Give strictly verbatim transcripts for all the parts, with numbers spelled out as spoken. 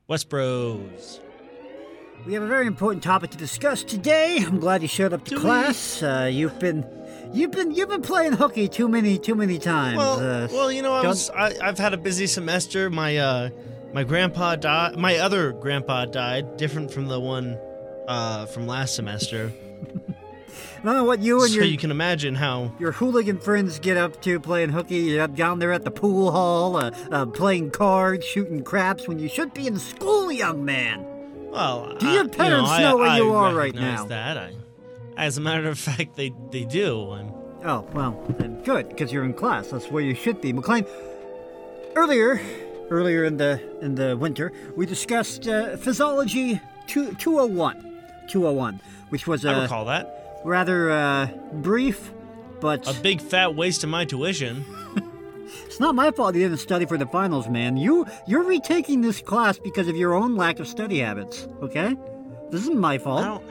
West Bros. We have a very important topic to discuss today. I'm glad you showed up to Do class. Uh, you've been, you've been, you've been playing hooky too many, too many times. Well, uh, well, you know, I don't- was, I, I've had a busy semester. My, uh, my grandpa died. My other grandpa died, different from the one, uh, from last semester. I don't know what you and So your you can imagine how. your hooligan friends get up to playing hooky. You're down there at the pool hall, uh, uh, playing cards, shooting craps when you should be in school, young man. Well, Do uh, your you parents know, know I, where I you are right recognize now? That I, as a matter of fact, they they do. I'm, Oh, well, then good, because you're in class. That's where you should be. McLean, earlier, earlier in the in the winter, we discussed uh, Physiology two, 201, two oh one, which was I a recall that. rather uh, brief, but A big fat waste of my tuition. it's not my fault you didn't study for the finals, man. You, you're retaking this class because of your own lack of study habits, okay? This isn't my fault. I don't.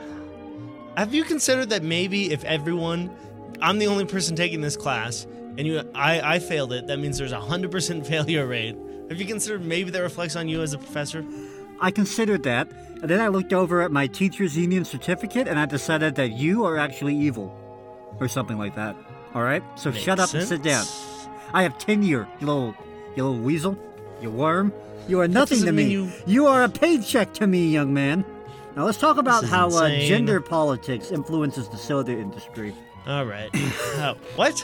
Have you considered that maybe if everyone, I'm the only person taking this class, and you, I, I failed it, that means there's a hundred percent failure rate. Have you considered maybe that reflects on you as a professor? I considered that, and then I looked over at my teacher's union certificate, and I decided that you are actually evil. Or something like that. Alright? So Makes shut up and sit down. sense. I have tenure, you little, you little weasel. You worm. You are nothing to doesn't me. mean you- You are a paycheck to me, young man. Now let's talk about This is how uh, insane. gender politics influences the soda industry. All right. uh, what?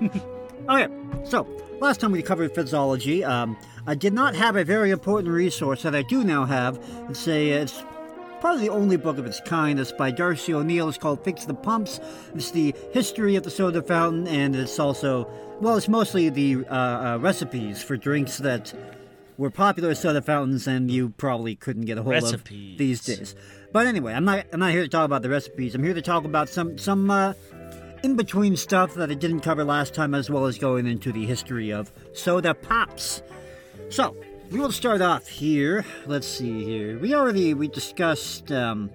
Okay, so last time we covered physiology, um, I did not have a very important resource that I do now have. It's a, it's probably the only book of its kind. It's by Darcy O'Neill. It's called Fix the Pumps. It's the history of the soda fountain, and it's also, well, it's mostly the uh, uh, recipes for drinks that were popular as soda fountains and you probably couldn't get a hold Recipes. of these days. But anyway, I'm not I'm not here to talk about the recipes. I'm here to talk about some some uh, in-between stuff that I didn't cover last time, as well as going into the history of soda pops. So, we will start off here. Let's see here. We already, we discussed um,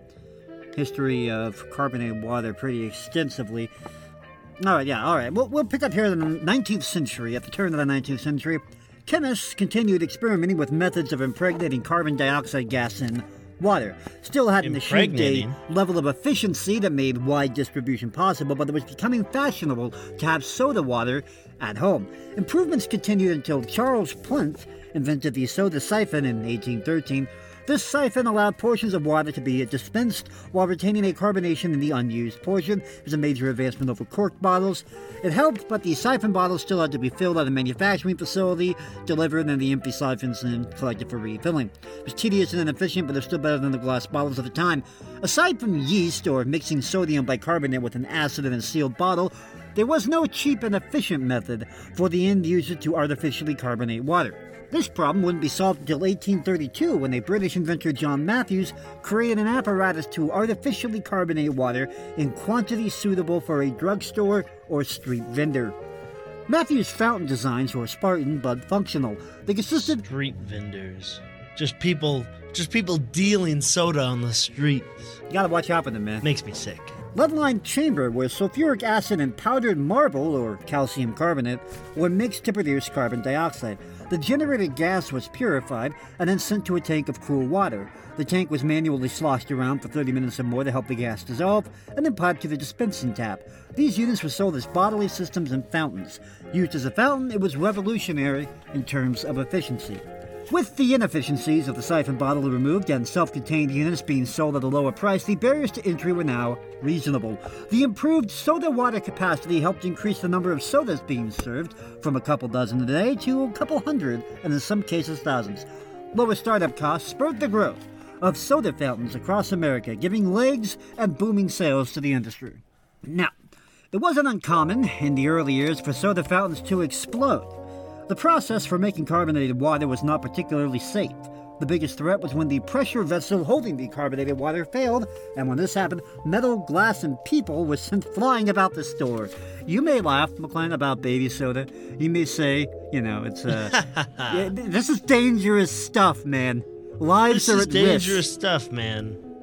history of carbonated water pretty extensively. Alright, yeah, alright. We'll, we'll pick up here in the nineteenth century. At the turn of the nineteenth century, chemists continued experimenting with methods of impregnating carbon dioxide gas in water. Still hadn't achieved a Impregnating? level of efficiency that made wide distribution possible, but it was becoming fashionable to have soda water at home. Improvements continued until Charles Plinth invented the soda siphon in eighteen thirteen. This siphon allowed portions of water to be dispensed while retaining a carbonation in the unused portion. It was a major advancement over corked bottles. It helped, but the siphon bottles still had to be filled at a manufacturing facility, delivered, and the empty siphons then collected for refilling. It was tedious and inefficient, but it was still better than the glass bottles at the time. Aside from yeast, or mixing sodium bicarbonate with an acid in a sealed bottle, there was no cheap and efficient method for the end user to artificially carbonate water. This problem wouldn't be solved until eighteen thirty-two, when a British inventor, John Matthews, created an apparatus to artificially carbonate water in quantities suitable for a drugstore or street vendor. Matthews' fountain designs were Spartan but functional. They consisted Street vendors. Just people, just people dealing soda on the streets. You gotta watch out for them, man. Makes me sick. Lead-lined chamber where sulfuric acid and powdered marble, or calcium carbonate, were mixed to produce carbon dioxide. The generated gas was purified and then sent to a tank of cool water. The tank was manually sloshed around for thirty minutes or more to help the gas dissolve, and then piped to the dispensing tap. These units were sold as bodily systems and fountains. Used as a fountain, it was revolutionary in terms of efficiency. With the inefficiencies of the siphon bottle removed and self-contained units being sold at a lower price, the barriers to entry were now reasonable. The improved soda water capacity helped increase the number of sodas being served from a couple dozen a day to a couple hundred, and in some cases thousands. Lower startup costs spurred the growth of soda fountains across America, giving legs and booming sales to the industry. Now, it wasn't uncommon in the early years for soda fountains to explode. The process for making carbonated water was not particularly safe. The biggest threat was when the pressure vessel holding the carbonated water failed, and when this happened, metal, glass, and people were sent flying about the store. You may laugh, McLean, about baby soda. You may say, you know, it's, uh, yeah, this is dangerous stuff, man. Lives This are is at dangerous risk. stuff, man.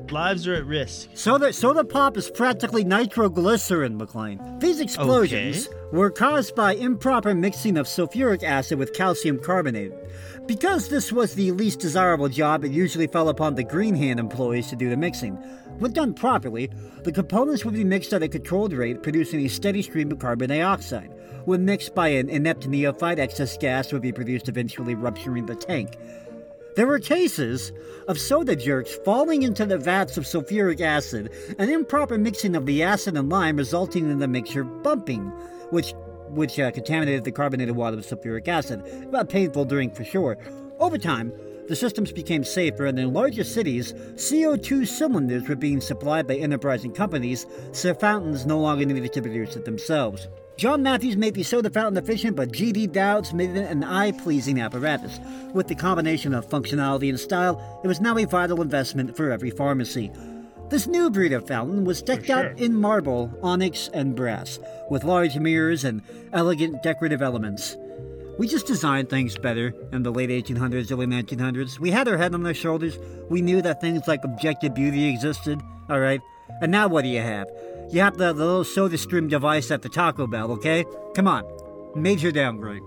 Lives are at risk. Soda, soda pop is practically nitroglycerin, McLean. These explosions Okay. were caused by improper mixing of sulfuric acid with calcium carbonate. Because this was the least desirable job, it usually fell upon the green hand employees to do the mixing. When done properly, the components would be mixed at a controlled rate, producing a steady stream of carbon dioxide. When mixed by an inept neophyte, excess gas would be produced, eventually rupturing the tank. There were cases of soda jerks falling into the vats of sulfuric acid and improper mixing of the acid and lime resulting in the mixture bumping, which which uh, contaminated the carbonated water with sulfuric acid. Well, painful during for sure. Over time, the systems became safer, and in larger cities, C O two cylinders were being supplied by enterprising companies, so fountains no longer needed to produce it themselves. John Matthews made the soda fountain efficient, but G D Dowds made it an eye-pleasing apparatus. With the combination of functionality and style, it was now a vital investment for every pharmacy. This new breed of fountain was decked sure. out in marble, onyx, and brass, with large mirrors and elegant decorative elements. We just designed things better in the late eighteen hundreds, early nineteen hundreds. We had our head on our shoulders. We knew that things like objective beauty existed, all right? And now what do you have? You have the, the little soda stream device at the Taco Bell, okay? Come on. Major downgrade.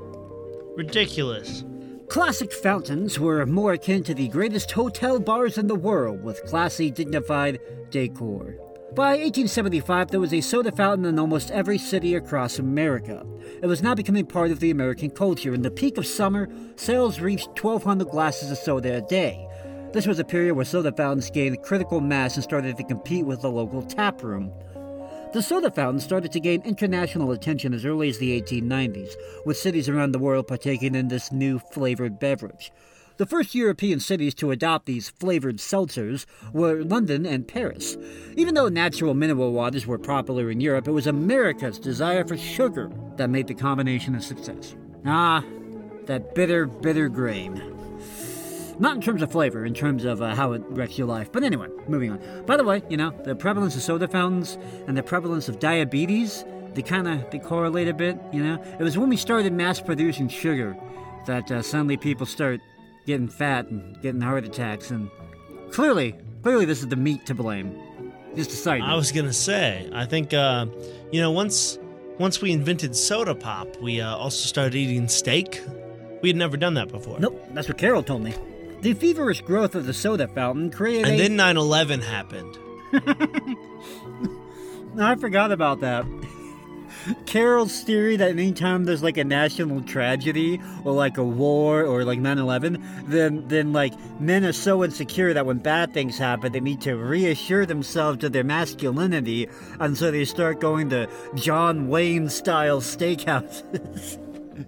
Ridiculous. Classic fountains were more akin to the greatest hotel bars in the world, with classy, dignified decor. By eighteen seventy-five, there was a soda fountain in almost every city across America. It was now becoming part of the American culture. In the peak of summer, sales reached twelve hundred glasses of soda a day. This was a period where soda fountains gained critical mass and started to compete with the local tap room. The soda fountain started to gain international attention as early as the eighteen nineties, with cities around the world partaking in this new flavored beverage. The first European cities to adopt these flavored seltzers were London and Paris. Even though natural mineral waters were popular in Europe, it was America's desire for sugar that made the combination a success. Ah, that bitter, bitter grain. Not in terms of flavor, in terms of uh, how it wrecks your life. But anyway, moving on. By the way, you know, the prevalence of soda fountains and the prevalence of diabetes, they kind of they correlate a bit, you know? It was when we started mass-producing sugar that uh, suddenly people start getting fat and getting heart attacks. And clearly, clearly this is the meat to blame. Just a side note. I was gonna say, I think, uh, you know, once once we invented soda pop, we uh, also started eating steak. We had never done that before. Nope, that's what Carol told me. The feverish growth of the soda fountain created And a... then nine eleven happened. I forgot about that. Carol's theory that anytime there's like a national tragedy or like a war or like nine eleven, then then like men are so insecure that when bad things happen, they need to reassure themselves of their masculinity, and so they start going to John Wayne style steakhouses.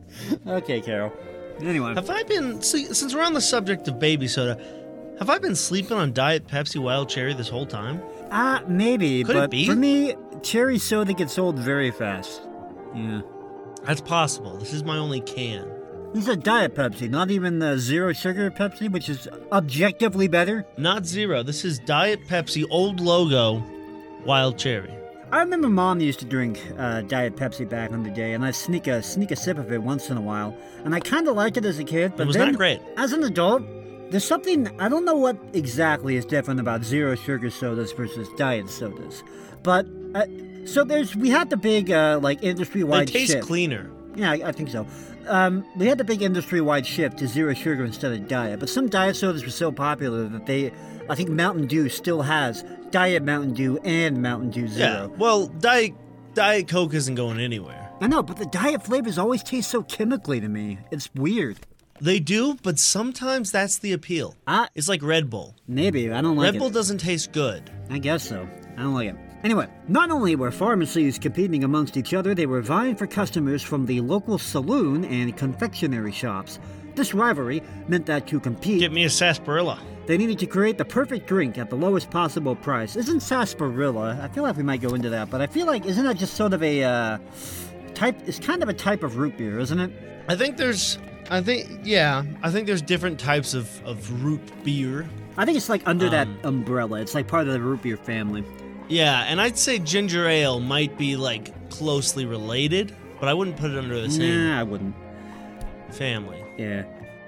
Okay, Carol. Anyway. Have I been, see, since we're on the subject of baby soda, have I been sleeping on Diet Pepsi Wild Cherry this whole time? Ah, uh, maybe, Could it but be? for me, cherry soda gets old very fast. Yeah. That's possible. This is my only can. This is a Diet Pepsi, not even the zero sugar Pepsi, which is objectively better. Not zero. This is Diet Pepsi old logo Wild Cherry. I remember Mom used to drink uh, Diet Pepsi back in the day, and I'd sneak a sneak a sip of it once in a while. And I kind of liked it as a kid, but It was then, not great. as an adult, there's something, I don't know what exactly is different about zero sugar sodas versus diet sodas. But, uh, so there's, we had the big, uh, like, They industry-wide taste shift. cleaner. Yeah, I, I think so. Um, we had the big industry-wide shift to zero sugar instead of diet, but some diet sodas were so popular that they, I think Mountain Dew still has Diet Mountain Dew and Mountain Dew Zero. Yeah. Well, Diet Diet Coke isn't going anywhere. I know, but the diet flavors always taste so chemically to me. It's weird. They do, but sometimes that's the appeal. Ah, It's like Red Bull. maybe. I don't like Red it. Bull doesn't taste good. I guess so. I don't like it. Anyway, not only were pharmacies competing amongst each other, they were vying for customers from the local saloon and confectionery shops. This rivalry meant that to compete, Get me a sarsaparilla. they needed to create the perfect drink at the lowest possible price. Isn't sarsaparilla? I feel like we might go into that, but I feel like, isn't that just sort of a, uh, type, it's kind of a type of root beer, isn't it? I think there's, I think, yeah, I think there's different types of, of root beer. I think it's like under Um, that umbrella. It's like part of the root beer family. Yeah, and I'd say ginger ale might be like closely related, but I wouldn't put it under the same Nah, I wouldn't. family. Yeah.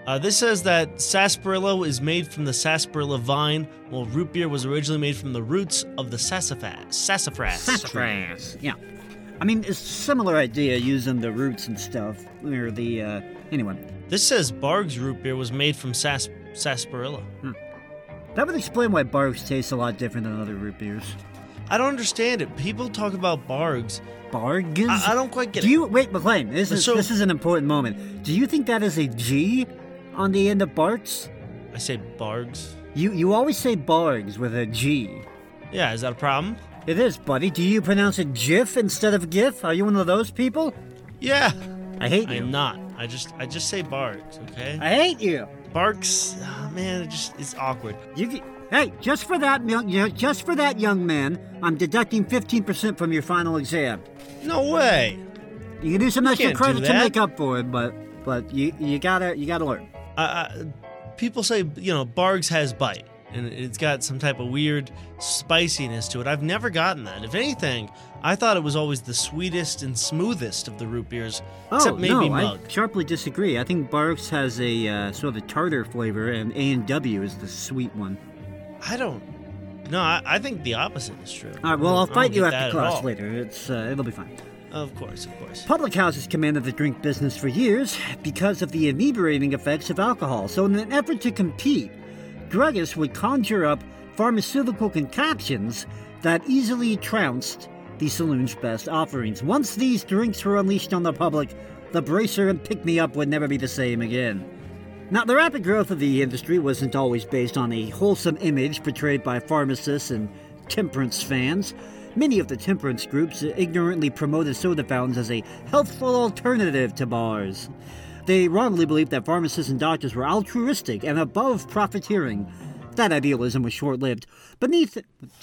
Uh, this says that sarsaparilla is made from the sarsaparilla vine, while root beer was originally made from the roots of the sassafras. Sassafras. Sassafras. Yeah. I mean, it's a similar idea using the roots and stuff. Or the, uh, anyway. This says Barg's root beer was made from sas- sarsaparilla. Hmm. That would explain why Barg's tastes a lot different than other root beers. I don't understand it. People talk about Barg's. Bargs? I, I don't quite get Do it. you wait, McLean? This is So- this is an important moment. Do you think that is a G on the end of Barks? I say Barg's. You you always say Bargs with a G. Yeah, is that a problem? It is, buddy. Do you pronounce it GIF instead of GIF? Are you one of those people? Yeah. I hate I you. am not. I just I just say Barg's, okay? I hate you. Barks, oh, man, it just it's awkward. You can, hey, just for that, young- you know, just for that, young man, I'm deducting fifteen percent from your final exam. No way. You can do some extra can't do credit to that. make up for it, but but you you gotta you gotta learn. Uh, uh, people say, you know, Barg's has bite, and it's got some type of weird spiciness to it. I've never gotten that. If anything, I thought it was always the sweetest and smoothest of the root beers, Oh except maybe no, Mug. I sharply disagree. I think Barks has a uh, sort of tartar flavor, and A and W is the sweet one. I don't. No, I, I think the opposite is true. All right, well, I I'll don't fight you get that after at class all. later. It's uh, it'll be fine. Of course, of course. Public houses commanded the drink business for years because of the inebriating effects of alcohol. So, in an effort to compete, druggists would conjure up pharmaceutical concoctions that easily trounced the saloon's best offerings. Once these drinks were unleashed on the public, the Bracer and Pick Me Up would never be the same again. Now, the rapid growth of the industry wasn't always based on a wholesome image portrayed by pharmacists and temperance fans. Many of the temperance groups ignorantly promoted soda fountains as a healthful alternative to bars. They wrongly believed that pharmacists and doctors were altruistic and above profiteering. That idealism was short-lived. Beneath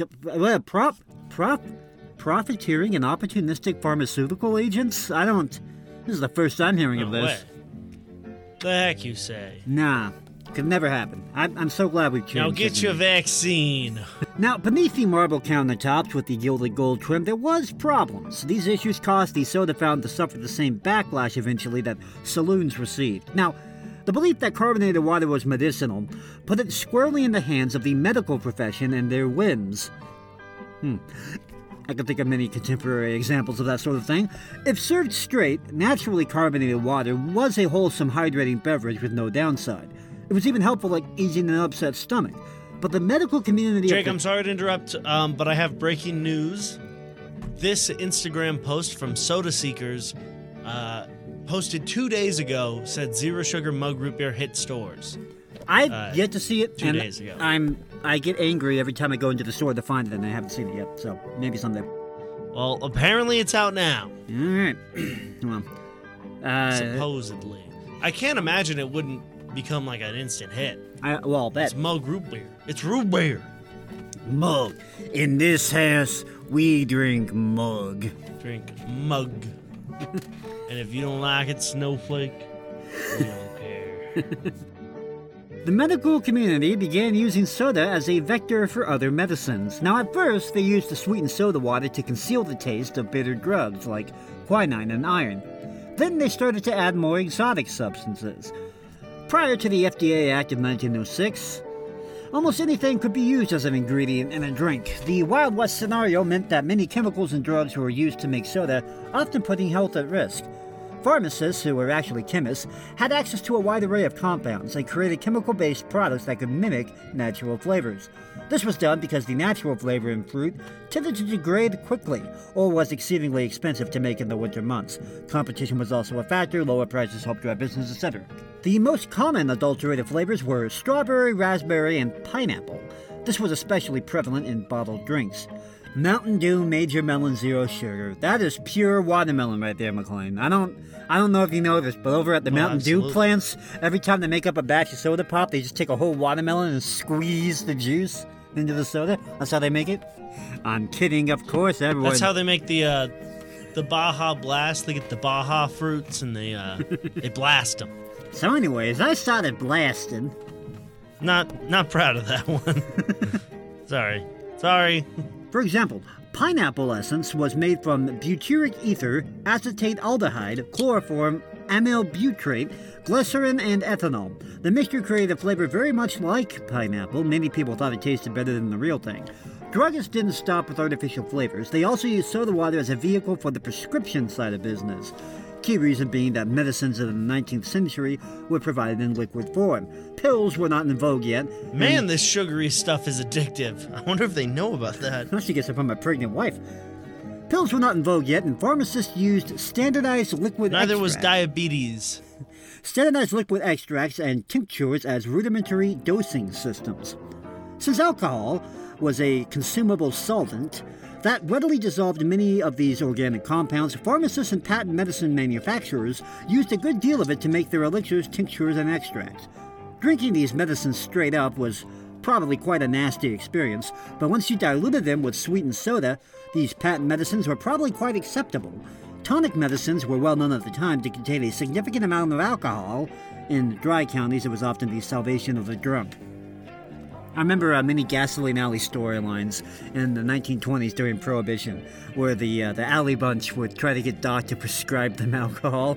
uh, prop, prop, profiteering and opportunistic pharmaceutical agents? I don't... This is the first I'm hearing of No this. way. The heck you say? Nah, could never happen. I'm, I'm so glad we've changed. Now get it. your vaccine. Now, beneath the marble countertops with the gilded gold trim, there was problems. These issues caused the soda fountain to suffer the same backlash eventually that saloons received. Now, the belief that carbonated water was medicinal put it squarely in the hands of the medical profession and their whims. Hmm. I can think of many contemporary examples of that sort of thing. If served straight, naturally carbonated water was a wholesome, hydrating beverage with no downside. It was even helpful at easing an upset stomach. But the medical community... Jake, I'm sorry to interrupt, um, but I have breaking news. This Instagram post from Soda Seekers, uh, posted two days ago, said zero sugar mug root beer hit stores. I've uh, yet to see it, two and days ago. I'm I get angry every time I go into the store to find it, and I haven't seen it yet. So maybe someday. Well, apparently it's out now. All right. well, uh, Supposedly. I can't imagine it wouldn't become like an instant hit. I, well, that It's mug root beer. It's root beer. mug. In this house, we drink mug. Drink mug. And if you don't like it, snowflake, we don't care. The medical community began using soda as a vector for other medicines. Now, at first, they used the sweetened soda water to conceal the taste of bitter drugs like quinine and iron. Then they started to add more exotic substances. Prior to the F D A Act of nineteen oh six, almost anything could be used as an ingredient in a drink. The Wild West scenario meant that many chemicals and drugs were used to make soda, often putting health at risk. Pharmacists, who were actually chemists, had access to a wide array of compounds and created chemical-based products that could mimic natural flavors. This was done because the natural flavor in fruit tended to degrade quickly or was exceedingly expensive to make in the winter months. Competition was also a factor, lower prices helped drive business, et cetera. The most common adulterated flavors were strawberry, raspberry, and pineapple. This was especially prevalent in bottled drinks. Mountain Dew Major Melon Zero Sugar. That is pure watermelon right there, McLean. I don't I don't know if you know this, but over at the Oh, Mountain absolutely. Dew plants, every time they make up a batch of soda pop, they just take a whole watermelon and squeeze the juice into the soda. That's how they make it? I'm kidding, of course, everyone. That's how they make the uh, the Baja Blast. They get the Baja fruits and they uh, they blast them. So anyways, I started blasting. Not not proud of that one. Sorry, sorry. For example, pineapple essence was made from butyric ether, acetate aldehyde, chloroform, amyl butrate, glycerin, and ethanol. The mixture created a flavor very much like pineapple. Many people thought it tasted better than the real thing. Druggists didn't stop with artificial flavors. They also used soda water as a vehicle for the prescription side of business. Key reason being that medicines in the nineteenth century were provided in liquid form. Pills were not in vogue yet. Man, this sugary stuff is addictive. I wonder if they know about that. I should get some from my pregnant wife. Pills were not in vogue yet, and pharmacists used standardized liquid Neither extracts. was diabetes. Standardized liquid extracts and tinctures as rudimentary dosing systems. Since alcohol was a consumable solvent that readily dissolved many of these organic compounds, pharmacists and patent medicine manufacturers used a good deal of it to make their elixirs, tinctures, and extracts. Drinking these medicines straight up was probably quite a nasty experience, but once you diluted them with sweetened soda, these patent medicines were probably quite acceptable. Tonic medicines were well known at the time to contain a significant amount of alcohol. In dry counties, it was often the salvation of the drunk. I remember uh, many gasoline alley storylines in the nineteen twenties during Prohibition, where the uh, the alley bunch would try to get Doc to prescribe them alcohol.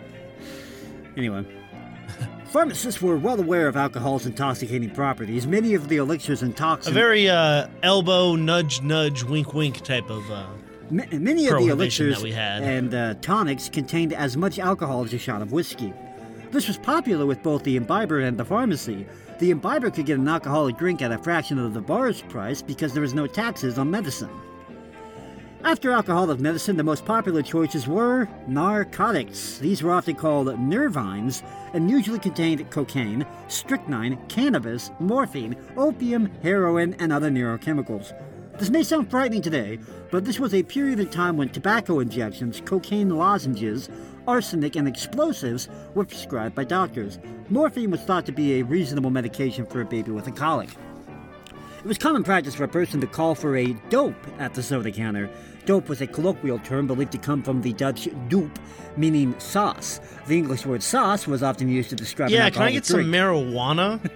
Anyway, pharmacists were well aware of alcohol's intoxicating properties. Many of the elixirs and A toxins... very uh, elbow, nudge, nudge, wink, wink type of... Uh... M- many of the Prohibition elixirs that we had. and uh, tonics contained as much alcohol as a shot of whiskey. This was popular with both the imbiber and the pharmacy. The imbiber could get an alcoholic drink at a fraction of the bar's price because there was no taxes on medicine. After alcohol of medicine, the most popular choices were narcotics. These were often called nervines and usually contained cocaine, strychnine, cannabis, morphine, opium, heroin, and other neurochemicals. This may sound frightening today, but this was a period of time when tobacco injections, cocaine lozenges, arsenic, and explosives were prescribed by doctors. Morphine was thought to be a reasonable medication for a baby with a colic. It was common practice for a person to call for a dope at the soda counter. Dope was a colloquial term believed to come from the Dutch doop, meaning sauce. The English word sauce was often used to describe Yeah, an can I alcoholic get drink. some marijuana?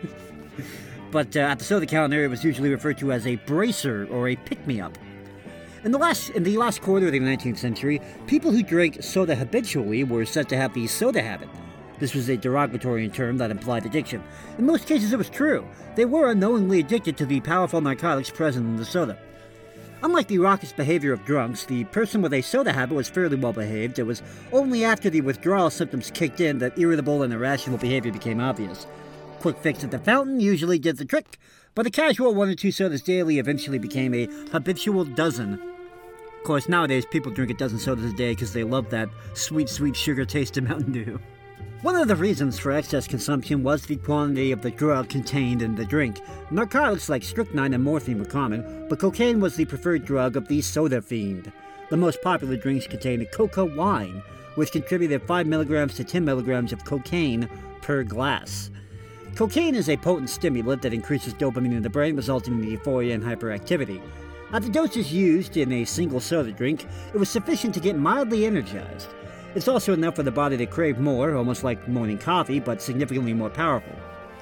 But uh, at the soda counter, it was usually referred to as a bracer or a pick-me-up. In the last in the last quarter of the nineteenth century, people who drank soda habitually were said to have the soda habit. This was a derogatory term that implied addiction. In most cases, it was true. They were unknowingly addicted to the powerful narcotics present in the soda. Unlike the raucous behavior of drunks, the person with a soda habit was fairly well behaved. It was only after the withdrawal symptoms kicked in that irritable and irrational behavior became obvious. Quick fix at the fountain usually did the trick, but a casual one or two sodas daily eventually became a habitual dozen. Of course, nowadays people drink a dozen sodas a day because they love that sweet, sweet sugar taste of Mountain Dew. One of the reasons for excess consumption was the quantity of the drug contained in the drink. Narcotics like strychnine and morphine were common, but cocaine was the preferred drug of the soda fiend. The most popular drinks contained coca wine, which contributed five milligrams to ten milligrams of cocaine per glass. Cocaine is a potent stimulant that increases dopamine in the brain, resulting in euphoria and hyperactivity. At the doses used in a single soda drink, it was sufficient to get mildly energized. It's also enough for the body to crave more, almost like morning coffee, but significantly more powerful.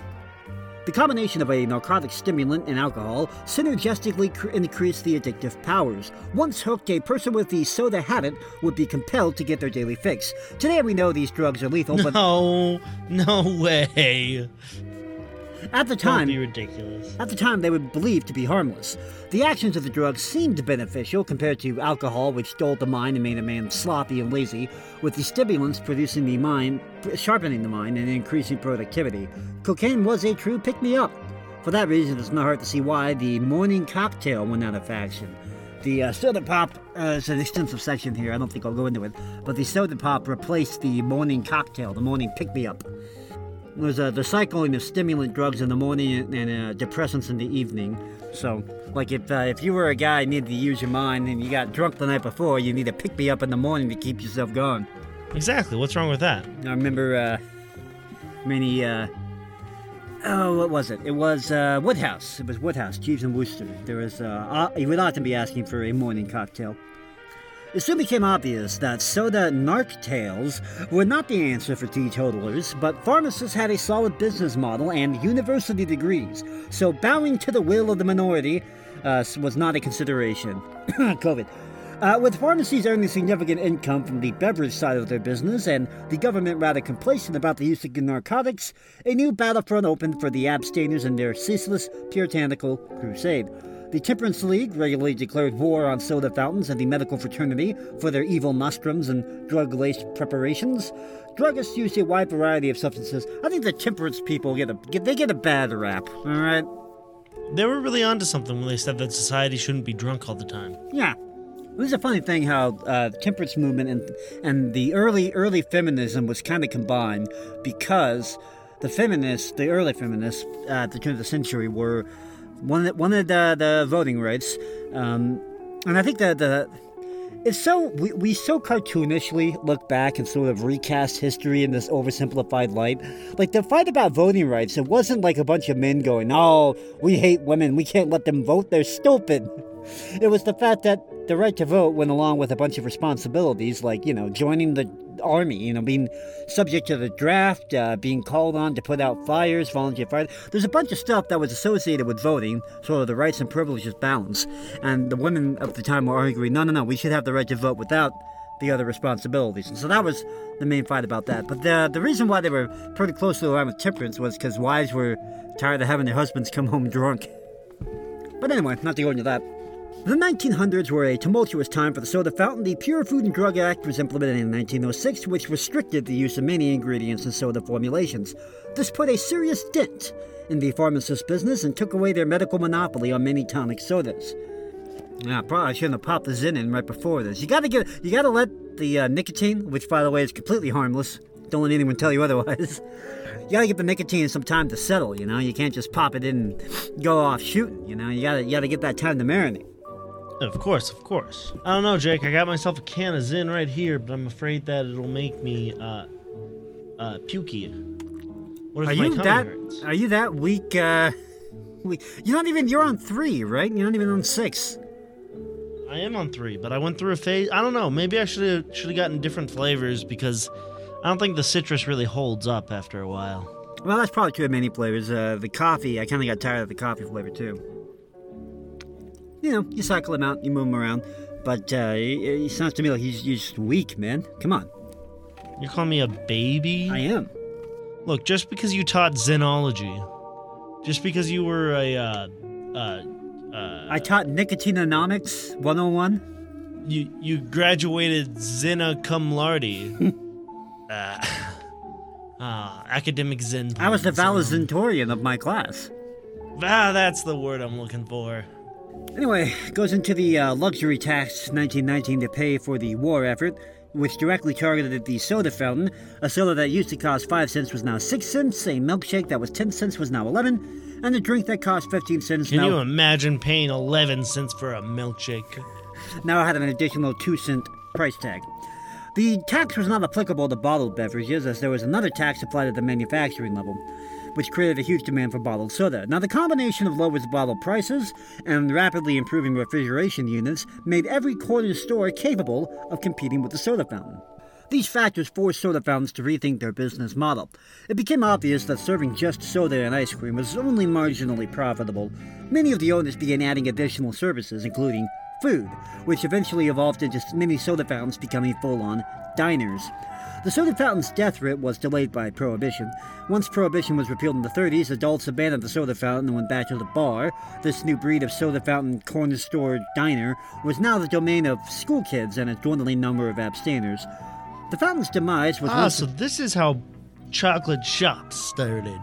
The combination of a narcotic stimulant and alcohol synergistically cr- increased the addictive powers. Once hooked, a person with the soda habit would be compelled to get their daily fix. Today we know these drugs are lethal, but No, no way. at the Don't time, be ridiculous. At the time, they were believed to be harmless. The actions of the drug seemed beneficial compared to alcohol, which dulled the mind and made a man sloppy and lazy, with the stimulants producing the mind, sharpening the mind, and increasing productivity. Cocaine was a true pick-me-up. For that reason, it's not hard to see why the morning cocktail went out of fashion. The uh, soda pop uh, is an extensive section here. I don't think I'll go into it, but the soda pop replaced the morning cocktail, the morning pick-me-up. There's uh, the cycling of stimulant drugs in the morning and, and uh, depressants in the evening. So, like if uh, if you were a guy and needed to use your mind and you got drunk the night before, you need to pick me up in the morning to keep yourself going. Exactly. What's wrong with that? I remember uh, many. Uh, oh, what was it? It was uh, Woodhouse. It was Woodhouse, Jeeves and Wooster. There was. Uh, uh, he would often be asking for a morning cocktail. It soon became obvious that soda narc-tails were not the answer for teetotalers, but pharmacists had a solid business model and university degrees, so bowing to the will of the minority uh, was not a consideration. COVID. Uh, with pharmacies earning significant income from the beverage side of their business and the government rather complacent about the use of narcotics, a new battlefront opened for the abstainers in their ceaseless, puritanical crusade. The Temperance League regularly declared war on soda fountains and the medical fraternity for their evil nostrums and drug-laced preparations. Druggists used a wide variety of substances. I think the temperance people get a get, they get a bad rap, all right? They were really onto something when they said that society shouldn't be drunk all the time. Yeah. It was a funny thing how uh, the temperance movement and and the early early feminism was kind of combined, because the feminists, the early feminists uh, at the turn of the century, were wanted wanted uh, the voting rights, um, and I think that the it's so we, we so cartoonishly look back and sort of recast history in this oversimplified light. Like the fight about voting rights, it wasn't like a bunch of men going, "Oh, we hate women, we can't let them vote, they're stupid." It was the fact that the right to vote went along with a bunch of responsibilities, like, you know, joining the army, you know, being subject to the draft, uh, being called on to put out fires, volunteer fires. There's a bunch of stuff that was associated with voting, sort of the rights and privileges balance. And the women of the time were arguing, no, no, no, we should have the right to vote without the other responsibilities. And so that was the main fight about that. But the, the reason why they were pretty closely aligned with temperance was because wives were tired of having their husbands come home drunk. But anyway, not to go into that. The nineteen hundreds were a tumultuous time for the soda fountain. The Pure Food and Drug Act was implemented in nineteen oh six, which restricted the use of many ingredients in soda formulations. This put a serious dent in the pharmacist business and took away their medical monopoly on many tonic sodas. Yeah, probably I shouldn't have popped the Zin in right before this. You gotta get, you gotta let the uh, nicotine, which by the way is completely harmless. Don't let anyone tell you otherwise. You gotta give the nicotine some time to settle. You know, you can't just pop it in and go off shooting. You know, you gotta, you gotta get that time to marinate. Of course, of course. I don't know, Jake. I got myself a can of Zin right here, but I'm afraid that it'll make me uh, uh, pukey. What if are my you tummy that? hurts? Are you that weak? Uh, weak? You're not even. You're on three, right? You're not even on six. I am on three, but I went through a phase. I don't know. Maybe I should have should have gotten different flavors because I don't think the citrus really holds up after a while. Well, that's probably true of many flavors. Uh, the coffee, I kind of got tired of the coffee flavor too. You know, you cycle him out, you move him around, but uh, it, it sounds to me like he's, he's just weak, man. Come on. You're calling me a baby? I am. Look, just because you taught Zenology, just because you were a, uh, uh, uh... I taught Nicotineonomics one oh one. You you graduated Zena cum laude. uh, uh, academic Zen. I was the valedictorian of my class. Ah, that's the word I'm looking for. Anyway, goes into the uh, luxury tax nineteen nineteen to pay for the war effort, which directly targeted the soda fountain. A soda that used to cost five cents was now six cents, a milkshake that was ten cents was now eleven, and a drink that cost fifteen cents Can now... you imagine paying eleven cents for a milkshake? Now had an additional two cent price tag. The tax was not applicable to bottled beverages, as there was another tax applied at the manufacturing level, which created a huge demand for bottled soda. Now, the combination of lowered bottle prices and rapidly improving refrigeration units made every corner store capable of competing with the soda fountain. These factors forced soda fountains to rethink their business model. It became obvious that serving just soda and ice cream was only marginally profitable. Many of the owners began adding additional services, including food, which eventually evolved into many soda fountains becoming full-on diners. The soda fountain's death grip was delayed by Prohibition. Once Prohibition was repealed in the thirties, adults abandoned the soda fountain and went back to the bar. This new breed of soda fountain corner store diner was now the domain of school kids and a dwindling number of abstainers. The fountain's demise was... Ah, once so this is how chocolate shops started.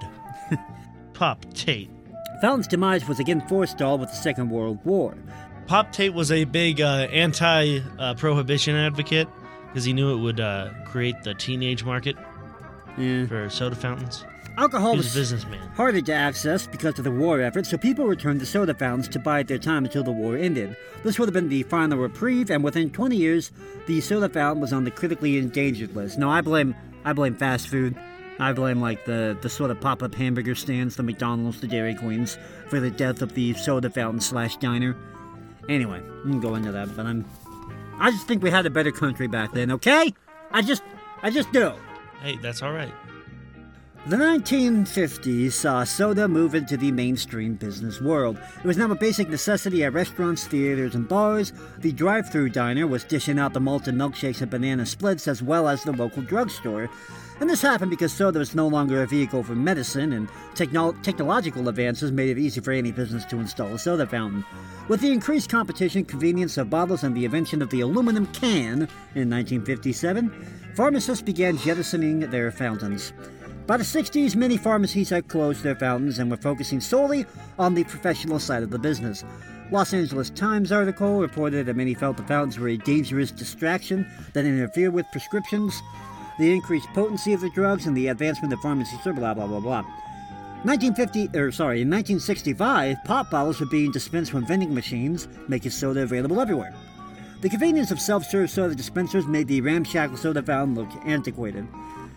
Pop Tate. Fountain's demise was again forestalled with the Second World War. Pop Tate was a big uh, anti-prohibition uh, advocate because he knew it would uh, create the teenage market Yeah. for soda fountains. Alcohol He was was a businessman. harder to access because of the war effort, so people returned to soda fountains to bide their time until the war ended. This would have been the final reprieve, and within twenty years, the soda fountain was on the critically endangered list. No, I blame I blame fast food. I blame, like, the, the sort of pop-up hamburger stands, the McDonald's, the Dairy Queens, for the death of the soda fountain slash diner. Anyway, we can go into that, but I'm... I just think we had a better country back then, okay? I just... I just do. Hey, that's all right. The nineteen fifties saw soda move into the mainstream business world. It was now a basic necessity at restaurants, theaters, and bars. The drive-thru diner was dishing out the malted milkshakes and banana splits as well as the local drugstore. And this happened because soda was no longer a vehicle for medicine, and techno- technological advances made it easy for any business to install a soda fountain. With the increased competition, convenience of bottles, and the invention of the aluminum can in nineteen fifty-seven, pharmacists began jettisoning their fountains. By the sixties, many pharmacies had closed their fountains and were focusing solely on the professional side of the business. Los Angeles Times article reported that many felt the fountains were a dangerous distraction that interfered with prescriptions, the increased potency of the drugs, and the advancement of pharmacy, blah, blah, blah, blah. nineteen fifty, or sorry, in nineteen sixty-five, pop bottles were being dispensed from vending machines, making soda available everywhere. The convenience of self-serve soda dispensers made the ramshackle soda fountain look antiquated.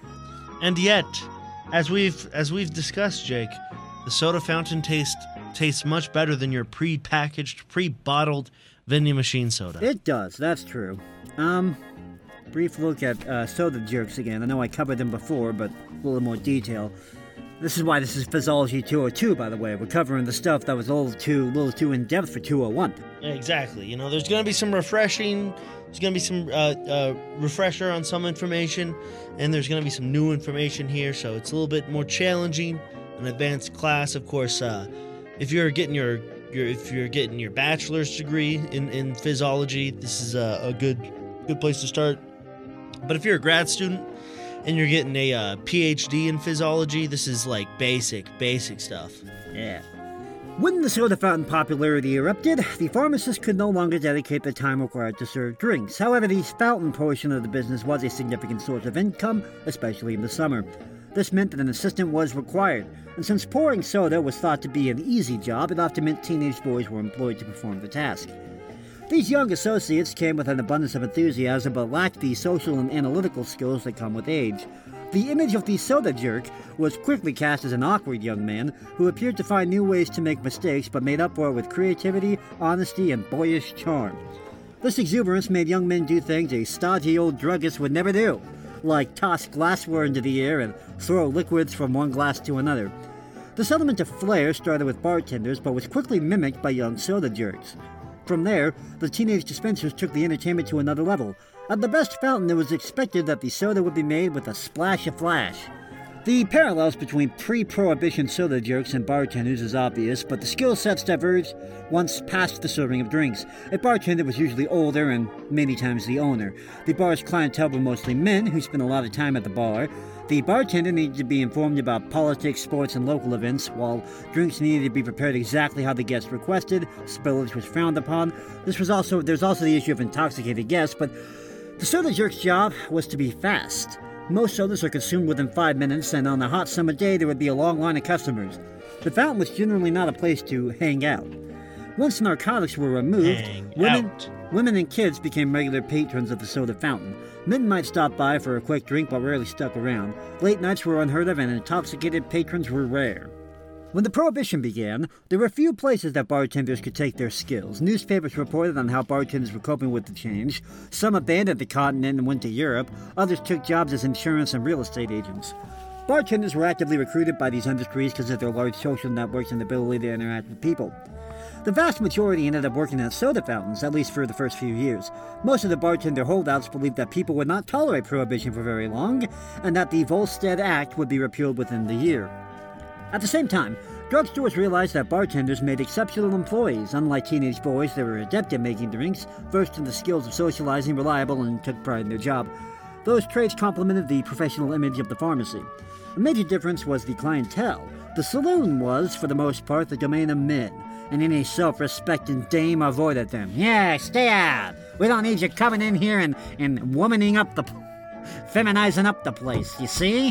And yet, as we've as we've discussed, Jake, the soda fountain taste tastes much better than your pre-packaged, pre-bottled vending machine soda. It does, that's true. Um, brief look at uh, soda jerks again. I know I covered them before, but a little more detail. This is why this is Fizzology two oh two, by the way. We're covering the stuff that was a little too, little too in-depth for two oh one. Exactly. You know, there's going to be some refreshing, there's going to be some uh, uh, refresher on some information, and there's going to be some new information here, so it's a little bit more challenging. An advanced class, of course. Uh, if you're getting your, your if you're getting your bachelor's degree in, in Fizzology, this is a, a good good place to start. But if you're a grad student and you're getting a uh, P H D in Fizzology, this is like basic, basic stuff. Yeah. When the soda fountain popularity erupted, the pharmacist could no longer dedicate the time required to serve drinks. However, the fountain portion of the business was a significant source of income, especially in the summer. This meant that an assistant was required, and since pouring soda was thought to be an easy job, it often meant teenage boys were employed to perform the task. These young associates came with an abundance of enthusiasm but lacked the social and analytical skills that come with age. The image of the soda jerk was quickly cast as an awkward young man who appeared to find new ways to make mistakes but made up for it with creativity, honesty, and boyish charm. This exuberance made young men do things a stodgy old druggist would never do, like toss glassware into the air and throw liquids from one glass to another. This element of flair started with bartenders but was quickly mimicked by young soda jerks. From there, the teenage dispensers took the entertainment to another level. At the best fountain, it was expected that the soda would be made with a splash of flash. The parallels between pre-prohibition soda jerks and bartenders is obvious, but the skill sets diverged once past the serving of drinks. A bartender was usually older and many times the owner. The bar's clientele were mostly men who spent a lot of time at the bar. The bartender needed to be informed about politics, sports, and local events, while drinks needed to be prepared exactly how the guest requested. Spillage was frowned upon. This was also there's also the issue of intoxicated guests, but the soda jerk's job was to be fast. Most sodas are consumed within five minutes, and on a hot summer day there would be a long line of customers. The fountain was generally not a place to hang out. Once narcotics were removed, Hang women, out. women and kids became regular patrons of the soda fountain. Men might stop by for a quick drink but rarely stuck around. Late nights were unheard of and intoxicated patrons were rare. When the Prohibition began, there were few places that bartenders could take their skills. Newspapers reported on how bartenders were coping with the change. Some abandoned the continent and went to Europe. Others took jobs as insurance and real estate agents. Bartenders were actively recruited by these industries because of their large social networks and ability to interact with people. The vast majority ended up working at soda fountains, at least for the first few years. Most of the bartender holdouts believed that people would not tolerate Prohibition for very long, and that the Volstead Act would be repealed within the year. At the same time, drugstores realized that bartenders made exceptional employees. Unlike teenage boys, they were adept at making drinks, versed in the skills of socializing, reliable, and took pride in their job. Those traits complemented the professional image of the pharmacy. A major difference was the clientele. The saloon was, for the most part, the domain of men, and any self-respecting dame avoided them. Yeah, stay out! We don't need you coming in here and, and womaning up the... feminizing up the place, you see?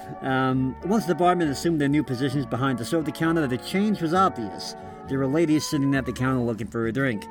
Um, once the barmen assumed their new positions behind the soda counter, the change was obvious. There were ladies sitting at the counter looking for a drink.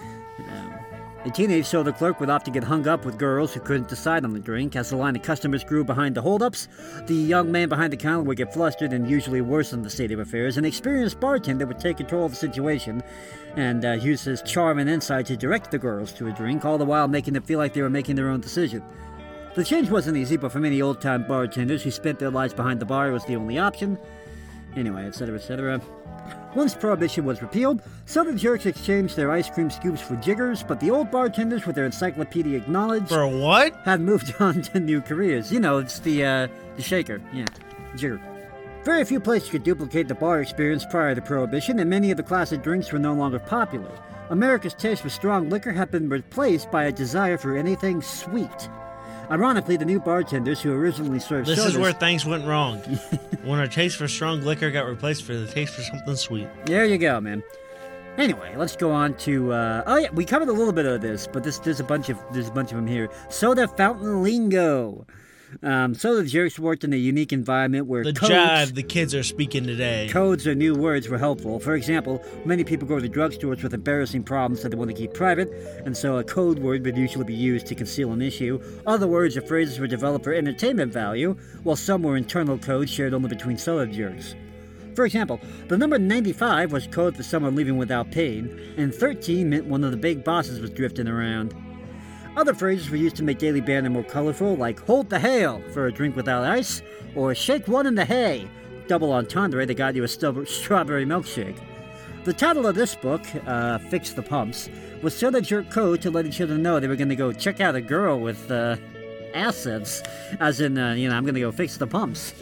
Um, the teenage soda clerk would often get hung up with girls who couldn't decide on the drink. As the line of customers grew behind the holdups, the young man behind the counter would get flustered and usually worsen the state of affairs. An experienced bartender would take control of the situation and uh, use his charm and insight to direct the girls to a drink, all the while making them feel like they were making their own decision. The change wasn't easy, but for many old-time bartenders who spent their lives behind the bar, it was the only option. Anyway, et cetera, et cetera. Once Prohibition was repealed, soda jerks exchanged their ice cream scoops for jiggers, but the old bartenders with their encyclopedic knowledge For what? had moved on to new careers. You know, it's the, uh, the shaker. Yeah, jigger. Very few places could duplicate the bar experience prior to Prohibition, and many of the classic drinks were no longer popular. America's taste for strong liquor had been replaced by a desire for anything sweet. Ironically, the new bartenders who originally served This sodas... is where things went wrong. When our taste for strong liquor got replaced for the taste for something sweet. There you go, man. Anyway, let's go on to, uh... oh yeah, we covered a little bit of this, but this, there's a bunch of there's a bunch of them here. Soda fountain lingo. Um, soda jerks worked in a unique environment where The codes... jive the kids are speaking today. Codes or new words were helpful. For example, many people go to drugstores with embarrassing problems that they want to keep private, and so a code word would usually be used to conceal an issue. Other words or phrases were developed for entertainment value, while some were internal codes shared only between soda jerks. For example, the number ninety-five was code for someone leaving without pain, and thirteen meant one of the big bosses was drifting around. Other phrases were used to make daily banter more colorful, like hold the hail for a drink without ice, or shake one in the hay, double entendre that got you a stu- strawberry milkshake. The title of this book, uh, Fix the Pumps, was soda jerk code to let each other know they were going to go check out a girl with uh, assets, as in, uh, you know, I'm going to go fix the pumps.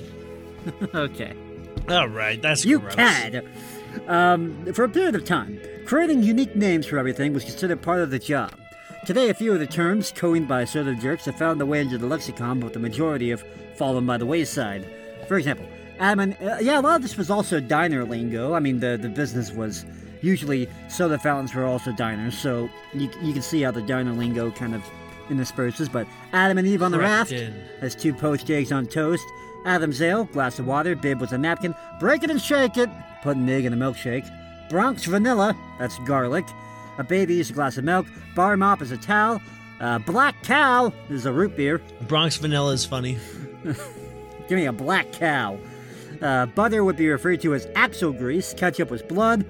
Okay. All right, that's You gross. cad! Um, for a period of time, creating unique names for everything was considered part of the job. Today, a few of the terms coined by soda jerks have found their way into the lexicon, but the majority have fallen by the wayside. For example, Adam and, uh, yeah, a lot of this was also diner lingo. I mean, the, the business was usually soda fountains were also diners, so you, you can see how the diner lingo kind of intersperses. But Adam and Eve on the raft Corrected. has two poached eggs on toast. Adam's ale, glass of water. Bib was a napkin. Break it and shake it. Put an egg in a milkshake. Bronx vanilla, that's garlic. A baby is a glass of milk. Bar mop is a towel. Uh, black cow is a root beer. Bronx vanilla is funny. Give me a black cow. Uh, butter would be referred to as axle grease. Ketchup was blood.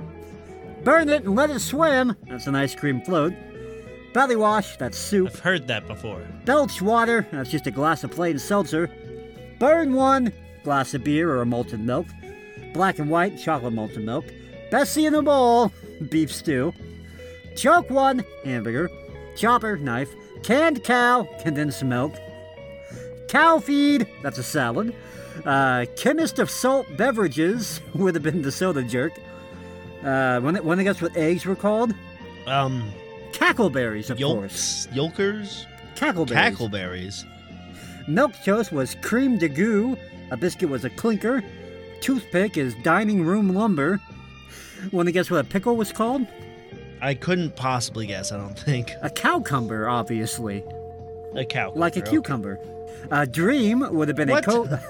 Burn it and let it swim. That's an ice cream float. Belly wash, that's soup. I've heard that before. Belch water, that's just a glass of plain seltzer. Burn one, glass of beer or a malted milk. Black and white, chocolate malted milk. Bessie in a bowl, beef stew. Choke one, hamburger. Chopper, knife. Canned cow, condensed milk. Cow feed, that's a salad. Uh, chemist of salt beverages would have been the soda jerk. Uh, when, when I guess what eggs were called? Um, Cackleberries, of course. yolks, yolkers, Cackleberries. cackleberries. Milk toast was cream de goo. A biscuit was a clinker. Toothpick is dining room lumber. Want to guess what a pickle was called? I couldn't possibly guess. I don't think A cowcumber, obviously. a cow. Like a okay. cucumber. A dream would have been What? a co-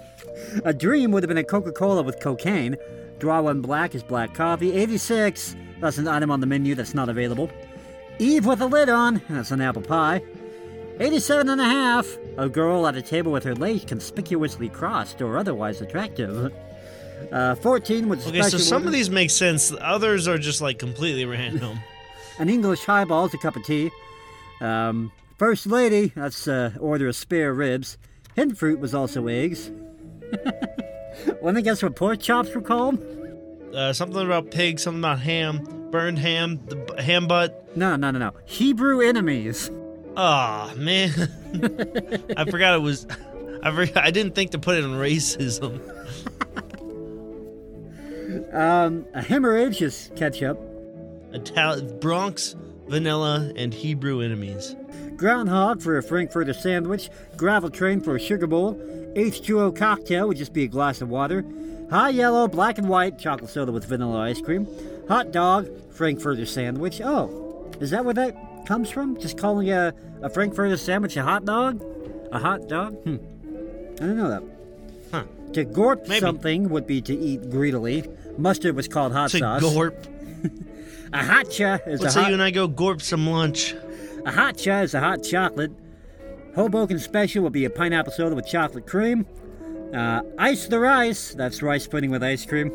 A dream would have been a Coca-Cola with cocaine. Draw one black is black coffee. eighty-six, that's an item on the menu that's not available. Eve with a lid on, that's an apple pie. eighty-seven and a half, a girl at a table with her legs conspicuously crossed or otherwise attractive. Uh, fourteen was a Okay, so special some order. of these make sense. Others are just like completely random. An English highball is a cup of tea. Um, First lady, that's uh, order of spare ribs. Hint fruit was also eggs. Want to guess what pork chops were called? Uh, something about pig, something about ham, burned ham, the b- ham butt. No, no, no, no. Hebrew enemies. Ah, man. I forgot it was. I forgot, I didn't think to put it on racism. Um, a hemorrhage is ketchup. Ital- Bronx, vanilla, and Hebrew enemies. Groundhog for a Frankfurter sandwich. Gravel train for a sugar bowl. H two O cocktail would just be a glass of water. High yellow, black and white, chocolate soda with vanilla ice cream. Hot dog, Frankfurter sandwich. Oh, is that where that comes from? Just calling a, a Frankfurter sandwich a hot dog? A hot dog? Hmm. I didn't know that. Huh. To gorp Maybe. something would be to eat greedily. Mustard was called hot To sauce. gorp. A hotcha is Let's a say hot... you and I go gorp some lunch. A hotcha is a hot chocolate. Hoboken special would be a pineapple soda with chocolate cream. Uh, ice the rice, that's rice pudding with ice cream.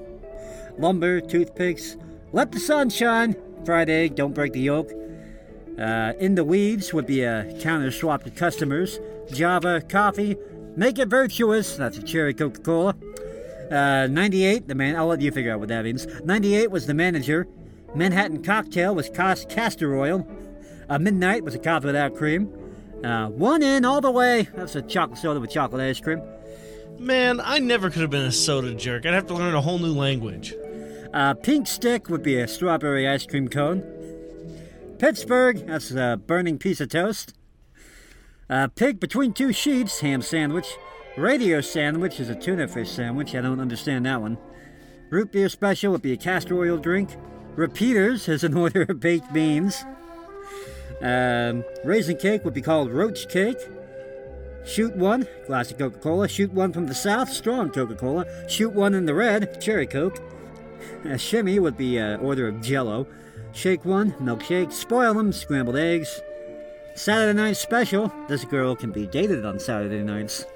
Lumber, toothpicks. Let the sun shine, fried egg, don't break the yolk. Uh, in the weeds would be a counter swap to customers. Java, coffee, make it virtuous. That's a cherry Coca-Cola. Uh, ninety-eight, the man, I'll let you figure out what that means. ninety-eight was the manager. Manhattan cocktail was cast- castor oil. Uh, midnight was a coffee without cream. Uh, one in all the way. That's a chocolate soda with chocolate ice cream. Man, I never could have been a soda jerk. I'd have to learn a whole new language. Uh, pink stick would be a strawberry ice cream cone. Pittsburgh, that's a burning piece of toast. Uh, pig between two sheets, ham sandwich. Radio sandwich is a tuna fish sandwich. I don't understand that one. Root beer special would be a castor oil drink. Repeaters is an order of baked beans. Um, raisin cake would be called roach cake. Shoot one, glass of Coca-Cola. Shoot one from the south, strong Coca-Cola. Shoot one in the red, cherry Coke. A shimmy would be an order of Jell-O. Shake one, milkshake. Spoil them, scrambled eggs. Saturday night special. This girl can be dated on Saturday nights.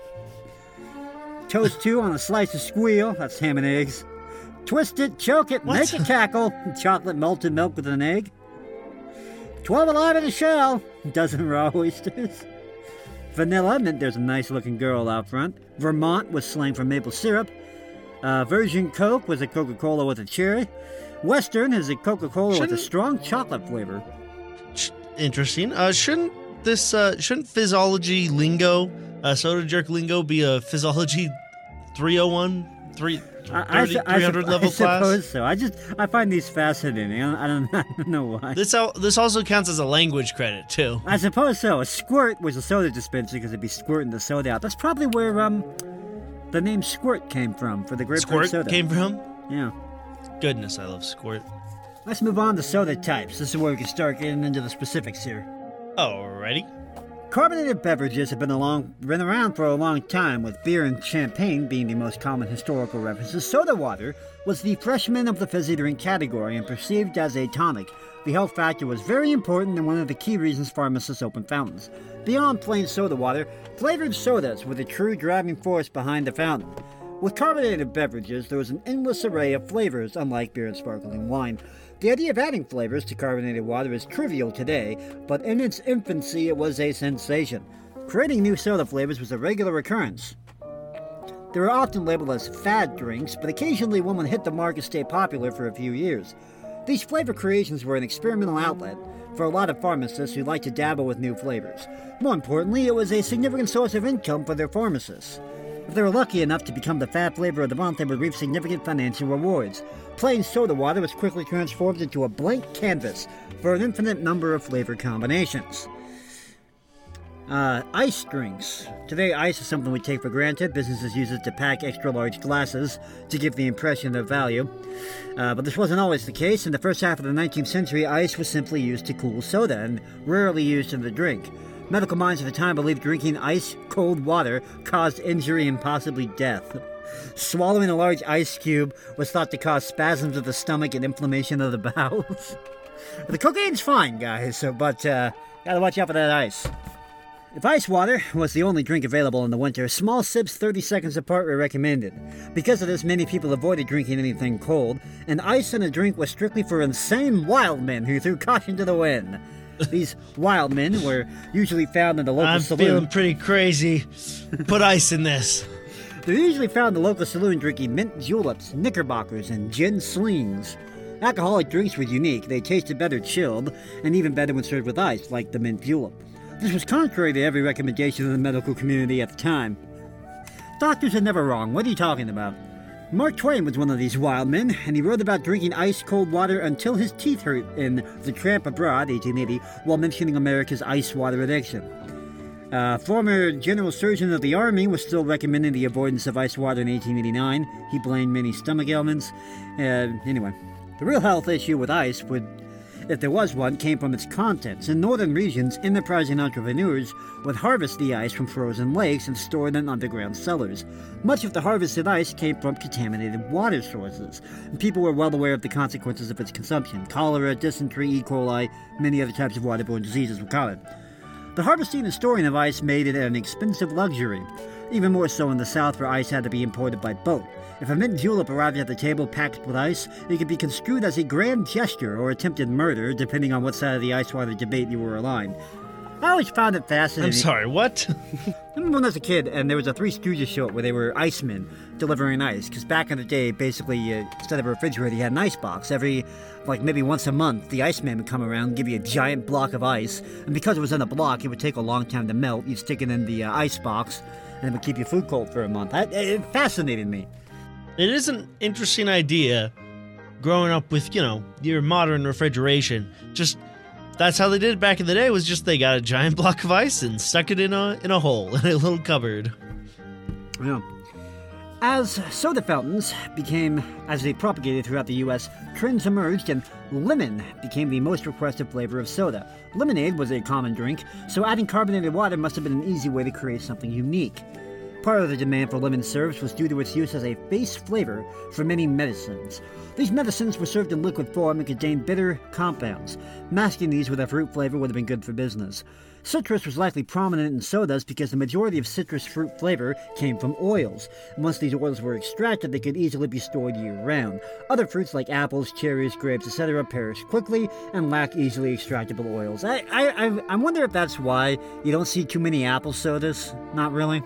Toast two on a slice of squeal. That's ham and eggs. Twist it, choke it, What? make it cackle. Chocolate melted milk with an egg. Twelve alive in a shell. Dozen raw oysters. Vanilla meant there's a nice looking girl out front. Vermont was slang for maple syrup. Uh, Virgin Coke was a Coca-Cola with a cherry. Western is a Coca-Cola with a Shouldn't- strong chocolate flavor. Sh- Interesting. Uh, shouldn't this, uh, shouldn't physiology lingo, uh, soda jerk lingo be a physiology three oh one, three, I, I, thirty, su- I, three hundred sup- level I class? suppose so. I just I find these fascinating. I don't, I don't, I don't know why. This, al- this also counts as a language credit, too. I suppose so. A squirt was a soda dispenser because it'd be squirting the soda out. That's probably where um the name Squirt came from for the grapefruit Squirt soda. came from? Yeah. Goodness, I love Squirt. Let's move on to soda types. This is where we can start getting into the specifics here. Alrighty. Carbonated beverages have been, a long, been around for a long time, with beer and champagne being the most common historical references. Soda water was the freshman of the fizzy drink category and perceived as a tonic. The health factor was very important and one of the key reasons pharmacists opened fountains. Beyond plain soda water, flavored sodas were the true driving force behind the fountain. With carbonated beverages, there was an endless array of flavors, unlike beer and sparkling wine. The idea of adding flavors to carbonated water is trivial today, but in its infancy it was a sensation. Creating new soda flavors was a regular occurrence. They were often labeled as fad drinks, but occasionally one would hit the mark and stay popular for a few years. These flavor creations were an experimental outlet for a lot of pharmacists who liked to dabble with new flavors. More importantly, it was a significant source of income for their pharmacists. If they were lucky enough to become the fad flavor of the month, they would reap significant financial rewards. Plain soda water was quickly transformed into a blank canvas for an infinite number of flavor combinations. Uh, ice drinks. Today, ice is something we take for granted. Businesses use it to pack extra-large glasses to give the impression of value. Uh, but this wasn't always the case. In the first half of the nineteenth century, ice was simply used to cool soda and rarely used in the drink. Medical minds at the time believed drinking ice-cold water caused injury and possibly death. Swallowing a large ice cube was thought to cause spasms of the stomach and inflammation of the bowels. The cocaine's fine, guys, but uh, gotta watch out for that ice. If ice water was the only drink available in the winter, small sips thirty seconds apart were recommended. Because of this, many people avoided drinking anything cold, and ice in a drink was strictly for insane wild men who threw caution to the wind. These wild men were usually found in the local I'm saloon. feeling pretty crazy. Put ice in this. They're usually found in the local saloon drinking mint juleps, knickerbockers, and gin slings. Alcoholic drinks were unique. They tasted better chilled, and even better when served with ice, like the mint julep. This was contrary to every recommendation of the medical community at the time. Doctors are never wrong. What are you talking about? Mark Twain was one of these wild men, and he wrote about drinking ice-cold water until his teeth hurt in The Tramp Abroad, eighteen eighty, while mentioning America's ice water addiction. Uh, former General Surgeon of the Army was still recommending the avoidance of ice water in eighteen eighty-nine. He blamed many stomach ailments. Uh, anyway, the real health issue with ice would, if there was one, came from its contents. In northern regions, enterprising entrepreneurs would harvest the ice from frozen lakes and store it in underground cellars. Much of the harvested ice came from contaminated water sources, and people were well aware of the consequences of its consumption. Cholera, dysentery, E. coli, many other types of waterborne diseases were common. The harvesting and storing of ice made it an expensive luxury, even more so in the South where ice had to be imported by boat. If a mint julep arrived at the table packed with ice, it could be construed as a grand gesture or attempted murder, depending on what side of the ice water debate you were aligned. I always found it fascinating. I'm sorry, what? I remember when I was a kid, and there was a Three Stooges show where they were icemen delivering ice. Because back in the day, basically, uh, instead of a refrigerator, you had an ice box. Every, like, maybe once a month, the iceman would come around and give you a giant block of ice. And because it was in a block, it would take a long time to melt. You'd stick it in the uh, ice box, and it would keep your food cold for a month. I, it fascinated me. It is an interesting idea, growing up with, you know, your modern refrigeration. Just... That's how they did it back in the day, was just they got a giant block of ice and stuck it in a in a hole, in a little cupboard. Yeah. As soda fountains became, as they propagated throughout the U S, trends emerged and lemon became the most requested flavor of soda. Lemonade was a common drink, so adding carbonated water must have been an easy way to create something unique. Part of the demand for lemon syrups was due to its use as a base flavor for many medicines. These medicines were served in liquid form and contained bitter compounds. Masking these with a fruit flavor would have been good for business. Citrus was likely prominent in sodas because the majority of citrus fruit flavor came from oils. And once these oils were extracted, they could easily be stored year-round. Other fruits like apples, cherries, grapes, et cetera perish quickly and lack easily extractable oils. I, I, I, I wonder if that's why you don't see too many apple sodas. Not really.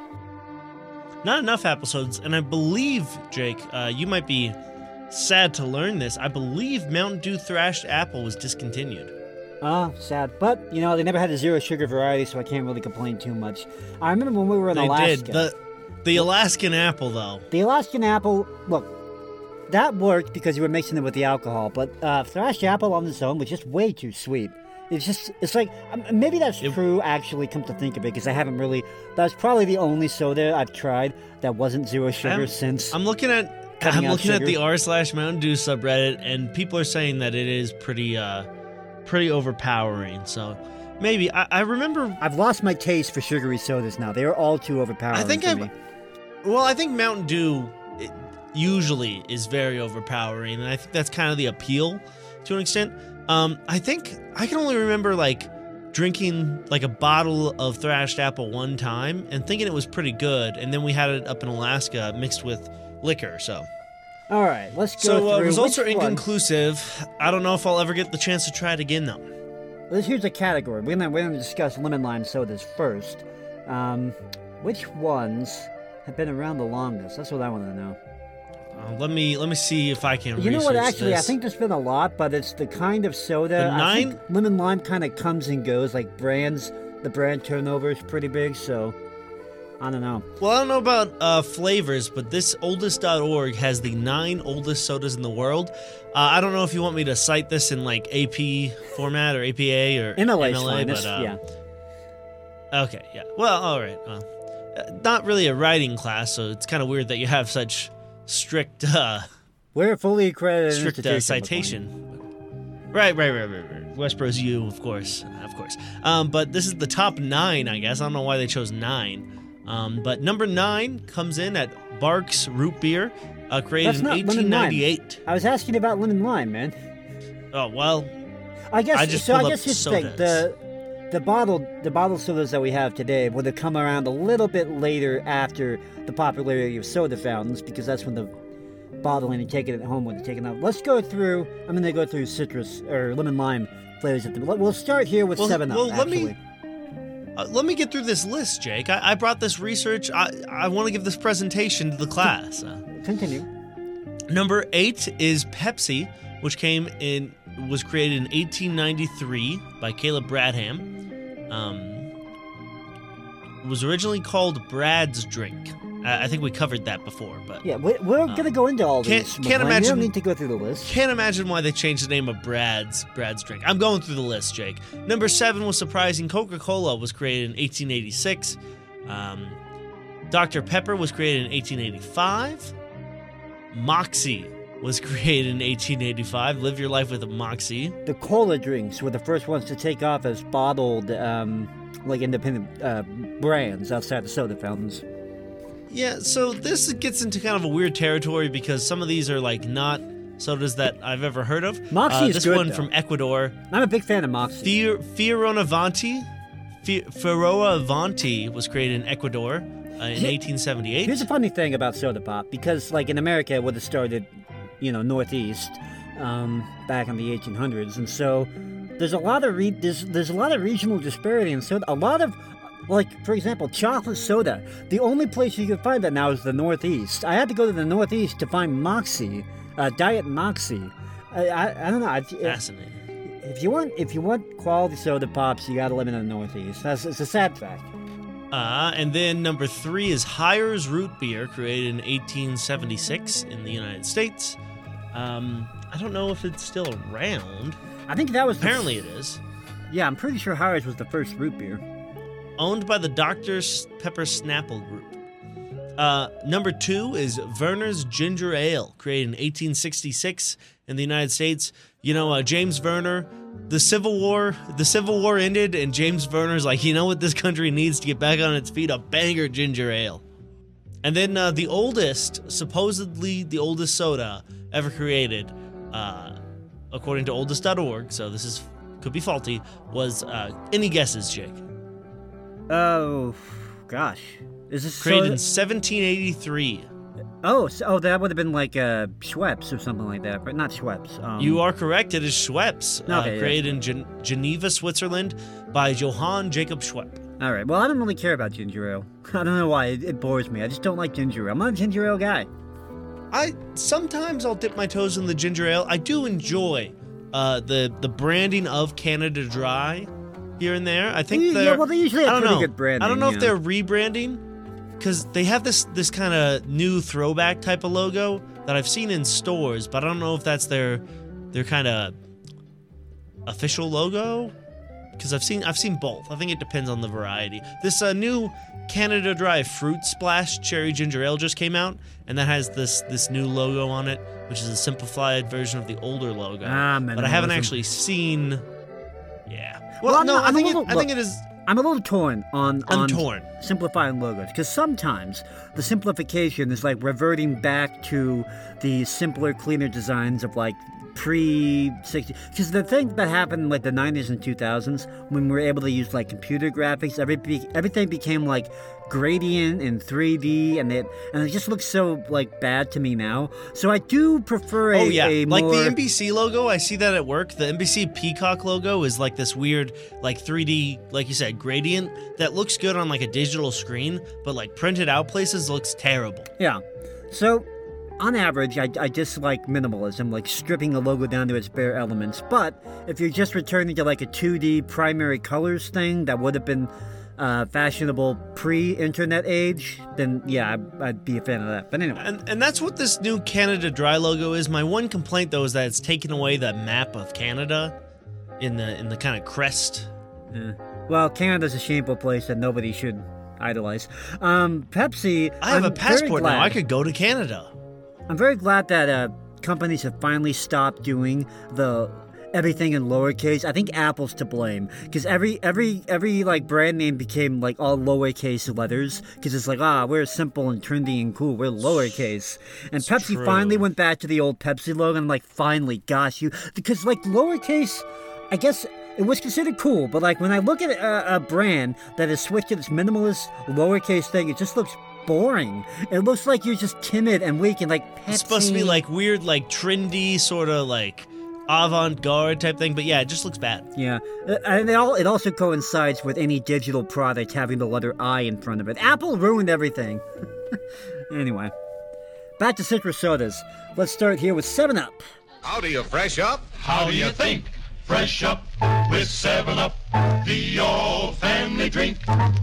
Not enough apple sodas, and I believe, Jake, uh, you might be sad to learn this. I believe Mountain Dew Thrashed Apple was discontinued. Oh, sad. But, you know, they never had a zero sugar variety, so I can't really complain too much. I remember when we were in They Alaska. did. The, the Alaskan apple, though. The Alaskan apple, look, that worked because you were mixing it with the alcohol, but uh, Thrashed Apple on its own was just way too sweet. It's just, it's like, um, maybe that's It- true, actually, come to think of it, because I haven't really, that's probably the only soda I've tried that wasn't zero sugar I'm- since. I'm looking at Cutting I'm out looking at sugar. the r slash Mountain Dew subreddit, and people are saying that it is pretty uh pretty overpowering. So maybe I, I remember. I've lost my taste for sugary sodas now. They are all too overpowering I think for I've. me. Well, I think Mountain Dew it usually is very overpowering, and I think that's kind of the appeal to an extent. Um, I think I can only remember like drinking like a bottle of Thrashed Apple one time and thinking it was pretty good, and then we had it up in Alaska mixed with liquor. So. All right, let's go So uh, through results which are one- inconclusive. I don't know if I'll ever get the chance to try it again, though. Let's here's a category. We're gonna we're gonna discuss lemon lime sodas first. Um, which ones have been around the longest? That's what I want to know. Uh, let me let me see if I can. You know what? research Actually, this. I think there's been a lot, but it's the kind of soda. The I think nine- lemon lime kind of comes and goes. Like brands, the brand turnover is pretty big. So I don't know. Well, I don't know about uh, flavors, but this oldest dot org has the nine oldest sodas in the world. Uh, I don't know if you want me to cite this in like A P format or A P A or M L A 's M L A, fine. but That's- um, yeah. Okay, yeah. Well, all right. Well, uh, not really a writing class, so it's kind of weird that you have such strict uh, We're a fully accredited strict uh, institution. citation. Right, right, right, right, right. Westbro's U, of course, of course. Um, but this is the top nine, I guess. I don't know why they chose nine. Um, but number nine comes in at Barks Root Beer, uh, created That's in not lemon eighteen lime. ninety-eight. I was asking about lemon lime, man. Oh well, I guess I just so. I pulled up guess here's the thing: sodas. the the bottled the bottled sodas that we have today would have come around a little bit later after the popularity of soda fountains, because that's when the bottling and taking it home would have taken off. Let's go through. I'm going to go through citrus or lemon lime flavors. At the, we'll start here with Well, Seven Up. well, let me- actually. uh, let me get through this list, Jake. I, I brought this research. I, I want to give this presentation to the class. Uh, Continue. Number eight is Pepsi, which came in was created in eighteen ninety-three by Caleb Bradham. Um, it was originally called Brad's Drink. I, I think we covered that before, but Yeah, we, we're going to go into all can't- these. can't McLean. We imagine- don't need to go through the list. can't imagine why they changed the name of Brad's Brad's Drink. I'm going through the list, Jake. Number seven was surprising. Coca-Cola was created in eighteen eighty-six. Um, Doctor Pepper was created in eighteen eighty-five. Moxie was created in eighteen eighty-five. Live your life with a Moxie. The cola drinks were the first ones to take off as bottled, um, like independent uh, brands outside the soda fountains. Yeah, so this gets into kind of a weird territory because some of these are like not sodas that I've ever heard of. Moxie uh, is this good, one though. from Ecuador, I'm a big fan of Moxie. Fior- Fioravanti, Fi- Fioravanti was created in Ecuador. Uh, uh, in eighteen seventy-eight. Here's a funny thing about soda pop, because like in America it would have started, you know, northeast, um, back in the eighteen hundreds, and so there's a lot of re- there's there's a lot of regional disparity in soda. A lot of, like, for example, chocolate soda. The only place you can find that now is the Northeast. I had to go to the Northeast to find Moxie, uh, Diet Moxie. I, I, I don't know. If, Fascinating. If you want if you want quality soda pops, you got to live in the Northeast. That's it's a sad fact. Uh, and then number three is Hires Root Beer, created in eighteen seventy-six in the United States. Um, I don't know if it's still around. I think that was the Apparently f- it is. Yeah, I'm pretty sure Hires was the first root beer. Owned by the Doctor Pepper Snapple Group. Uh, number two is Werner's Ginger Ale, created in eighteen sixty-six in the United States. You know, uh, James Werner, the Civil War, the Civil War ended, and James Werner's like, you know what this country needs to get back on its feet? A banger ginger ale. And then uh, the oldest, supposedly the oldest soda ever created, uh, according to oldest dot org, so this is could be faulty, was uh, any guesses, Jake? Oh, gosh. Is this Created soda- in seventeen eighty-three. Oh, so, oh, that would have been like uh, Schweppes or something like that, but not Schweppes. Um, You are correct. It is Schweppes, uh, Okay, yeah. created in Gen- Geneva, Switzerland, by Johann Jacob Schwepp. All right. Well, I don't really care about ginger ale. I don't know why. It, it bores me. I just don't like ginger ale. I'm not a ginger ale guy. I sometimes I'll dip my toes in the ginger ale. I do enjoy uh, the the branding of Canada Dry here and there. I think Yeah, they're well, they usually have I don't pretty know. good branding, I don't know yeah. if they're rebranding, because they have this this kind of new throwback type of logo that I've seen in stores, but I don't know if that's their their kind of official logo. Because I've seen I've seen both. I think it depends on the variety. This uh, new Canada Dry Fruit Splash Cherry Ginger Ale just came out, and that has this this new logo on it, which is a simplified version of the older logo. Ah, but I haven't minimalism. actually seen. Yeah. Well, Well, I'm no, not- I I'm a think little- it, I think it is. I'm a little torn on, I'm on torn. simplifying logos, because sometimes the simplification is like reverting back to the simpler, cleaner designs of like pre-sixty. Because the thing that happened in like the nineties and two thousands, when we were able to use like computer graphics, every, everything became like gradient and three D, and it and it just looks so like bad to me now. So I do prefer a, Oh yeah, a like more... the N B C logo. I see that at work. The N B C Peacock logo is like this weird, like three D, like you said, gradient that looks good on like a digital screen, but like printed out places looks terrible. Yeah. So, on average, I, I dislike minimalism, like stripping a logo down to its bare elements. But if you're just returning to like a two D primary colors thing that would have been uh, fashionable pre-internet age, then yeah, I'd, I'd be a fan of that. But anyway. And and that's what this new Canada Dry logo is. My one complaint though is that it's taken away the map of Canada in the in the kind of crest. Yeah. Well, Canada's a shameful place that nobody should idolize. Um, Pepsi. I have I'm a very passport now. glad- I could go to Canada. I'm very glad that uh, companies have finally stopped doing the everything in lowercase. I think Apple's to blame, because every every every like brand name became like all lowercase letters, because it's like, ah, we're simple and trendy and cool. We're lowercase. And It's Pepsi true. finally went back to the old Pepsi logo. And I'm like, finally, gosh, you, because like lowercase, I guess. It was considered cool, but like when I look at a, a brand that has switched to this minimalist lowercase thing, it just looks boring. It looks like you're just timid and weak and like Pepsi. It's supposed to be like weird, like trendy, sort of like avant-garde type thing, but yeah, it just looks bad. Yeah, Uh, and it, all, it also coincides with any digital product having the letter I in front of it. Apple ruined everything. Anyway, back to citrus sodas. Let's start here with seven up. How do you fresh up? How do you think? Fresh up with seven up, the old family drink.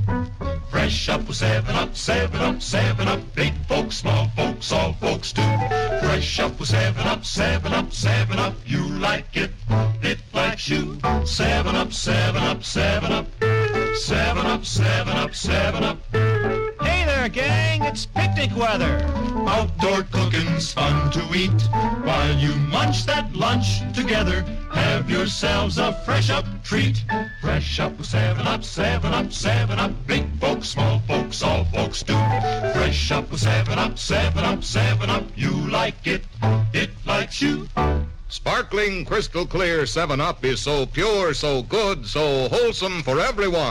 Fresh up with seven up, seven up, seven up. Big folks, small folks, all folks do. Fresh up with seven up, seven up, seven up. You like it, it likes you. seven up, seven up, seven up. seven up, seven up, seven up. Hey there, gang, it's picnic weather. Outdoor cooking's fun to eat. While you munch that lunch together, have yourselves a fresh up treat. Fresh up with seven up, seven up, seven up. Big folks, small folks, all folks do. Fresh up with seven up, seven up, seven up. You like it, it likes you. Sparkling, crystal clear seven up is so pure, so good, so wholesome for everyone.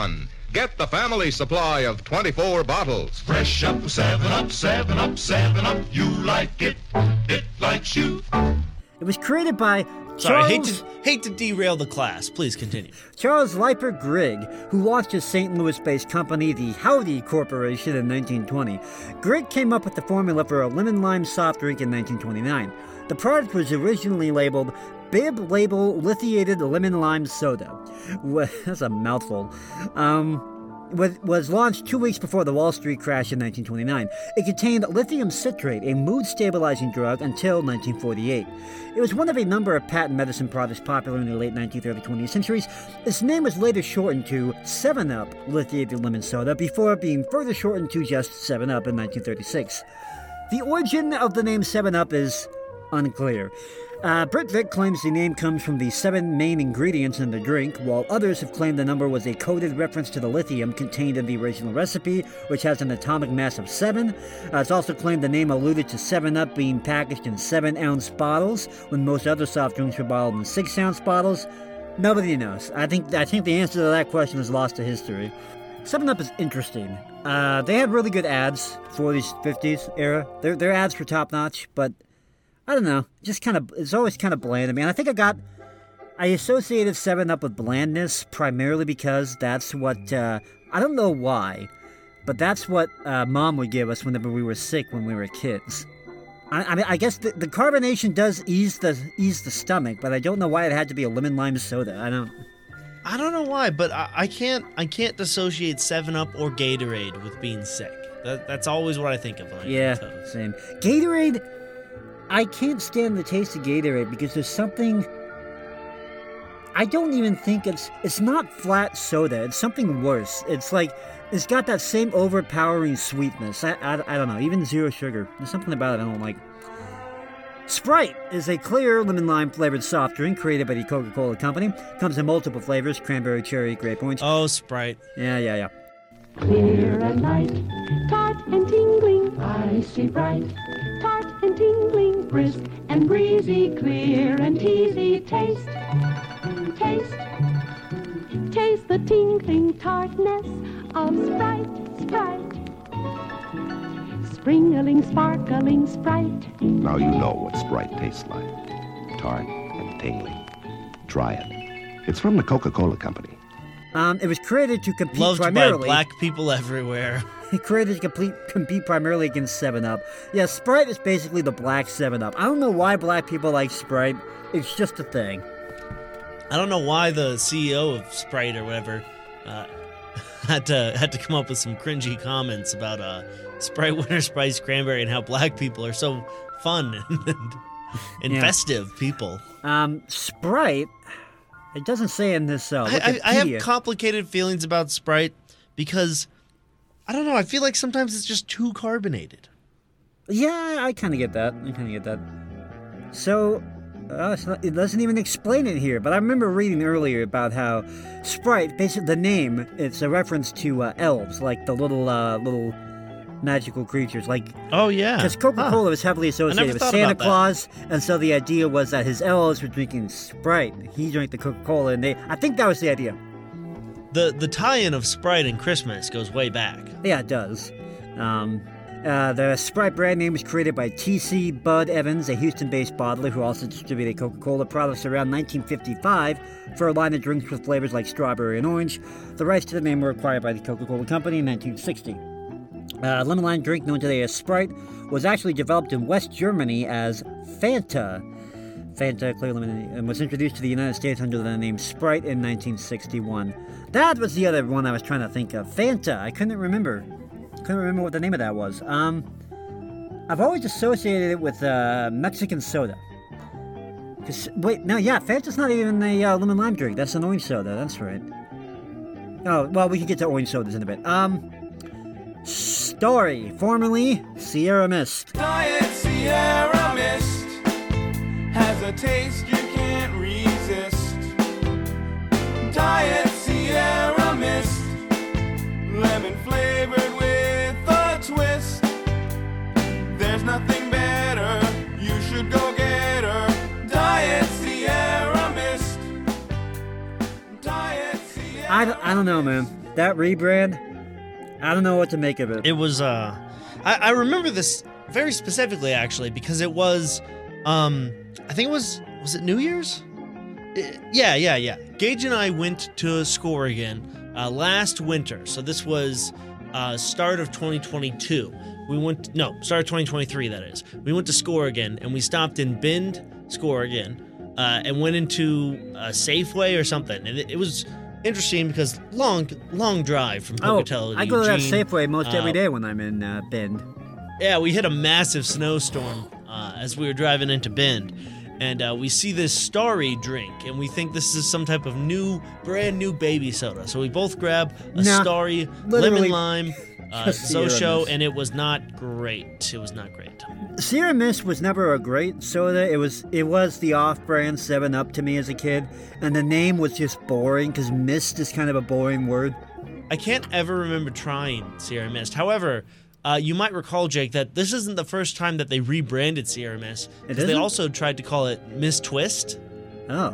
Get the family supply of twenty-four bottles. Fresh up with seven up, seven up, seven up. You like it, it likes you. It was created by Sorry, Charles, hate to hate to derail the class. Please continue. Charles Leiper Grigg, who launched his Saint Louis-based company, the Howdy Corporation, in nineteen twenty. Grigg came up with the formula for a lemon lime soft drink in nineteen twenty-nine. The product was originally labeled Bib Label Lithiated Lemon Lime Soda. That's a mouthful. Um... was launched two weeks before the Wall Street crash in nineteen twenty-nine. It contained lithium citrate, a mood-stabilizing drug, until nineteen forty-eight. It was one of a number of patent medicine products popular in the late nineteenth, early twentieth centuries. Its name was later shortened to seven up Lithiated Lemon Soda, before being further shortened to just seven up in nineteen thirty-six. The origin of the name seven up is unclear. Uh, Britvic claims the name comes from the seven main ingredients in the drink, while others have claimed the number was a coded reference to the lithium contained in the original recipe, which has an atomic mass of seven. Uh, it's also claimed the name alluded to seven up being packaged in seven ounce bottles, when most other soft drinks were bottled in six ounce bottles. Nobody knows. I think I think the answer to that question is lost to history. seven up is interesting. Uh, they had really good ads, forties, fifties era. Their, their ads were top-notch, but I don't know, just kind of, it's always kind of bland to me. And I think I got, I associated seven up with blandness, primarily because that's what, uh, I don't know why, but that's what uh, Mom would give us whenever we were sick when we were kids. I, I mean, I guess the, the carbonation does ease the ease the stomach, but I don't know why it had to be a lemon lime soda. I don't. I don't know why, but I, I can't I can't dissociate seven up or Gatorade with being sick. That, that's always what I think of when I Yeah, get toast. same. Gatorade, I can't stand the taste of Gatorade because there's something. I don't even think it's it's not flat soda. It's something worse. It's like it's got that same overpowering sweetness. I, I, I don't know. Even zero sugar. There's something about it I don't like. Sprite is a clear lemon lime flavored soft drink created by the Coca-Cola Company. Comes in multiple flavors: cranberry, cherry, grape, orange. Oh, Sprite. Yeah, yeah, yeah. Clear and light, tart and tingling, icy bright, tart and tingling, brisk and breezy, clear and easy. Taste, taste, taste the tingling tartness of Sprite, Sprite. Springling, sparkling Sprite. Now you know what Sprite tastes like. Tart and tingling. Try it. It's from the Coca-Cola Company. Um, it was created to compete Loved primarily. by black people everywhere. It created to complete, compete primarily against seven up. Yeah, Sprite is basically the black seven up. I don't know why black people like Sprite. It's just a thing. I don't know why the C E O of Sprite or whatever uh, had to had to come up with some cringy comments about uh, Sprite Winter Spice Cranberry and how black people are so fun and, and, and Yeah. festive people. Um, Sprite, it doesn't say in this uh, I, I, I have Wikipedia. complicated feelings about Sprite because I don't know. I feel like sometimes it's just too carbonated. Yeah, I kind of get that. I kind of get that. So, uh, it's not- it doesn't even explain it here, but I remember reading earlier about how Sprite, basically the name, it's a reference to uh, elves, like the little, uh, little magical creatures, like Oh yeah, because Coca-Cola was heavily associated with thought Santa about that. Claus, and so the idea was that his elves were drinking Sprite. He drank the Coca-Cola, and they. I think that was the idea. the the tie-in of Sprite and Christmas goes way back. Yeah, it does. Um, uh, the Sprite brand name was created by T C Bud Evans, a Houston-based bottler who also distributed Coca-Cola products around nineteen fifty-five for a line of drinks with flavors like strawberry and orange. The rights to the name were acquired by the Coca-Cola Company in nineteen sixty. Uh, lemon lime drink known today as Sprite was actually developed in West Germany as Fanta. Fanta clear lemon and was introduced to the United States under the name Sprite in nineteen sixty-one. That was the other one I was trying to think of. Fanta. I couldn't remember. Couldn't remember what the name of that was. Um, I've always associated it with uh, Mexican soda. 'Cause, wait, no, yeah, Fanta's not even a uh, lemon lime drink. That's an orange soda. That's right. Oh, well, we can get to orange sodas in a bit. Um, Story, formerly Sierra Mist. Diet Sierra Mist has a taste you can't resist. Diet Sierra Mist, lemon flavored with a twist. There's nothing better, you should go get her. Diet Sierra Mist. Diet Sierra I, don't- I don't know, man. that rebrand, I don't know what to make of it. It was, uh, I, I remember this very specifically, actually, because it was, um, I think it was, was it New Year's? I- yeah, yeah, yeah. Gage and I went to Score again uh, last winter. So this was uh, start of twenty twenty-two. We went, no, start of twenty twenty-three, that is. We went to Score again, and we stopped in Bend, Score again, uh, and went into a Safeway or something. And it, it was interesting because long, long drive from Oh, Pocatello to I go to that Eugene. Safeway most every Uh, day when I'm in uh, Bend. Yeah, we hit a massive snowstorm uh, as we were driving into Bend. And uh, we see this Starry drink, and we think this is some type of new, brand new baby soda. So we both grab a Nah, Starry literally lemon lime uh, just Sierra Zosho, Mist. and it was not great. It was not great. Sierra Mist was never a great soda. It was it was the off-brand seven up to me as a kid, and the name was just boring because mist is kind of a boring word. I can't ever remember trying Sierra Mist. However, uh, you might recall, Jake, that this isn't the first time that they rebranded Sierra Mist. It 'cause They isn't? also tried to call it Mist Twist. Oh.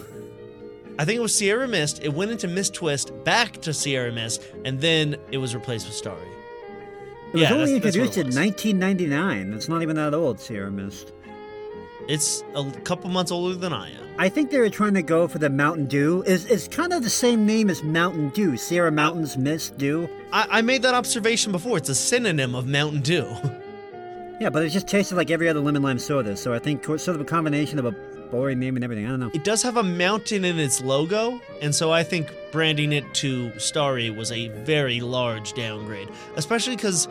I think it was Sierra Mist. It went into Mist Twist, back to Sierra Mist, and then it was replaced with Starry. It was Yeah, only that's- that's what introduced it in was. nineteen ninety-nine. It's not even that old, Sierra Mist. It's a couple months older than I am. I think they were trying to go for the Mountain Dew. It's, it's kind of the same name as Mountain Dew. Sierra Mountains Mist Dew. I, I made that observation before. It's a synonym of Mountain Dew. Yeah, but it just tasted like every other lemon lime soda. So I think sort of a combination of a boring name and everything. I don't know. It does have a mountain in its logo, and so I think branding it to Starry was a very large downgrade. Especially because,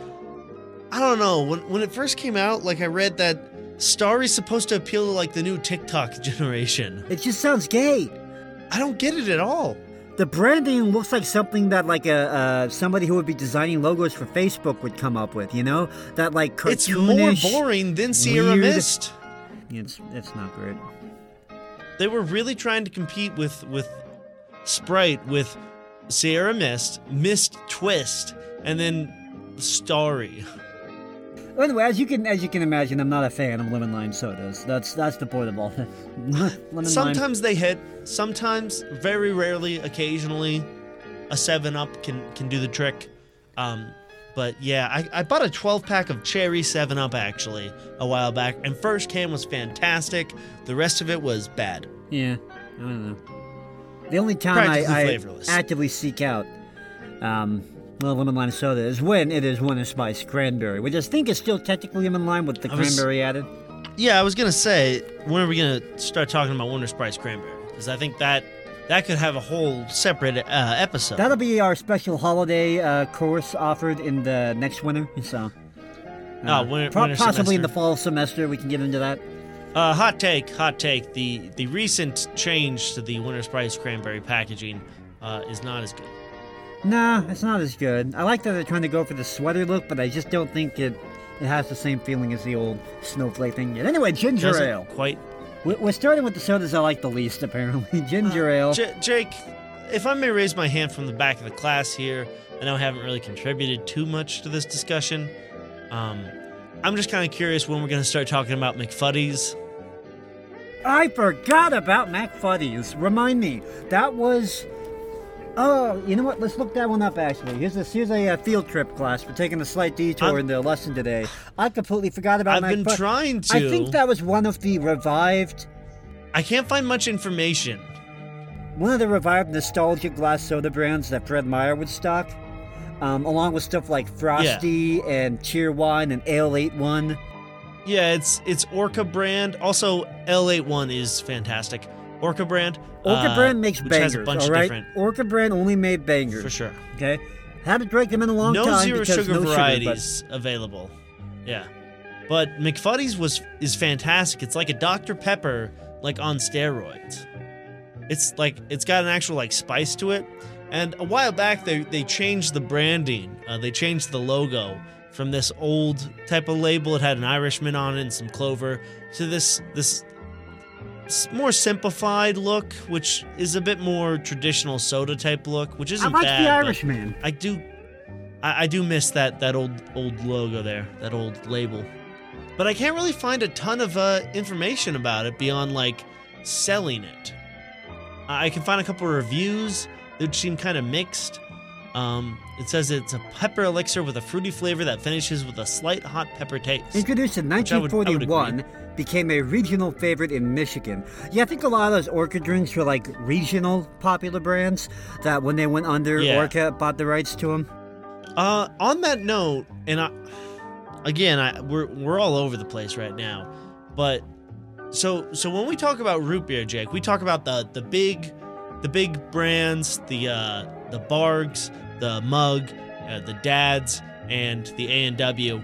I don't know, when, when it first came out, like I read that Starry's supposed to appeal to like the new TikTok generation. It just sounds gay. I don't get it at all. The branding looks like something that like a uh, somebody who would be designing logos for Facebook would come up with. You know, that like It's more cartoonish. boring than Sierra weird- Mist. It's it's not great. They were really trying to compete with with Sprite, with Sierra Mist, Mist Twist, and then Starry. Well, anyway, as you can as you can imagine, I'm not a fan of lemon lime sodas. That's that's the point of all this. lemon lime. Sometimes they hit. Sometimes, very rarely, occasionally, a seven up can can do the trick. Um, but yeah, I, I bought a twelve pack of cherry seven up actually a while back, and first can was fantastic. The rest of it was bad. Yeah, I don't know. The only time I, Practically I flavorless. actively seek out um, well, lemon lime soda is when it is Winter Spice Cranberry, which I think is still technically lemon lime with the I was- cranberry added. Yeah, I was gonna say, when are we gonna start talking about Wonder Spice Cranberry? Because I think that that could have a whole separate uh, episode. That'll be our special holiday uh, course offered in the next winter. So, Oh, winter- pro- winter possibly in semester. the fall semester, we can get into that. Uh, hot take, hot take. The the recent change to the Winter Spice Cranberry packaging uh, is not as good. Nah, it's not as good. I like that they're trying to go for the sweater look, but I just don't think it it has the same feeling as the old snowflake thing yet. Anyway, ginger Doesn't ale. quite. We- We're starting with the sodas I like the least, apparently. Ginger ale. J- Jake, if I may raise my hand from the back of the class here, I know I haven't really contributed too much to this discussion. Um, I'm just kind of curious when we're going to start talking about McFuddies. I forgot about McFuddies. Remind me. That was. Oh, you know what? Let's look that one up, actually. Here's a, here's a uh, field trip class. We're taking a slight detour I'm- in the lesson today. I completely forgot about I've been McFud- trying to. I think that was one of the revived. I can't find much information. One of the revived nostalgia glass soda brands that Fred Meyer would stock. Um, along with stuff like Frosty and Cheerwine and Ale eighty-one. Yeah, it's it's Orca brand. Also, L eighty-one is fantastic. Orca brand. Orca uh, brand makes which bangers, has a bunch all of right? different, Orca brand only made bangers. for sure. Okay? Haven't drank them in a long No time zero because sugar no varieties sugar, available. Yeah, but McFuddies was is fantastic. It's like a Doctor Pepper, like on steroids. It's like it's got an actual like spice to it. And a while back, they they changed the branding. Uh, they changed the logo from this old type of label. It had an Irishman on it and some clover to this this s- more simplified look, which is a bit more traditional soda type look, which but isn't I like bad. the but Irishman. I do, I, I do miss that that old old logo there, that old label. But I can't really find a ton of uh, information about it beyond like selling it. I can find a couple of reviews that seem kind of mixed. Um, it says it's a pepper elixir with a fruity flavor that finishes with a slight hot pepper taste. Introduced in Which I nineteen would- I would forty-one, agree. became a regional favorite in Michigan. Yeah, I think a lot of those Orca drinks were like regional popular brands that when they went under, Yeah. Orca bought the rights to them. Uh, on that note, and I, again, I we're we're all over the place right now, but so so when we talk about root beer, Jake, we talk about the the big, the big brands, the uh, the Bargs, the Mug, uh, the Dads, and the A and W.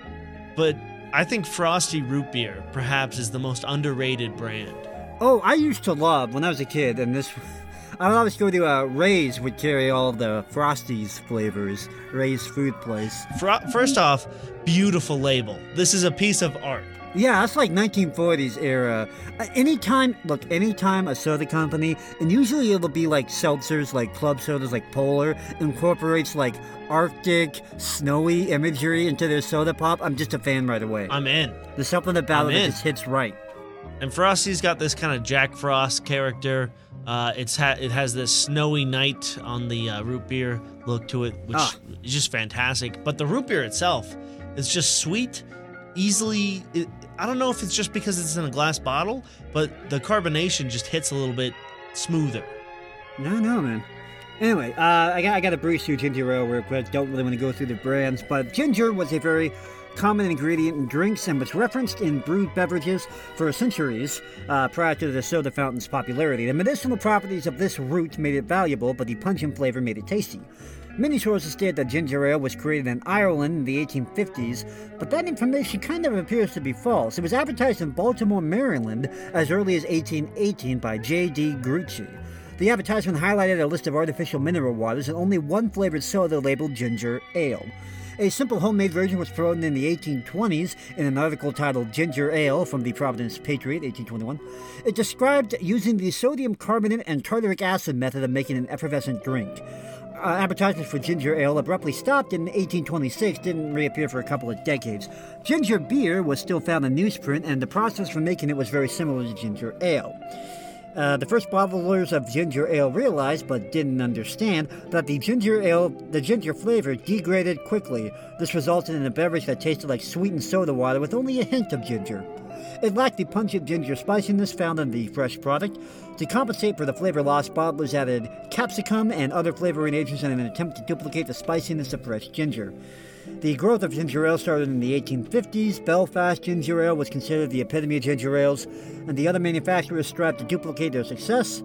But I think Frosty Root Beer perhaps is the most underrated brand. Oh, I used to love, when I was a kid, and this, I would always go to uh, Ray's, would carry all of the Frosties flavors, Ray's food place. Fro- First off, beautiful label. This is a piece of art. Yeah, that's like nineteen forties era. Uh, anytime, look, anytime a soda company, and usually it'll be like seltzers, like club sodas, like Polar, incorporates like Arctic, snowy imagery into their soda pop, I'm just a fan right away. I'm in. There's something about I'm it that in. just hits right. And Frosty's got this kind of Jack Frost character. Uh, it's ha- it has this snowy night on the uh, root beer look to it, which Ah. is just fantastic. But the root beer itself is just sweet, easily. It, I don't know if it's just because it's in a glass bottle, but the carbonation just hits a little bit smoother. No, no, man. Anyway, uh, I got I got to breeze through ginger ale real quick. Don't really want to go through the brands, but ginger was a very common ingredient in drinks and was referenced in brewed beverages for centuries uh, prior to the soda fountain's popularity. The medicinal properties of this root made it valuable, but the pungent flavor made it tasty. Many sources state that ginger ale was created in Ireland in the eighteen fifties, but that information kind of appears to be false. It was advertised in Baltimore, Maryland, as early as eighteen eighteen by J D Grucci. The advertisement highlighted a list of artificial mineral waters and only one flavored soda labeled ginger ale. A simple homemade version was promoted in the eighteen twenties in an article titled Ginger Ale from the Providence Patriot, eighteen twenty-one. It described using the sodium carbonate and tartaric acid method of making an effervescent drink. Uh, advertisements for ginger ale abruptly stopped in eighteen twenty-six, didn't reappear for a couple of decades. Ginger beer was still found in newsprint, and the process for making it was very similar to ginger ale. Uh, the first bottlers of ginger ale realized, but didn't understand, that the ginger ale, the ginger flavor degraded quickly. This resulted in a beverage that tasted like sweetened soda water with only a hint of ginger. It lacked the pungent ginger spiciness found in the fresh product. To compensate for the flavor loss, bottlers added capsicum and other flavoring agents in an attempt to duplicate the spiciness of fresh ginger. The growth of ginger ale started in the eighteen fifties. Belfast ginger ale was considered the epitome of ginger ales, and the other manufacturers strived to duplicate their success.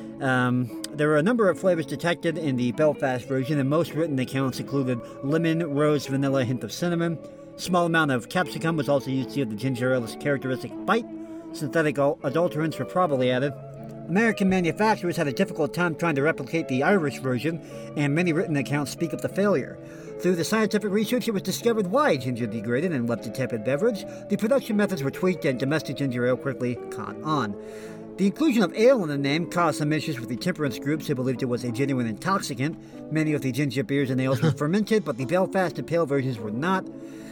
Um, there were a number of flavors detected in the Belfast version, and most written accounts included lemon, rose, vanilla, hint of cinnamon. Small amount of capsicum was also used to give the ginger ale's characteristic bite. Synthetic al- adulterants were probably added. American manufacturers had a difficult time trying to replicate the Irish version, and many written accounts speak of the failure. Through the scientific research, it was discovered why ginger degraded and left a tepid beverage. The production methods were tweaked, and domestic ginger ale quickly caught on. The inclusion of ale in the name caused some issues with the temperance groups who believed it was a genuine intoxicant. Many of the ginger beers and ales were fermented, but the Belfast and pale versions were not.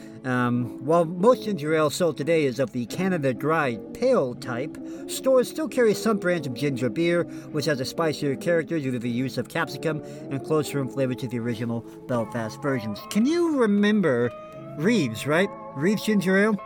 Um, while most ginger ale sold today is of the Canada Dry Pale type, stores still carry some brands of ginger beer, which has a spicier character due to the use of capsicum and closer in flavor to the original Belfast versions. Can you remember Reeves, right? Reeves ginger ale?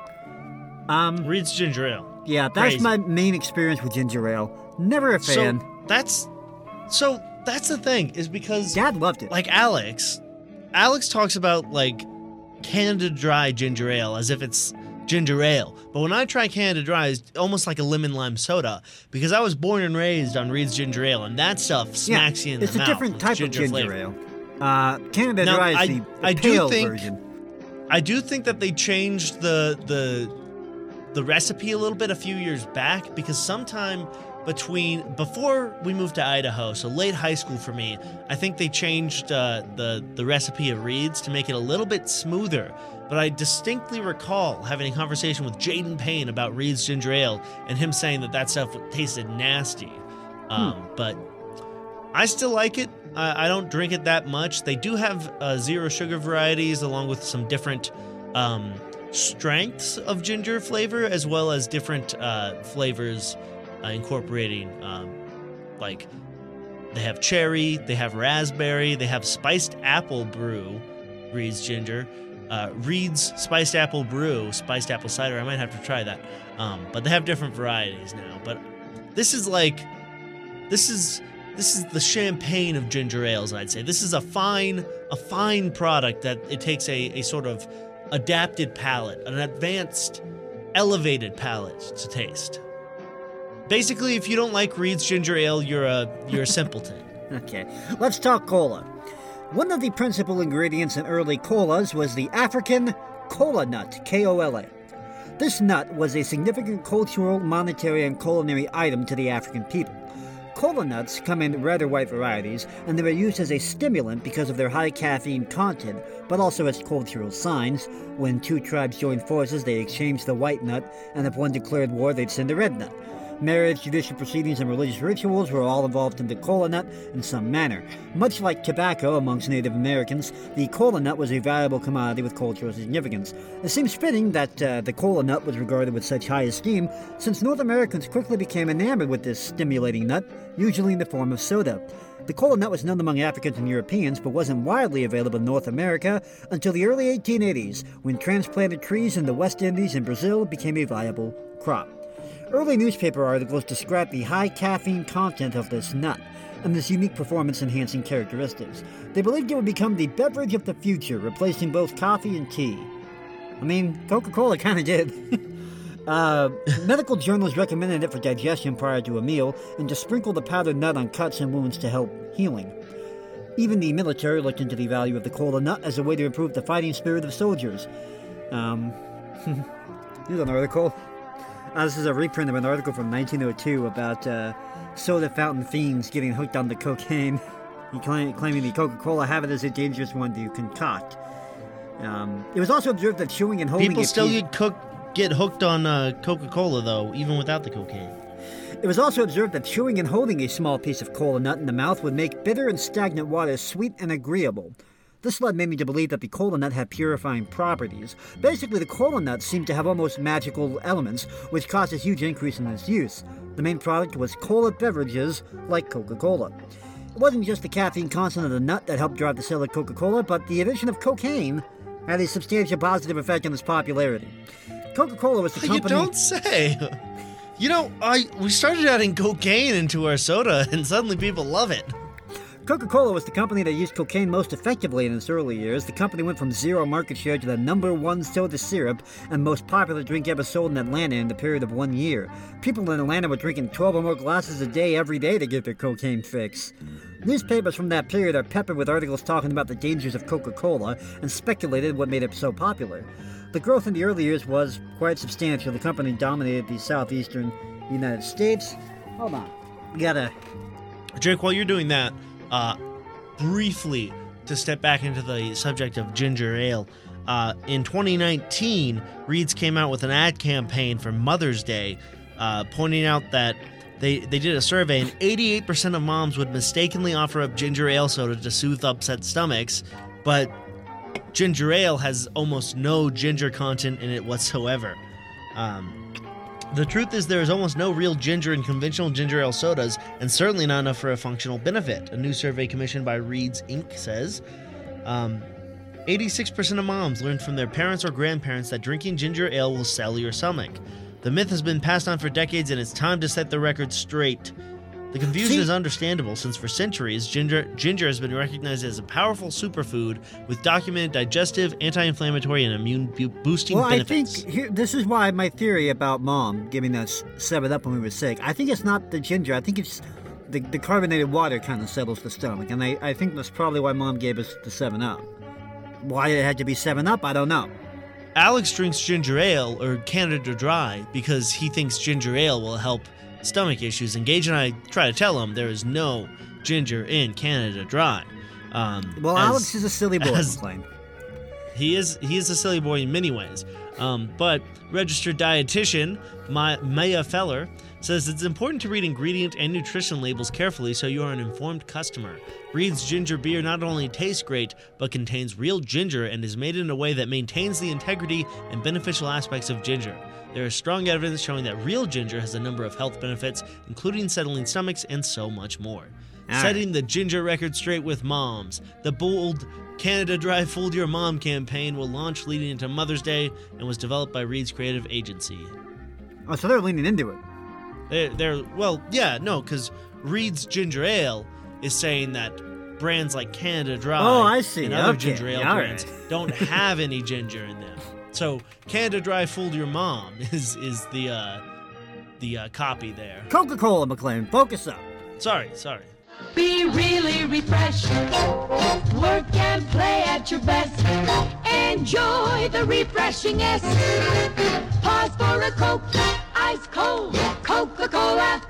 Um, Reed's ginger ale. yeah, that's Crazy. my main experience with ginger ale. Never a fan. So that's so that's the thing is because Dad loved it. like Alex, Alex talks about like Canada Dry ginger ale as if it's ginger ale. But when I try Canada Dry, it's almost like a lemon lime soda because I was born and raised on Reed's ginger ale, and that stuff smacks you in it's the a mouth. different with type of ginger ginger flavor. ale. Uh, Canada Now, Dry is I- the, the I do pale think- version. I do think that they changed the the the recipe a little bit a few years back because sometime between before we moved to Idaho, so late high school for me, I think they changed uh, the the recipe of Reed's to make it a little bit smoother. But I distinctly recall having a conversation with Jaden Payne about Reed's ginger ale and him saying that that stuff tasted nasty. Um, Hmm. But I still like it. I, I don't drink it that much. They do have uh, zero sugar varieties along with some different um, strengths of ginger flavor as well as different uh, flavors uh, incorporating um, like they have cherry, they have raspberry, they have spiced apple brew, Reed's Ginger, uh, Reed's spiced apple brew, spiced apple cider. I might have to try that. Um, but they have different varieties now. But this is like, this is this is the champagne of ginger ales, I'd say. This is a fine, a fine product that it takes a, a sort of adapted palate, an advanced, elevated palate to taste. Basically, if you don't like Reed's Ginger Ale, you're a you're a simpleton. Okay, let's talk cola. One of the principal ingredients in early colas was the African kola nut, K O L A. This nut was a significant cultural, monetary, and culinary item to the African people. Kola nuts come in red or white varieties, and they were used as a stimulant because of their high caffeine content, but also as cultural signs. When two tribes joined forces, they exchanged the white nut, and if one declared war, they'd send the red nut. Marriage, judicial proceedings, and religious rituals were all involved in the kola nut in some manner. Much like tobacco amongst Native Americans, the kola nut was a valuable commodity with cultural significance. It seems fitting that uh, the kola nut was regarded with such high esteem, since North Americans quickly became enamored with this stimulating nut, usually in the form of soda. The kola nut was known among Africans and Europeans, but wasn't widely available in North America until the early eighteen eighties, when transplanted trees in the West Indies and Brazil became a viable crop. Early newspaper articles described the high caffeine content of this nut and this unique performance-enhancing characteristics. They believed it would become the beverage of the future, replacing both coffee and tea. I mean, Coca-Cola kind of did. uh, medical journals recommended it for digestion prior to a meal and to sprinkle the powdered nut on cuts and wounds to help healing. Even the military looked into the value of the kola nut as a way to improve the fighting spirit of soldiers. Um, here's an article. Uh, this is a reprint of an article from nineteen oh two about uh, soda fountain fiends getting hooked on the cocaine. He claim, claiming the Coca-Cola habit is a dangerous one to concoct. Um, it was also observed that chewing and holding People a still piece- get cook, get hooked on uh, Coca-Cola, though, even without the cocaine. It was also observed that chewing and holding a small piece of kola nut in the mouth would make bitter and stagnant water sweet and agreeable. This led many to believe that the kola nut had purifying properties. Basically, the kola nut seemed to have almost magical elements, which caused a huge increase in its use. The main product was cola beverages like Coca-Cola. It wasn't just the caffeine content of the nut that helped drive the sale of Coca-Cola, but the addition of cocaine had a substantial positive effect on its popularity. Coca-Cola was the You company... don't say. You know, I we started adding cocaine into our soda, and suddenly people love it. Coca-Cola was the company that used cocaine most effectively in its early years. The company went from zero market share to the number one soda syrup and most popular drink ever sold in Atlanta in the period of one year. People in Atlanta were drinking twelve or more glasses a day every day to get their cocaine fix. Newspapers from that period are peppered with articles talking about the dangers of Coca-Cola and speculated what made it so popular. The growth in the early years was quite substantial. The company dominated the southeastern United States. Hold on. We gotta... Jake, while you're doing that, uh, briefly to step back into the subject of ginger ale, uh, in twenty nineteen, Reed's came out with an ad campaign for Mother's Day, uh, pointing out that they, they did a survey and eighty-eight percent of moms would mistakenly offer up ginger ale soda to soothe upset stomachs, but ginger ale has almost no ginger content in it whatsoever. Um, The truth is there is almost no real ginger in conventional ginger ale sodas, and certainly not enough for a functional benefit. A new survey commissioned by Reed's Incorporated says um, eighty-six percent of moms learned from their parents or grandparents that drinking ginger ale will sell your stomach. The myth has been passed on for decades, and it's time to set the record straight. The confusion See? is understandable, since for centuries, ginger ginger has been recognized as a powerful superfood with documented digestive, anti-inflammatory, and immune-boosting Well, benefits. I think here, this is why my theory about Mom giving us seven up when we were sick, I think it's not the ginger. I think it's the, the carbonated water kind of settles the stomach. And I, I think that's probably why Mom gave us the seven up. Why it had to be seven up, I don't know. Alex drinks ginger ale, or Canada Dry, because he thinks ginger ale will help stomach issues. And Gage and I try to tell him there is no ginger in Canada Dry. Um, Well, as- Alex is a silly boy, as- McLean. He is he is a silly boy in many ways. Um, but registered dietitian Ma- Maya Feller says it's important to read ingredient and nutrition labels carefully so you are an informed customer. Reed's ginger beer not only tastes great, but contains real ginger and is made in a way that maintains the integrity and beneficial aspects of ginger. There is strong evidence showing that real ginger has a number of health benefits, including settling stomachs and so much more. setting the ginger record straight with moms. The bold Canada Dry Fooled Your Mom campaign will launch leading into Mother's Day and was developed by Reed's creative agency. Oh, so they're leaning into it. They're, they're well, yeah, no, because Reed's Ginger Ale is saying that brands like Canada Dry Oh, I see. and other Okay. ginger ale All brands right. don't have any ginger in them. So Canada Dry Fooled Your Mom is is the uh, the uh, copy there. Coca-Cola, McLean, focus up. Sorry, sorry. Be really refreshed. Work and play at your best. Enjoy the refreshingness. Pause for a Coke, ice cold Coca-Cola.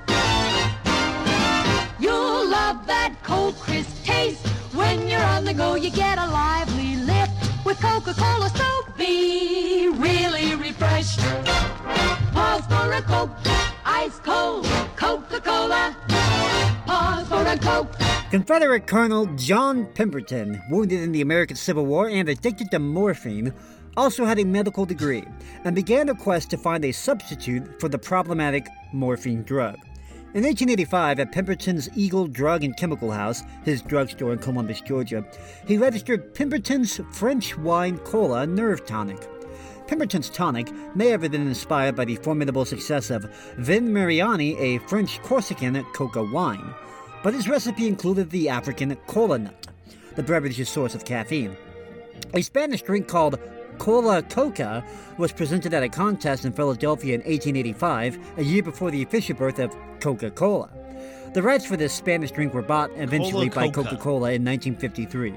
You'll love that cold, crisp taste. When you're on the go, you get a lively lift with Coca-Cola. So be really refreshed. Pause for a Coke, ice cold Coca-Cola. Pause for a Coke. Confederate Colonel John Pemberton, wounded in the American Civil War and addicted to morphine, also had a medical degree and began a quest to find a substitute for the problematic morphine drug. In eighteen eighty-five, at Pemberton's Eagle Drug and Chemical House, his drugstore in Columbus, Georgia, he registered Pemberton's French Wine Cola Nerve Tonic. Pemberton's tonic may have been inspired by the formidable success of Vin Mariani, a French Corsican coca wine, but his recipe included the African cola nut, the beverage's source of caffeine. A Spanish drink called Cola Coca was presented at a contest in Philadelphia in eighteen eighty-five, a year before the official birth of Coca-Cola. The rights for this Spanish drink were bought eventually by Cola Coca. Coca-Cola in nineteen fifty-three.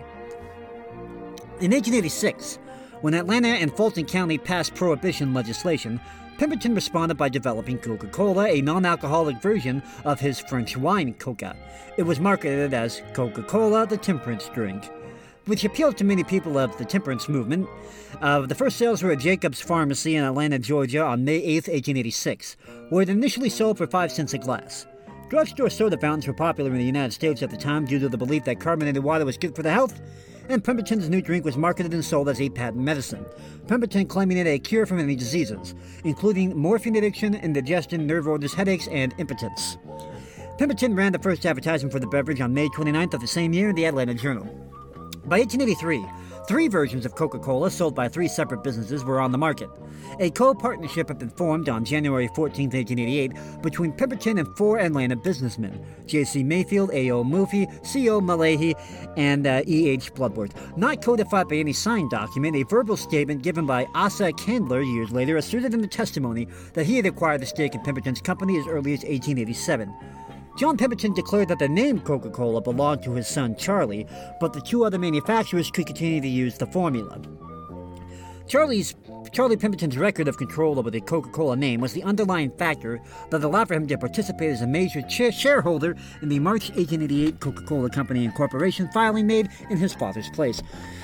In eighteen eighty-six, when Atlanta and Fulton County passed prohibition legislation, Pemberton responded by developing Coca-Cola, a non-alcoholic version of his French wine Coca. It was marketed as Coca-Cola, the temperance drink, which appealed to many people of the temperance movement. Uh, the first sales were at Jacob's Pharmacy in Atlanta, Georgia on May eighth, eighteen eighty-six, where it initially sold for five cents a glass. Drugstore soda fountains were popular in the United States at the time due to the belief that carbonated water was good for the health, and Pemberton's new drink was marketed and sold as a patent medicine, Pemberton claiming it a cure for many diseases, including morphine addiction, indigestion, nerve orders, headaches, and impotence. Pemberton ran the first advertisement for the beverage on May twenty-ninth of the same year in the Atlanta Journal. By eighteen eighty-three, three versions of Coca-Cola sold by three separate businesses were on the market. A co-partnership had been formed on January fourteenth, eighteen eighty-eight between Pemberton and four Atlanta businessmen, J C Mayfield, A O Murphy, C O Malahy, and uh, E H Bloodworth. Not codified by any signed document, a verbal statement given by Asa Candler years later asserted in the testimony that he had acquired the stake in Pemberton's company as early as eighteen eighty-seven. John Pemberton declared that the name Coca-Cola belonged to his son Charlie, but the two other manufacturers could continue to use the formula. Charlie's Charlie Pemberton's record of control over the Coca-Cola name was the underlying factor that allowed for him to participate as a major cha- shareholder in the March eighteen eighty-eight Coca-Cola Company Incorporation filing made in his father's place.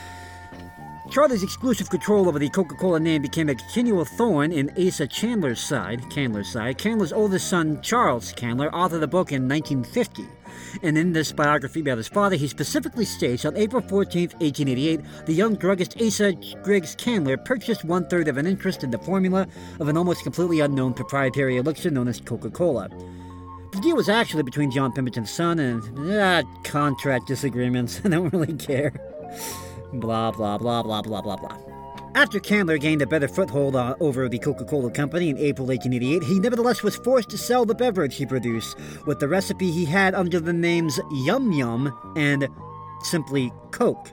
Charlie's exclusive control over the Coca-Cola name became a continual thorn in Asa Candler's side. Candler's side. Candler's oldest son, Charles Candler, authored a book in nineteen fifty. And in this biography about his father, he specifically states, on April fourteenth, eighteen eighty-eight, the young druggist Asa Griggs Candler purchased one-third of an interest in the formula of an almost completely unknown proprietary elixir known as Coca-Cola. The deal was actually between John Pemberton's son and, ah, contract disagreements. I don't really care. Blah, blah, blah, blah, blah, blah, blah. After Candler gained a better foothold uh, over the Coca-Cola Company in April eighteen eighty-eight, he nevertheless was forced to sell the beverage he produced with the recipe he had under the names Yum Yum and simply Coke.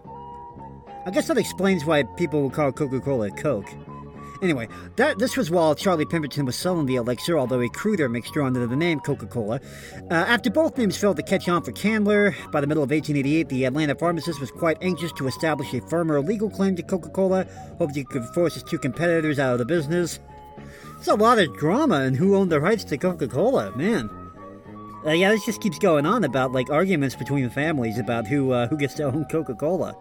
I guess that explains why people will call Coca-Cola Coke. Anyway, that this was while Charlie Pemberton was selling the elixir, although a cruder mixture under the name Coca-Cola. Uh, after both names failed to catch on for Candler, by the middle of eighteen eighty-eight, the Atlanta pharmacist was quite anxious to establish a firmer legal claim to Coca-Cola, hoped he could force his two competitors out of the business. There's a lot of drama in who owned the rights to Coca-Cola, man. Uh, yeah, this just keeps going on about, like, arguments between families about who, uh, who gets to own Coca-Cola.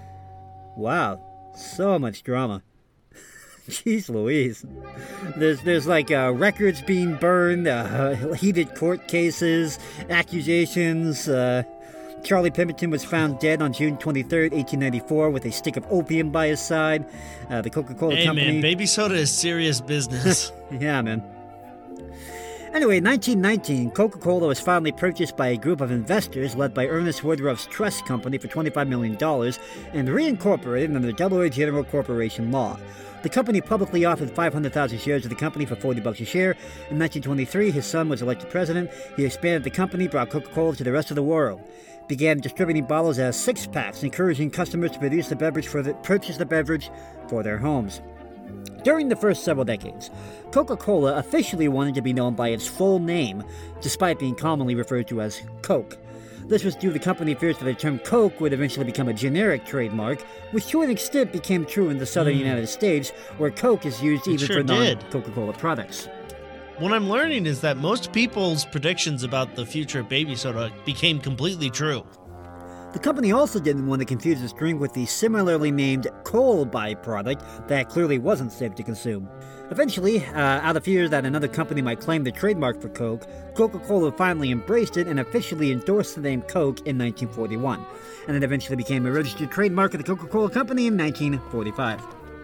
Wow, so much drama. Jeez Louise. There's, there's like, uh, records being burned, uh, heated court cases, accusations. Uh, Charlie Pemberton was found dead on June twenty-third, eighteen ninety-four, with a stick of opium by his side. Uh, the Coca-Cola hey, Company... man, baby soda is serious business. Yeah, man. Anyway, in nineteen nineteen, Coca-Cola was finally purchased by a group of investors led by Ernest Woodruff's Trust Company for twenty-five million dollars and reincorporated under Delaware General Corporation law. The company publicly offered five hundred thousand shares of the company for forty bucks a share. In nineteen twenty-three, his son was elected president. He expanded the company, brought Coca-Cola to the rest of the world, began distributing bottles as six-packs, encouraging customers to produce the beverage for the, purchase the beverage for their homes. During the first several decades, Coca-Cola officially wanted to be known by its full name, despite being commonly referred to as Coke. This was due to the company fears that the term Coke would eventually become a generic trademark, which to an extent became true in the southern mm. United States, where Coke is used it even sure for did. non-Coca-Cola products. What I'm learning is that most people's predictions about the future of baby soda became completely true. The company also didn't want to confuse its drink with the similarly named coal byproduct that clearly wasn't safe to consume. Eventually, uh, out of fear that another company might claim the trademark for Coke, Coca-Cola finally embraced it and officially endorsed the name Coke in nineteen forty-one, and it eventually became a registered trademark of the Coca-Cola Company in nineteen forty-five.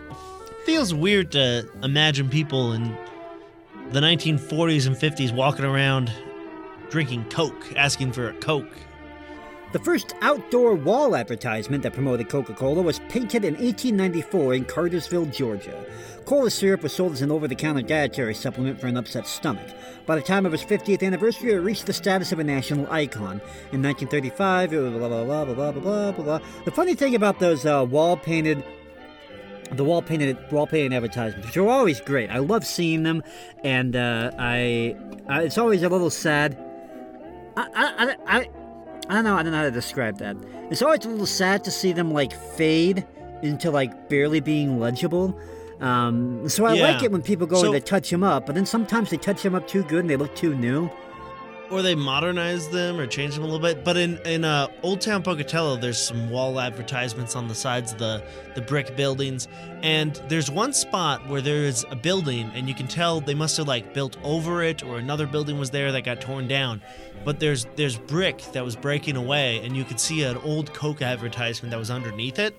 Feels weird to imagine people in the nineteen forties and fifties walking around drinking Coke, asking for a Coke. The first outdoor wall advertisement that promoted Coca-Cola was painted in eighteen ninety-four in Cartersville, Georgia. Cola syrup was sold as an over-the-counter dietary supplement for an upset stomach. By the time of its fiftieth anniversary, it reached the status of a national icon. In nineteen thirty-five, it was blah, blah, blah, blah, blah, blah, blah, blah. The funny thing about those uh, wall-painted The wall-painted, wall-painted advertisements, which are always great. I love seeing them, and uh, I, I, it's always a little sad. I, I, I, I don't know. I don't know how to describe that. It's always a little sad to see them like fade into like barely being legible. Um, so I yeah. like it when people go so, and they touch them up, but then sometimes they touch them up too good and they look too new. Or they modernize them or change them a little bit. But in, in uh, Old Town Pocatello, there's some wall advertisements on the sides of the, the brick buildings. And there's one spot where there's a building, and you can tell they must have like built over it, or another building was there that got torn down. But there's there's brick that was breaking away, and you could see an old Coke advertisement that was underneath it.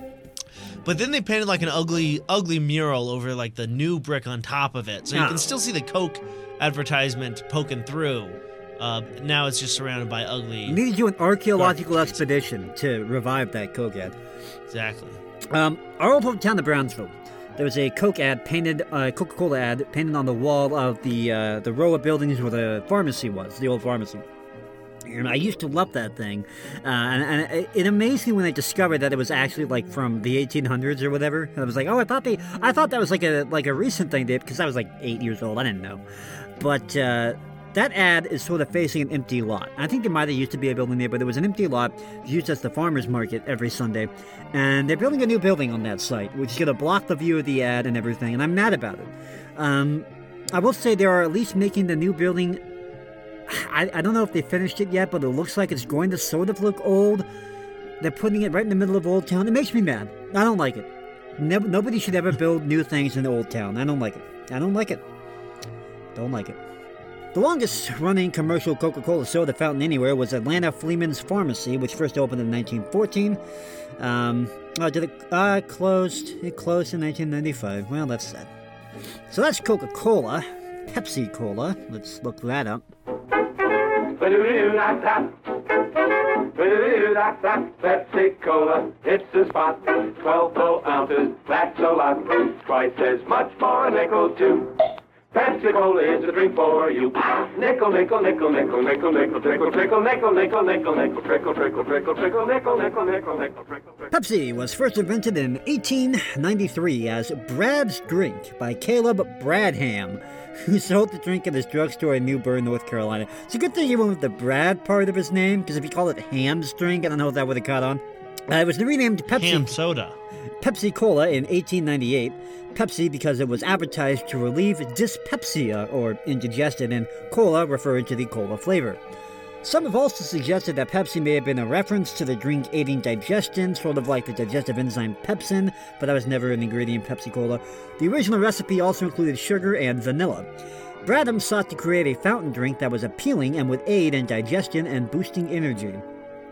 But then they painted like an ugly, ugly mural over like the new brick on top of it. So you Ah. can still see the Coke advertisement poking through. Uh, now it's just surrounded by ugly... You need to do an archaeological garbage. expedition to revive that Coke ad. Exactly. Um, our old hometown of Brownsville, there was a Coke ad painted, uh, Coca-Cola ad painted on the wall of the uh, the row of buildings where the pharmacy was, the old pharmacy. And I used to love that thing, uh, and, and it, it amazed me when I discovered that it was actually like from the eighteen hundreds or whatever. And I was like, oh, I thought they, I thought that was like a like a recent thing, because I was like eight years old. I didn't know, but. Uh, That ad is sort of facing an empty lot. I think there might have used to be a building there, but there was an empty lot used as the farmer's market every Sunday. And they're building a new building on that site, which is going to block the view of the ad and everything, and I'm mad about it. Um, I will say they are at least making the new building... I, I don't know if they finished it yet, but it looks like it's going to sort of look old. They're putting it right in the middle of Old Town. It makes me mad. I don't like it. Never, nobody should ever build new things in Old Town. I don't like it. I don't like it. Don't like it. The longest-running commercial Coca-Cola soda fountain anywhere was Atlanta Fleeman's Pharmacy, which first opened in nineteen fourteen. Um, oh, did it uh, closed? It closed in nineteen ninety-five. Well, that's sad. So that's Coca-Cola. Pepsi-Cola. Let's look that up. Pepsi-Cola, it's a spot. Twelve full ounces, that's a lot. Twice as much for a nickel, too. Pepsi-Cola is a drink for you. Nickel, nickel, nickel, nickel, nickel, nickel, trickle, trickle, nickel, nickel, nickel, nickel, trickle, trickle, trickle, trickle, nickel, nickel, nickel, nickel, trickle. Pepsi was first invented in eighteen ninety-three as Brad's Drink by Caleb Bradham, who sold the drink at his drugstore in New Bern, North Carolina. It's a good thing he went with the Brad part of his name, because if you call it Ham's Drink, I don't know if that would have caught on. Uh, it was renamed Pepsi. Ham soda. Pepsi-Cola in eighteen ninety-eight. Pepsi because it was advertised to relieve dyspepsia, or indigestion, and cola referred to the cola flavor. Some have also suggested that Pepsi may have been a reference to the drink aiding digestion, sort of like the digestive enzyme pepsin, but that was never an ingredient in Pepsi-Cola. The original recipe also included sugar and vanilla. Bradham sought to create a fountain drink that was appealing and would aid in digestion and boosting energy.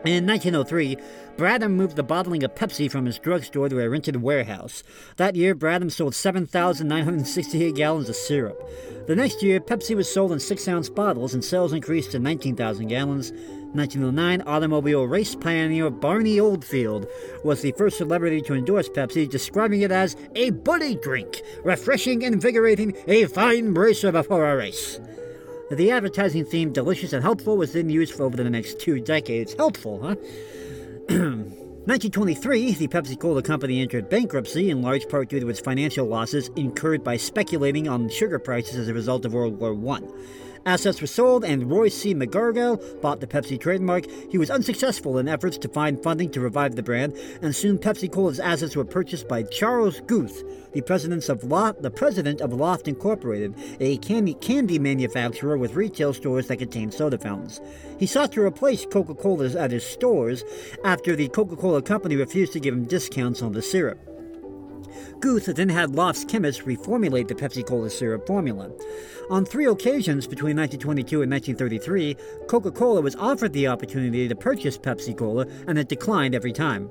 In nineteen oh three, Bradham moved the bottling of Pepsi from his drugstore to a rented warehouse. That year, Bradham sold seven thousand nine hundred sixty-eight gallons of syrup. The next year, Pepsi was sold in six-ounce bottles, and sales increased to nineteen thousand gallons. nineteen oh nine, automobile race pioneer Barney Oldfield was the first celebrity to endorse Pepsi, describing it as a buddy drink, refreshing, invigorating, a fine bracer before a race. The advertising theme, delicious and helpful, was then used for over the next two decades. Helpful, huh? nineteen twenty-three, the Pepsi-Cola Company entered bankruptcy, in large part due to its financial losses incurred by speculating on sugar prices as a result of World War One. Assets were sold, and Roy C. McGargle bought the Pepsi trademark. He was unsuccessful in efforts to find funding to revive the brand, and soon Pepsi-Cola's assets were purchased by Charles Guth, the president of Loft, the president of Loft Incorporated, a candy, candy manufacturer with retail stores that contained soda fountains. He sought to replace Coca-Cola at his stores after the Coca-Cola Company refused to give him discounts on the syrup. Guth then had Loft's chemists reformulate the Pepsi-Cola syrup formula. On three occasions between nineteen twenty-two and nineteen thirty-three, Coca-Cola was offered the opportunity to purchase Pepsi-Cola, and it declined every time.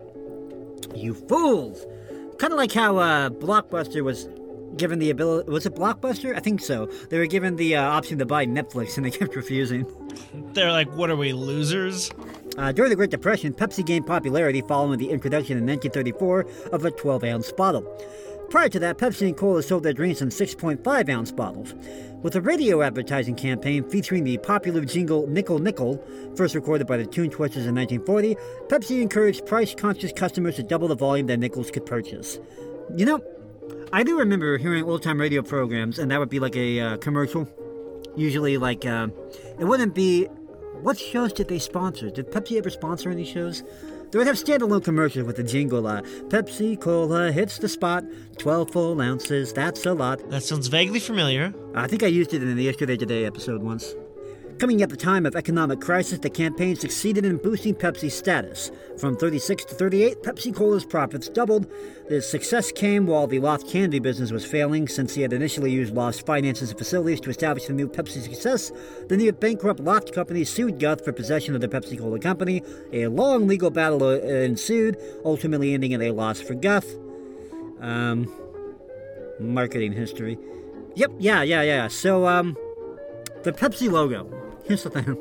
You fools! Kind of like how uh, Blockbuster was given the ability... Was it Blockbuster? I think so. They were given the uh, option to buy Netflix, and they kept refusing. They're like, what are we, losers? Uh, during the Great Depression, Pepsi gained popularity following the introduction in nineteen thirty-four of a twelve-ounce bottle. Prior to that, Pepsi and Cola sold their drinks in six point five ounce bottles. With a radio advertising campaign featuring the popular jingle Nickel Nickel, first recorded by the Tune Twisters in nineteen forty, Pepsi encouraged price-conscious customers to double the volume their nickels could purchase. You know, I do remember hearing old-time radio programs, and that would be like a uh, commercial. Usually, like, uh, it wouldn't be... What shows did they sponsor? Did Pepsi ever sponsor any shows? They would have standalone commercials with the jingle, uh, Pepsi Cola hits the spot, twelve full ounces, that's a lot. That sounds vaguely familiar. I think I used it in the Yesterday Today episode once. Coming at the time of economic crisis, the campaign succeeded in boosting Pepsi's status. From thirty-six to thirty-eight, Pepsi-Cola's profits doubled. The success came while the Loft candy business was failing, since he had initially used Loft's finances and facilities to establish the new Pepsi success. The near bankrupt Loft company sued Guth for possession of the Pepsi-Cola company. A long legal battle ensued, ultimately ending in a loss for Guth. Um, marketing history. Yep, yeah, yeah, yeah. So, um, the Pepsi logo. Here's the thing.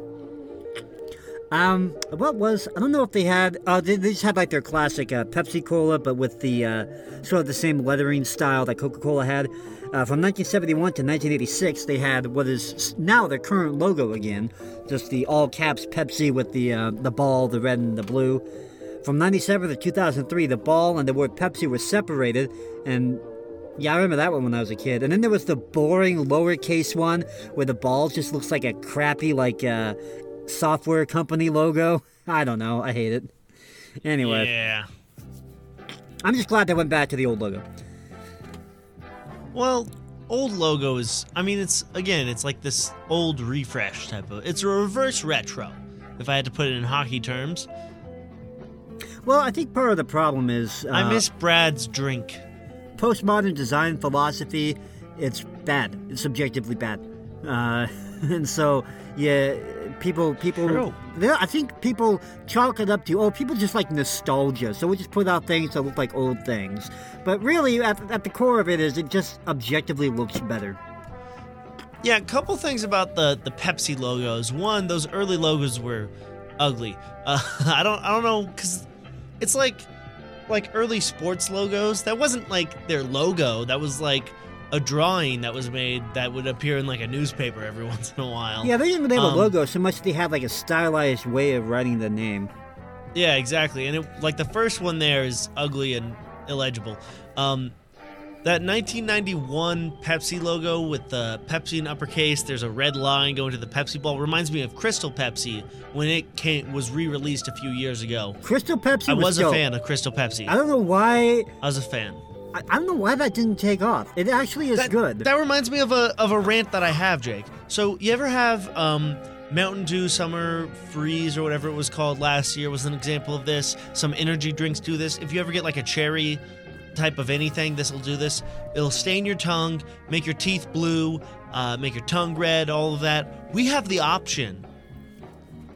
Um, what was, I don't know if they had, uh, they, they just had like their classic uh, Pepsi Cola, but with the, uh, sort of the same lettering style that Coca-Cola had. Uh, from nineteen seventy-one to nineteen eighty-six, they had what is now their current logo again, just the all caps Pepsi with the, uh, the ball, the red and the blue. From ninety-seven to two thousand three, the ball and the word Pepsi were separated, and yeah, I remember that one when I was a kid. And then there was the boring lowercase one where the ball just looks like a crappy, like, uh, software company logo. I don't know. I hate it. Anyway. Yeah. I'm just glad they went back to the old logo. Well, old logo is, I mean, it's, again, it's like this old refresh type of, it's a reverse retro, if I had to put it in hockey terms. Well, I think part of the problem is... Uh, I miss Brad's drink. Postmodern design philosophy, it's bad. It's subjectively bad. Uh, and so, yeah, people, people, True. I think people chalk it up to, oh, people just like nostalgia, so we just put out things that look like old things. But really, at, at the core of it is, it just objectively looks better. Yeah, a couple things about the, the Pepsi logos. One, those early logos were ugly. Uh, I don't, I don't know, because it's like... like early sports logos, that wasn't like their logo, that was like a drawing that was made that would appear in like a newspaper every once in a while. Yeah, they didn't even have um, a logo so much they had like a stylized way of writing the name. Yeah, exactly. And it, like the first one there is ugly and illegible. Um, that nineteen ninety-one Pepsi logo with the Pepsi in uppercase, there's a red line going to the Pepsi ball, reminds me of Crystal Pepsi when it came was re-released a few years ago. Crystal Pepsi I was, was a dope. fan of Crystal Pepsi. I don't know why... I was a fan. I, I don't know why that didn't take off. It actually is that, good. That reminds me of a of a rant that I have, Jake. So you ever have um, Mountain Dew Summer Freeze or whatever it was called last year was an example of this. Some energy drinks do this. If you ever get like a cherry type of anything, this will do this. It'll stain your tongue, make your teeth blue, uh, make your tongue red, all of that. We have the option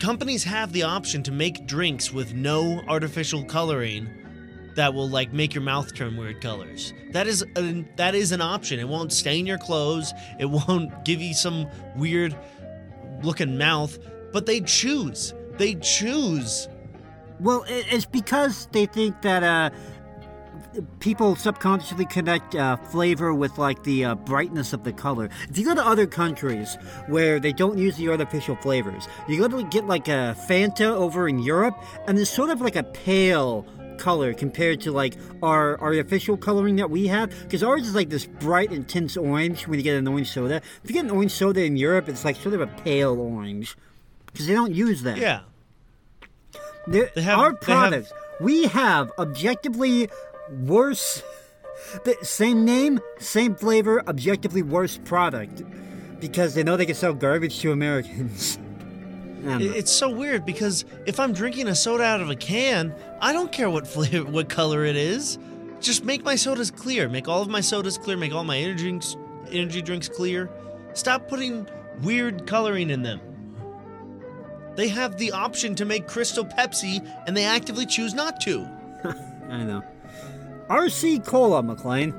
companies have the option to make drinks with no artificial coloring that will like make your mouth turn weird colors. That is a, that is an option. It won't stain your clothes. It won't give you some weird looking mouth, but they choose. They choose. Well, it- it's because they think that uh, people subconsciously connect uh, flavor with like the uh, brightness of the color. If you go to other countries where they don't use the artificial flavors, you go to get like a Fanta over in Europe, and it's sort of like a pale color compared to like our artificial coloring that we have, because ours is like this bright intense orange when you get an orange soda. If you get an orange soda in Europe, it's like sort of a pale orange because they don't use that. Yeah. They're- They have- our they have- products, we have objectively worse, the same name, same flavor, objectively worse product because they know they can sell garbage to Americans. I don't know. It- It's so weird because if I'm drinking a soda out of a can, I don't care what flavor, what color it is. Just make my sodas clear. Make all of my sodas clear. Make all my energy drinks, energy drinks clear. Stop putting weird coloring in them. They have the option to make Crystal Pepsi, and they actively choose not to. I know. R C Cola, McLean.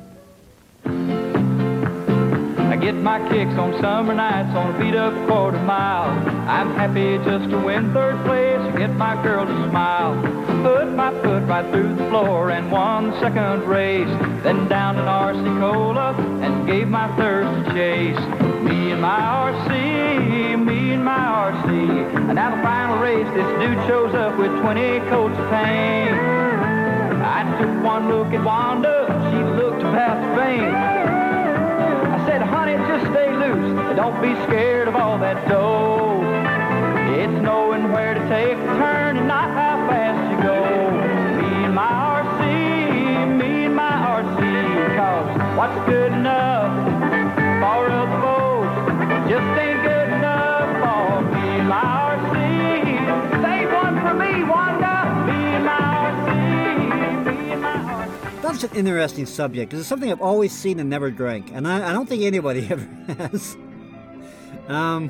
I get my kicks on summer nights on a beat up quarter mile. I'm happy just to win third place and get my girl to smile. Put my foot right through the floor and won the second race. Then down an R C Cola and gave my thirst a chase. Me and my R C, me and my R C. And now the final race, this dude shows up with twenty coats of paint. I took one look at Wanda, she looked about to faint. I said, honey, just stay loose, and don't be scared of all that dough. It's knowing where to take a turn and not how fast you go. Me and my R C, me and my R C, cause what's good enough for other folks just ain't good enough for me and my R C. Save one for me, Wanda, me and my R C, me and my R C. That's an interesting subject because it's something I've always seen and never drank, and I, I don't think anybody ever has. Um,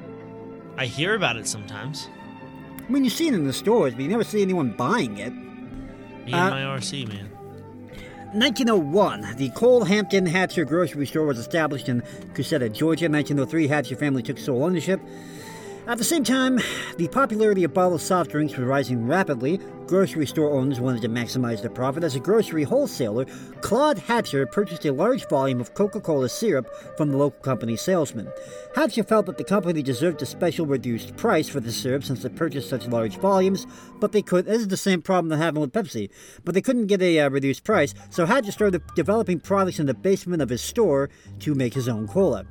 I hear about it sometimes. I mean, you see it in the stores, but you never see anyone buying it. Me and Uh, my R C, man. nineteen oh one, the Cole Hampton Hatcher grocery store was established in Cusseta, Georgia. nineteen oh three, Hatcher family took sole ownership. At the same time, the popularity of bottled soft drinks was rising rapidly. Grocery store owners wanted to maximize their profit. As a grocery wholesaler, Claude Hatcher purchased a large volume of Coca-Cola syrup from the local company salesman. Hatcher felt that the company deserved a special reduced price for the syrup since it purchased such large volumes, but they could. This is the same problem they're having with Pepsi, but they couldn't get a uh, reduced price, so Hatcher started developing products in the basement of his store to make his own cola.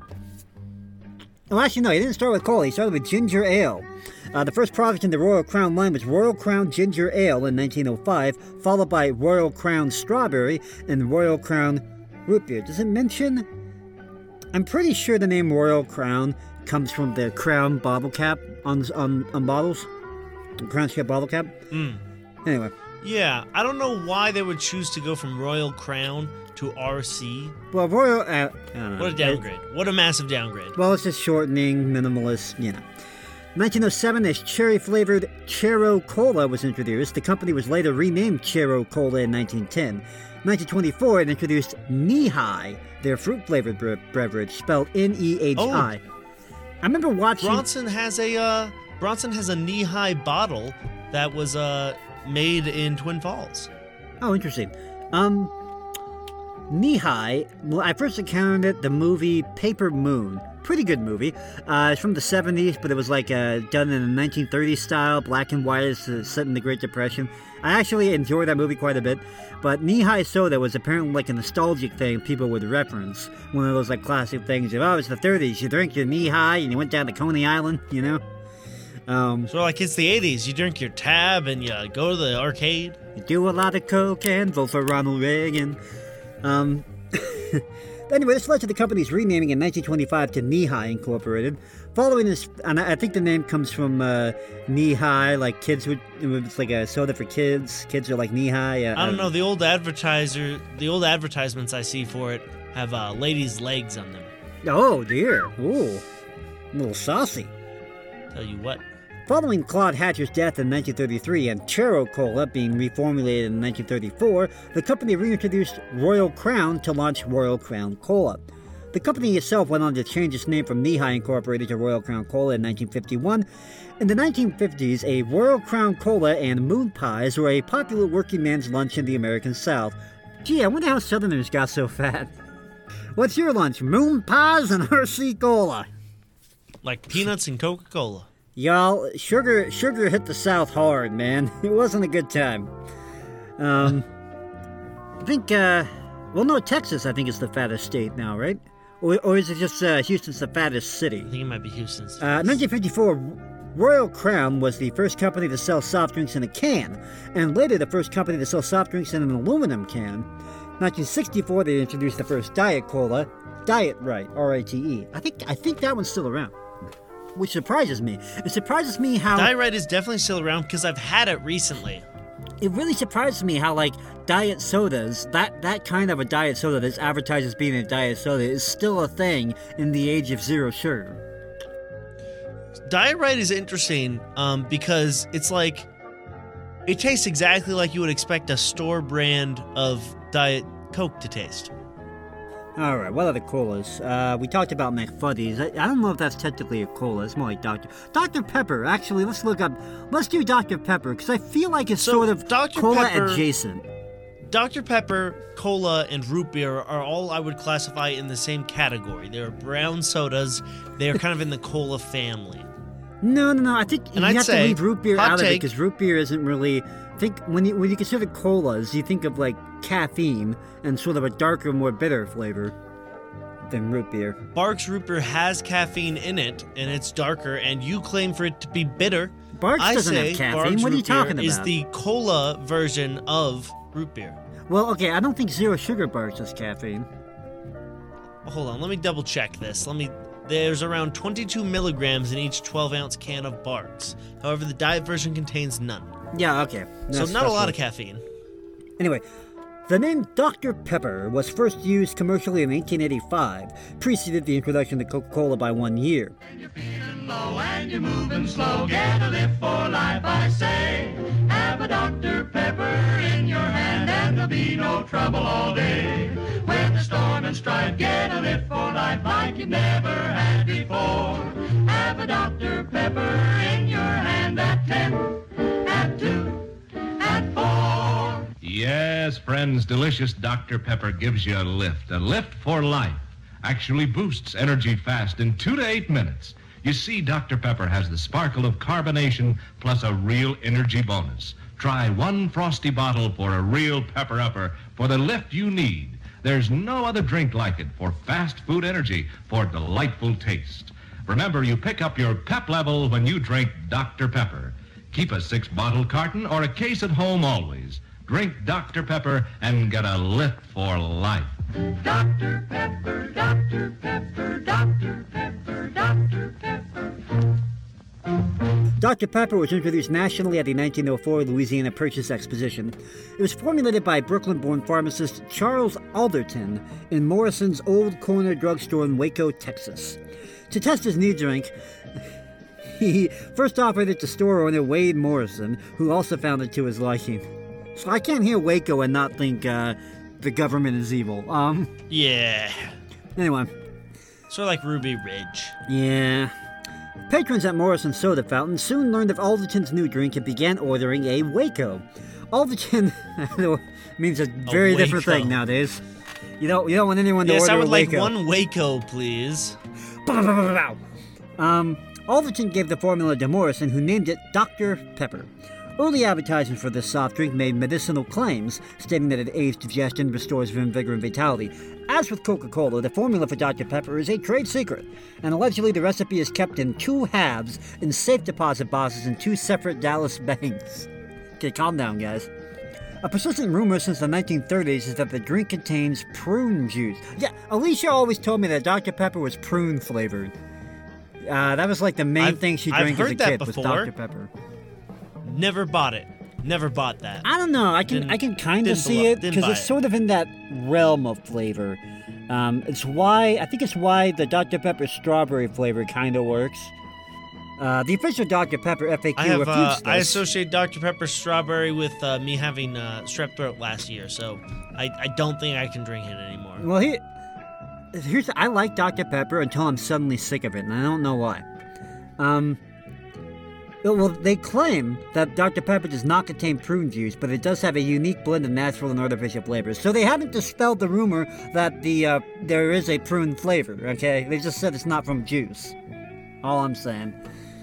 Well, actually, no, he didn't start with cola. He started with ginger ale. Uh, the first product in the Royal Crown line was Royal Crown Ginger Ale in nineteen oh five, followed by Royal Crown Strawberry and Royal Crown Root Beer. Does it mention? I'm pretty sure the name Royal Crown comes from the Crown bottle cap on on, on bottles. The Crown cap bottle cap. Mm. Anyway. Yeah, I don't know why they would choose to go from Royal Crown to R C. Well, Royal... Uh, I don't know. What a downgrade. What a massive downgrade. Well, it's just shortening, minimalist, you know. nineteen oh seven, as cherry-flavored Chero Cola was introduced. The company was later renamed Chero Cola in nineteen ten. nineteen twenty-four, it introduced Knee-High, their fruit-flavored bre- beverage, spelled N E H I. Oh. I remember watching... Bronson has a uh, Bronson has a knee-high bottle that was uh, made in Twin Falls. Oh, interesting. Um, Knee-High, well, I first encountered it, the movie Paper Moon. Pretty good movie. Uh, it's from the seventies, but it was like uh, done in a nineteen thirties style, black and white, it's, uh, set in the Great Depression. I actually enjoyed that movie quite a bit, but Knee-High Soda was apparently like a nostalgic thing people would reference. One of those like classic things of, oh, it's the thirties, you drink your Knee-High and you went down to Coney Island, you know? Um, So like it's the eighties. You drink your tab and you go to the arcade. You do a lot of coke and vote for Ronald Reagan. Um, anyway, this led to the company's renaming in nineteen twenty-five to Knee-High Incorporated. Following this, and I think the name comes from uh, knee-high, like kids would, it's like a soda for kids. Kids are like knee-high. Uh, I don't know. The old advertiser, the old advertisements I see for it have uh, ladies' legs on them. Oh, dear. Ooh. A little saucy. Tell you what. Following Claude Hatcher's death in nineteen thirty-three and Chero Cola being reformulated in nineteen thirty-four, the company reintroduced Royal Crown to launch Royal Crown Cola. The company itself went on to change its name from Nehi Incorporated to Royal Crown Cola in nineteen fifty-one. In the nineteen fifties, a Royal Crown Cola and moon pies were a popular working man's lunch in the American South. Gee, I wonder how Southerners got so fat. What's your lunch? Moon pies and R C Cola. Like peanuts and Coca-Cola. Y'all, sugar sugar hit the South hard, man. It wasn't a good time. Um, I think, uh, well, no, Texas, I think, is the fattest state now, right? Or, or is it just uh, Houston's the fattest city? I think it might be Houston's. Uh, nineteen fifty-four, Royal Crown was the first company to sell soft drinks in a can, and later the first company to sell soft drinks in an aluminum can. nineteen sixty-four, they introduced the first Diet Cola, Diet Right, R I T E. I think, I think that one's still around. Which surprises me. It surprises me how... Diet Right is definitely still around because I've had it recently. It really surprises me how, like, diet sodas, that, that kind of a diet soda that's advertised as being a diet soda is still a thing in the age of zero sugar. Diet Right is interesting um, because it's like, it tastes exactly like you would expect a store brand of Diet Coke to taste. Alright, what are the colas? Uh, we talked about McFuddies. I, I don't know if that's technically a cola. It's more like Doctor Doctor Pepper. Actually, let's look up... Let's do Doctor Pepper, because I feel like it's So, sort of Doctor cola Pepper- adjacent. Doctor Pepper, Cola, and Root Beer are all I would classify in the same category. They're brown sodas. They're kind of in the cola family. No, no, no. I think And you I'd have to say, leave root beer hot out of it, take- because root beer isn't really... I think when you, when you consider colas, you think of, like, caffeine and sort of a darker, more bitter flavor than root beer. Barks Root Beer has caffeine in it, and it's darker, and you claim for it to be bitter. Barks I doesn't say have caffeine. Barks What are you Root Beer talking is about? the cola version of root beer. Well, okay, I don't think zero sugar Barks has caffeine. Hold on, let me double check this. Let me. There's around twenty-two milligrams in each twelve ounce can of Barks. However, the diet version contains none. Yeah, okay. So That's- not a that's lot what- of caffeine. Anyway, the name Doctor Pepper was first used commercially in eighteen eighty-five, preceded the introduction of Coca-Cola by one year. Low and you're moving slow, get a lift for life, I say. Have a Doctor Pepper in your hand and there'll be no trouble all day. When the storm and strife, get a lift for life like you've never had before. Have a Doctor Pepper in your hand at ten, at two, at four. Yes, friends, delicious Doctor Pepper gives you a lift. A lift for life. Actually boosts energy fast in two to eight minutes. You see, Doctor Pepper has the sparkle of carbonation plus a real energy bonus. Try one frosty bottle for a real pepper-upper for the lift you need. There's no other drink like it for fast food energy, for delightful taste. Remember, you pick up your pep level when you drink Doctor Pepper. Keep a six-bottle carton or a case at home always. Drink Doctor Pepper and get a lift for life. Doctor Pepper, Doctor Pepper, Doctor Pepper, Doctor Pepper. Doctor Pepper was introduced nationally at the nineteen oh four Louisiana Purchase Exposition. It was formulated by Brooklyn-born pharmacist Charles Alderton in Morrison's Old Corner Drugstore in Waco, Texas. To test his new drink, he first offered it to store owner Wade Morrison, who also found it to his liking. So I can't hear Waco and not think uh, the government is evil. Um. Yeah. Anyway. Sort of like Ruby Ridge. Yeah. Patrons at Morrison Soda Fountain soon learned of Alderton's new drink and began ordering a Waco. Alderton means a very A different Waco. thing nowadays. You don't you don't want anyone to Yes, order I would a like Waco. one Waco, please. Um, Alderton gave the formula to Morrison, who named it Doctor Pepper. Early advertising for this soft drink made medicinal claims, stating that it aids digestion, restores vigor and vitality. As with Coca-Cola, the formula for Doctor Pepper is a trade secret, and allegedly the recipe is kept in two halves in safe deposit boxes in two separate Dallas banks. Okay, calm down, guys. A persistent rumor since the nineteen thirties is that the drink contains prune juice. Yeah, Alicia always told me that Doctor Pepper was prune flavored. Uh, that was like the main I've- thing she I've drank as a heard that kid was before. Doctor Pepper. Never bought it. Never bought that. I don't know. I can Didn't- I can kind of didn't see belo- it didn't because buy it's it. sort of in that realm of flavor. Um, it's why I think it's why the Doctor Pepper strawberry flavor kind of works. Uh, the official Doctor Pepper F A Q I have. refutes Uh, this. I associate Doctor Pepper strawberry with uh, me having uh, strep throat last year, so I, I don't think I can drink it anymore. Well, he, here's I like Doctor Pepper until I'm suddenly sick of it, and I don't know why. Um, well, they claim that Doctor Pepper does not contain prune juice, but it does have a unique blend of natural and artificial flavors. So they haven't dispelled the rumor that the uh, there is a prune flavor. Okay, they just said it's not from juice. All I'm saying.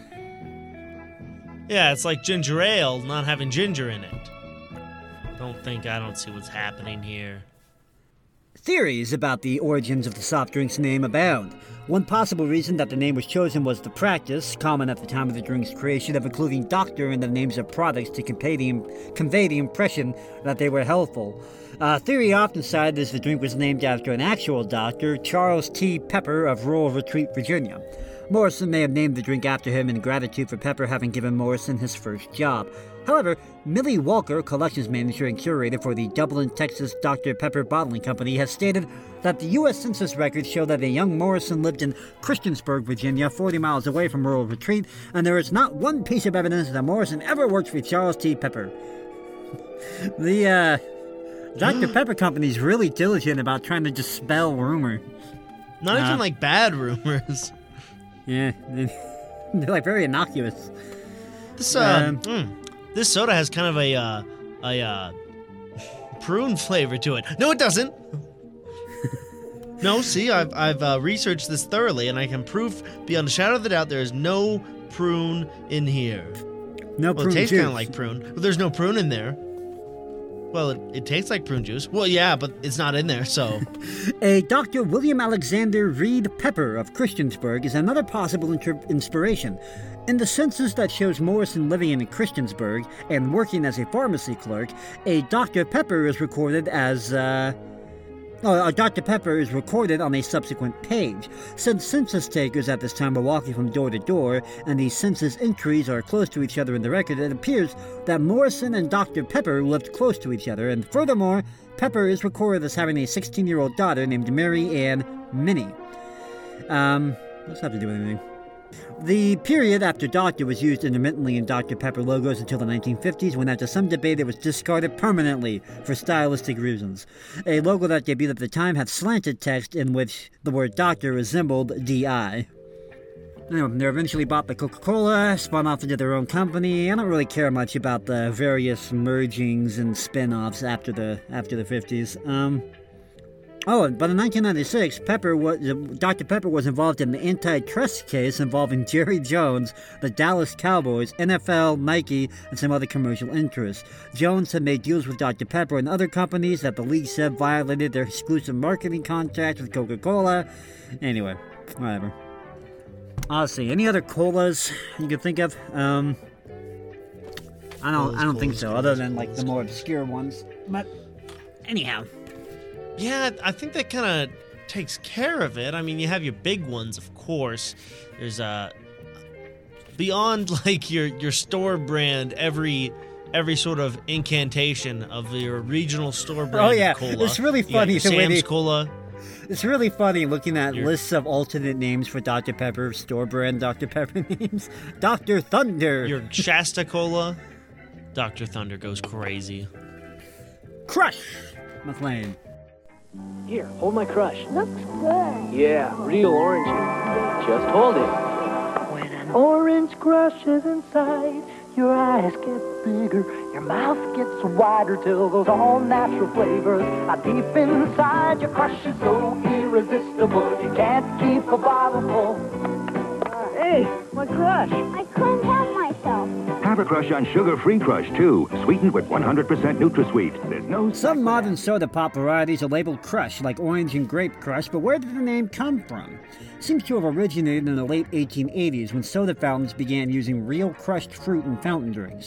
Yeah, it's like ginger ale not having ginger in it. Don't think I don't see what's happening here. Theories about the origins of the soft drink's name abound. One possible reason that the name was chosen was the practice, common at the time of the drink's creation, of including doctor in the names of products to convey the, convey the impression that they were healthful. Uh, theory often cited as the drink was named after an actual doctor, Charles T. Pepper of Rural Retreat, Virginia. Morrison may have named the drink after him in gratitude for Pepper having given Morrison his first job. However, Millie Walker, collections manager and curator for the Dublin, Texas Doctor Pepper Bottling Company, has stated that the U S Census records show that a young Morrison lived in Christiansburg, Virginia, forty miles away from Rural Retreat, and there is not one piece of evidence that Morrison ever worked for Charles T. Pepper. the, uh, Doctor Pepper Company's really diligent about trying to dispel rumor. Not Uh, even like bad rumors. Yeah, they're like very innocuous. This uh, Um, mm, this soda has kind of a uh, a uh, prune flavor to it. No, it doesn't. No, see, I've I've uh, researched this thoroughly, and I can prove beyond a shadow of a doubt there is no prune in here. No well, prune it tastes juice. kind of like prune, but there's no prune in there. Well, it, it tastes like prune juice. Well, yeah, but it's not in there, so. A Doctor William Alexander Reed Pepper of Christiansburg is another possible inter- inspiration. In the census that shows Morrison living in Christiansburg and working as a pharmacy clerk, a Doctor Pepper is recorded as, uh... Oh, a Doctor Pepper is recorded on a subsequent page. Since census takers at this time were walking from door to door, and the census entries are close to each other in the record, it appears that Morrison and Doctor Pepper lived close to each other, and furthermore, Pepper is recorded as having a sixteen-year-old daughter named Mary Ann Minnie. Um, what's that have to do with anything? The period after Doctor was used intermittently in Doctor Pepper logos until the nineteen fifties, when after some debate it was discarded permanently for stylistic reasons. A logo that debuted at the time had slanted text in which the word Doctor resembled D I. Anyway, they were eventually bought by Coca-Cola, spun off into their own company. I don't really care much about the various mergings and spin-offs after the after the fifties. Um... Oh, but in nineteen ninety-six, Pepper was, Doctor Pepper was involved in an antitrust case involving Jerry Jones, the Dallas Cowboys, N F L, Nike, and some other commercial interests. Jones had made deals with Doctor Pepper and other companies that the league said violated their exclusive marketing contract with Coca-Cola. Anyway, whatever. I'll see. Any other colas you can think of? Um, I don't. I don't think so. Other than like the more obscure ones. But anyhow. Yeah, I think that kind of takes care of it. I mean, you have your big ones, of course. There's uh beyond like your your store brand, every every sort of incantation of your regional store brand. Oh yeah, cola. it's really You got funny your the way Sam's they, Cola. It's really funny looking at Your- lists of alternate names for Doctor Pepper, store brand Doctor Pepper names. Doctor Thunder. Your Shasta Cola. Doctor Thunder goes crazy. Crush McLean. Here, hold my crush. Looks good. Yeah, real orangey. Just hold it. When an orange crushes inside, your eyes get bigger, your mouth gets wider till those all-natural flavors are deep inside. Your crush is so irresistible, you can't keep a bottle full. Hey, my crush. I couldn't help myself. Have a crush on sugar-free Crush, too. Sweetened with one hundred percent NutraSweet. There's no... Some modern soda pop varieties are labeled Crush, like orange and grape crush, but where did the name come from? It seems to have originated in the late eighteen eighties when soda fountains began using real crushed fruit in fountain drinks.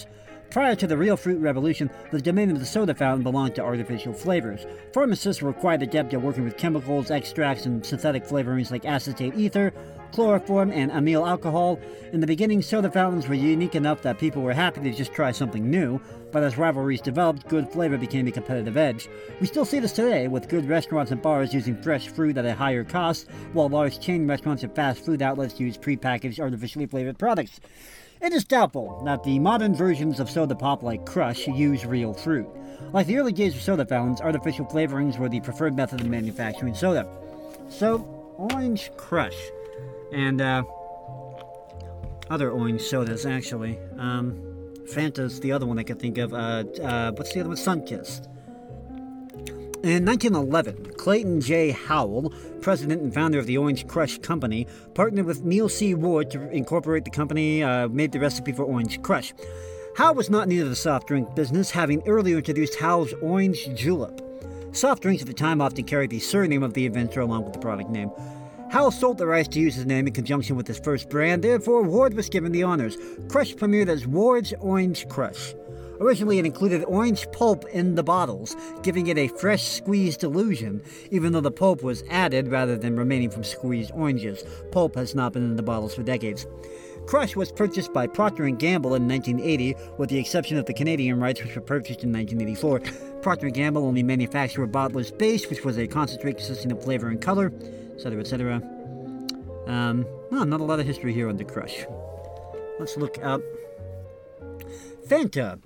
Prior to the real fruit revolution, the domain of the soda fountain belonged to artificial flavors. Pharmacists were required adept at working with chemicals, extracts, and synthetic flavorings like acetate ether, chloroform, and amyl alcohol. In the beginning, soda fountains were unique enough that people were happy to just try something new, but as rivalries developed, good flavor became a competitive edge. We still see this today, with good restaurants and bars using fresh fruit at a higher cost, while large chain restaurants and fast food outlets use prepackaged, artificially flavored products. It is doubtful that the modern versions of soda pop like Crush use real fruit. Like the early days of soda fountains, artificial flavorings were the preferred method of manufacturing soda. So, Orange Crush. And, uh, other orange sodas, actually. Um, Fanta's the other one I could think of. Uh, uh, what's the other one? Sunkist. In nineteen eleven, Clayton J. Howell, president and founder of the Orange Crush Company, partnered with Neil C. Ward to incorporate the company, uh, made the recipe for Orange Crush. Howell was not new to the soft drink business, having earlier introduced Howell's Orange Julep. Soft drinks at the time often carried the surname of the inventor along with the product name. Howell sold the rights to use his name in conjunction with his first brand, therefore Ward was given the honors. Crush premiered as Ward's Orange Crush. Originally, it included orange pulp in the bottles, giving it a fresh squeezed illusion, even though the pulp was added rather than remaining from squeezed oranges. Pulp has not been in the bottles for decades. Crush was purchased by Procter and Gamble in nineteen eighty, with the exception of the Canadian rights, which were purchased in nineteen eighty-four. Procter and Gamble only manufactured a bottler's base, which was a concentrate consisting of flavor and color, et cetera, et cetera. Um, well, not a lot of history here on the Crush. Let's look up Fanta.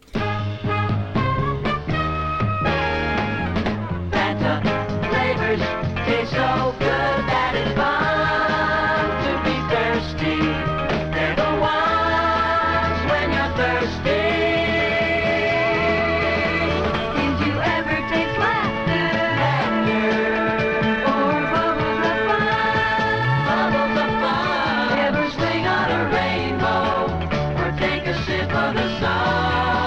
Fanta flavors taste so good that it's fun to be thirsty. They're the ones when you're thirsty. Did you ever taste laughter? Laughter. Or bubbles of fun? Bubbles of fun. Ever swing on a rainbow? Or take a sip of the sun?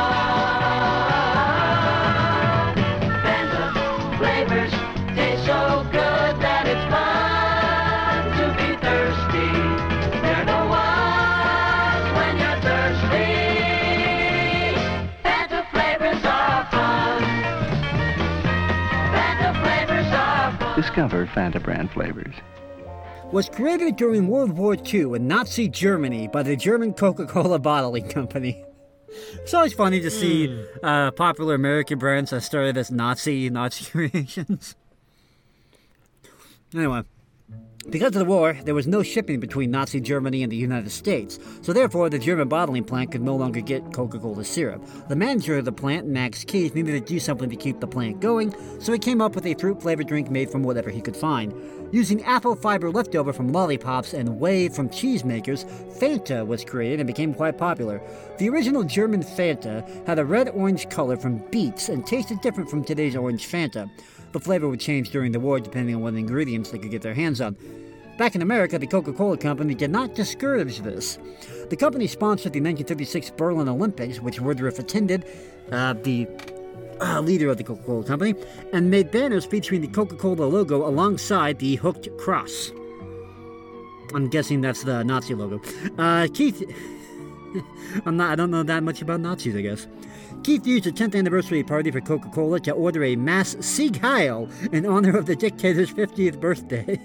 Discover Fanta brand flavors. Was created during World War Two in Nazi Germany by the German Coca-Cola Bottling Company. It's always funny to see mm. uh, popular American brands that started as Nazi Nazi creations. Anyway, because of the war, there was no shipping between Nazi Germany and the United States, so therefore the German bottling plant could no longer get Coca-Cola syrup. The manager of the plant, Max Keith, needed to do something to keep the plant going, so he came up with a fruit-flavored drink made from whatever he could find. Using apple fiber leftover from lollipops and whey from cheesemakers, Fanta was created and became quite popular. The original German Fanta had a red-orange color from beets and tasted different from today's orange Fanta. The flavor would change during the war depending on what ingredients they could get their hands on. Back in America, the Coca-Cola Company did not discourage this. The company sponsored the nineteen thirty-six Berlin Olympics, which Woodruff attended, uh, the uh, leader of the Coca-Cola Company, and made banners featuring the Coca-Cola logo alongside the hooked cross. I'm guessing that's the Nazi logo. Uh, Keith... I'm not, I don't know that much about Nazis, I guess. Keith used the tenth anniversary party for Coca-Cola to order a mass Sieg Heil in honor of the dictator's fiftieth birthday.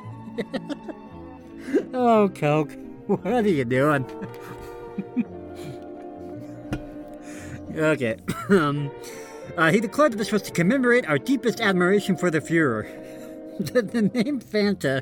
Oh, Coke, what are you doing? Okay. um, uh, he declared that this was to commemorate our deepest admiration for the Fuhrer. the, the name Fanta.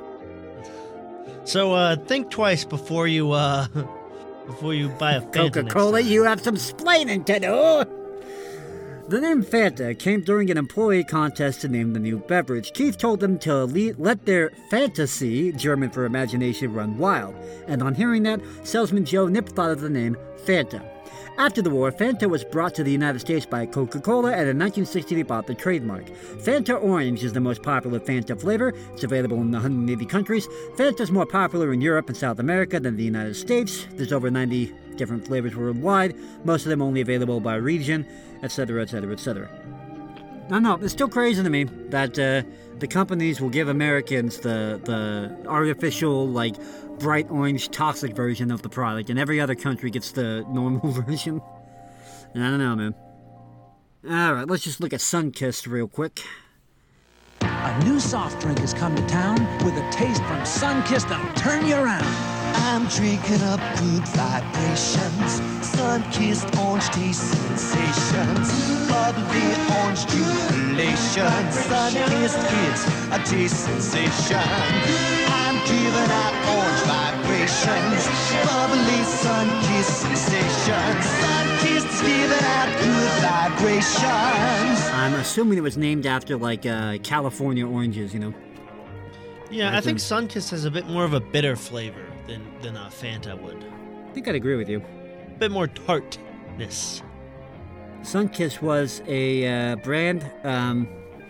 So, uh, think twice before you, uh, before you buy a Fanta. Coca-Cola, you have some splaining to do! The name Fanta came during an employee contest to name the new beverage. Keith told them to le- let their fantasy, German for imagination, run wild. And on hearing that, salesman Joe Nip thought of the name Fanta. After the war, Fanta was brought to the United States by Coca-Cola, and in nineteen sixty they bought the trademark. Fanta Orange is the most popular Fanta flavor. It's available in one hundred eighty countries. Fanta is more popular in Europe and South America than the United States. There's over ninety different flavors worldwide, most of them only available by region, et cetera, et cetera, et cetera. No, no, it's still crazy to me that uh, the companies will give Americans the the artificial, like, bright orange toxic version of the product, and every other country gets the normal version. I don't know, man. All right, let's just look at Sunkist real quick. A new soft drink has come to town with a taste from Sunkist that'll turn you around. I'm drinking up good vibrations, sun-kissed orange tea sensations, bubbly orange jubilation, sun-kissed kids, a taste sensation. I'm giving out orange vibrations, bubbly sun-kissed sensations, sun-kissed is giving out good vibrations. I'm assuming it was named after, like, uh, California oranges, you know? Yeah, I think Sunkist has a bit more of a bitter flavor than, than a Fanta would. I think I'd agree with you. A bit more tartness. Sunkist was a uh, brand um,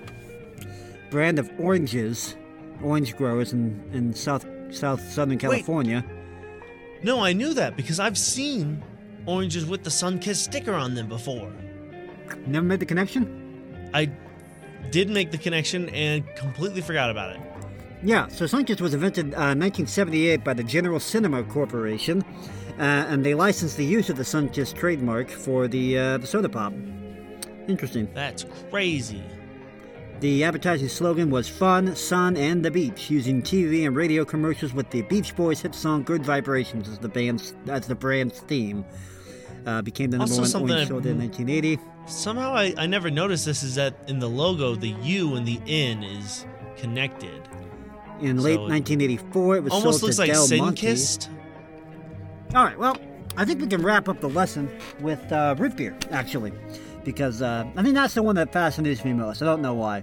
brand of oranges, orange growers in, in South South Southern California. Wait. No, I knew that because I've seen oranges with the Sunkist sticker on them before. Never made the connection? I did make the connection and completely forgot about it. Yeah, so Sunkist was invented in uh, nineteen seventy-eight by the General Cinema Corporation, uh, and they licensed the use of the Sunkist trademark for the, uh, the soda pop. Interesting. That's crazy. The advertising slogan was Fun, Sun, and the Beach, using T V and radio commercials with the Beach Boys hit song Good Vibrations as the band's as the brand's theme. Uh, became the number Also one orange something soda in nineteen eighty. Somehow I, I never noticed this is that in the logo, the U and the N is connected. In So late nineteen eighty-four, it was almost sold looks to like Del Monte. Sinkist. All right, well, I think we can wrap up the lesson with uh, root beer, actually, because uh, I think that's the one that fascinates me most. I don't know why.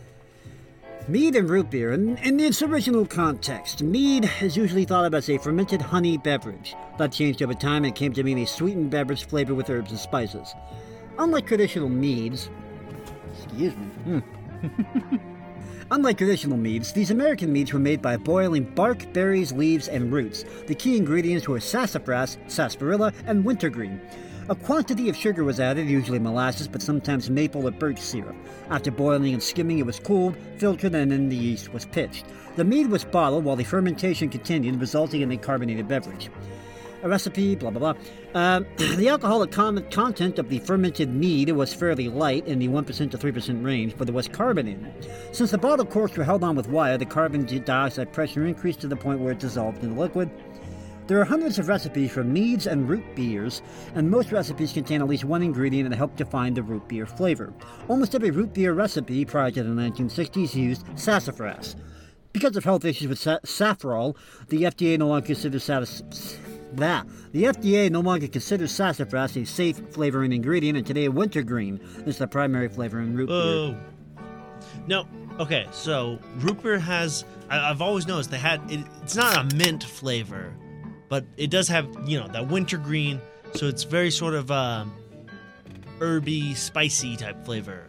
Mead and root beer. In, in its original context, mead is usually thought of as a fermented honey beverage. That changed over time and came to mean a sweetened beverage flavored with herbs and spices. Unlike traditional meads, excuse me, hmm. Unlike traditional meads, these American meads were made by boiling bark, berries, leaves, and roots. The key ingredients were sassafras, sarsaparilla, and wintergreen. A quantity of sugar was added, usually molasses, but sometimes maple or birch syrup. After boiling and skimming, it was cooled, filtered, and then the yeast was pitched. The mead was bottled while the fermentation continued, resulting in a carbonated beverage. A recipe, blah, blah, blah. Uh, the alcoholic con- content of the fermented mead was fairly light, in the one percent to three percent range, but there was carbon in it. Since the bottle corks were held on with wire, the carbon dioxide pressure increased to the point where it dissolved in the liquid. There are hundreds of recipes for meads and root beers, and most recipes contain at least one ingredient that helps define the root beer flavor. Almost every root beer recipe prior to the nineteen sixties used sassafras. Because of health issues with sa- saffrol, the F D A no longer considers sass- That. The F D A no longer considers sassafras a safe flavoring ingredient, and today wintergreen is the primary flavor in root Oh. beer. No, okay, so root beer has, I, I've always noticed they had, it, it's not a mint flavor, but it does have, you know, that wintergreen, so it's very sort of um, herby, spicy type flavor.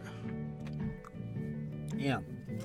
Yeah.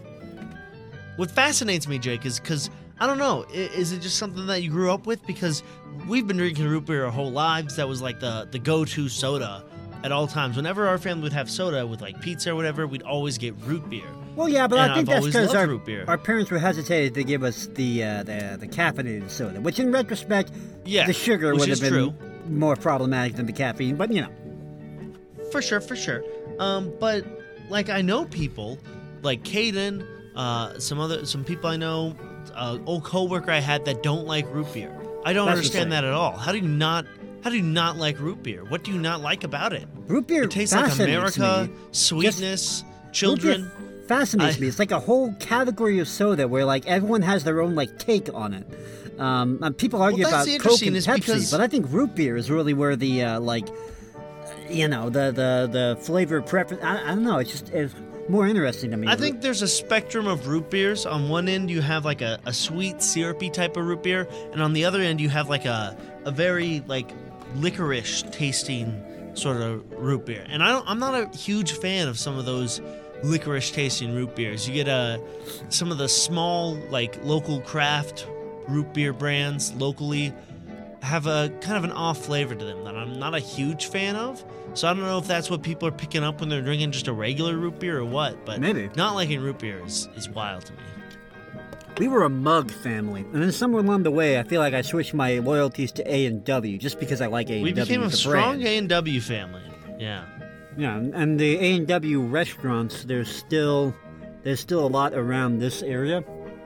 What fascinates me, Jake, is because, I don't know, i- is it just something that you grew up with? Because we've been drinking root beer our whole lives. That was like the, the go-to soda at all times. Whenever our family would have soda with like pizza or whatever, we'd always get root beer. Well, yeah, but And I think I've that's always because loved our, root beer. our parents were hesitant to give us the uh, the, the caffeinated soda, which in retrospect, Yeah, the sugar which would is have been true. more problematic than the caffeine, but you know. For sure, for sure. Um, but like I know people, like Caden, uh, some other some people I know, uh, old coworker I had that don't like root beer. I don't That's understand insane. that at all. How do you not? How do you not like root beer? What do you not like about it? Root beer It tastes like fascinates America, me. sweetness, Root children. beer fascinates I- me. It's like a whole category of soda where like everyone has their own like take on it. Um, and people argue Well, that's about the Coke interesting and is Pepsi, because- but I think root beer is really where the uh, like, you know, the the the flavor preference. I, I don't know. It's just it's more interesting to me. I think there's a spectrum of root beers. On one end, you have like a, a sweet, syrupy type of root beer, and on the other end, you have like a a very like licorice tasting sort of root beer. And I don't, I'm not a huge fan of some of those licorice tasting root beers. You get uh, some of the small like local craft root beer brands locally have a kind of an off flavor to them that I'm not a huge fan of. So I don't know if that's what people are picking up when they're drinking just a regular root beer or what, but Maybe. not liking root beer is, is wild to me. We were a mug family, and then somewhere along the way, I feel like I switched my loyalties to A and W just because I like A and W. We became a the strong brand. A and W family. Yeah. Yeah, and the A and W restaurants, there's still there's still a lot around this area.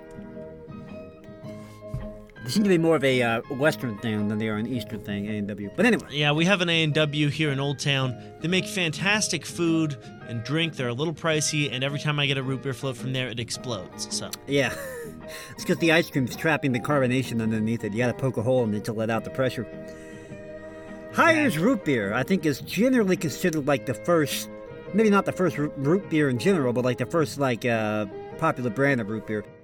They seem to be more of a uh, Western thing than they are an Eastern thing, A and W. But anyway. Yeah, we have an A and W here in Old Town. They make fantastic food and drink. They're a little pricey, and every time I get a root beer float from there, it explodes. So Yeah. It's because the ice cream's trapping the carbonation underneath it. You gotta poke a hole in it to let out the pressure. Hires root beer, I think, is generally considered like the first, maybe not the first root, root beer in general, but like the first like uh, popular brand of root beer.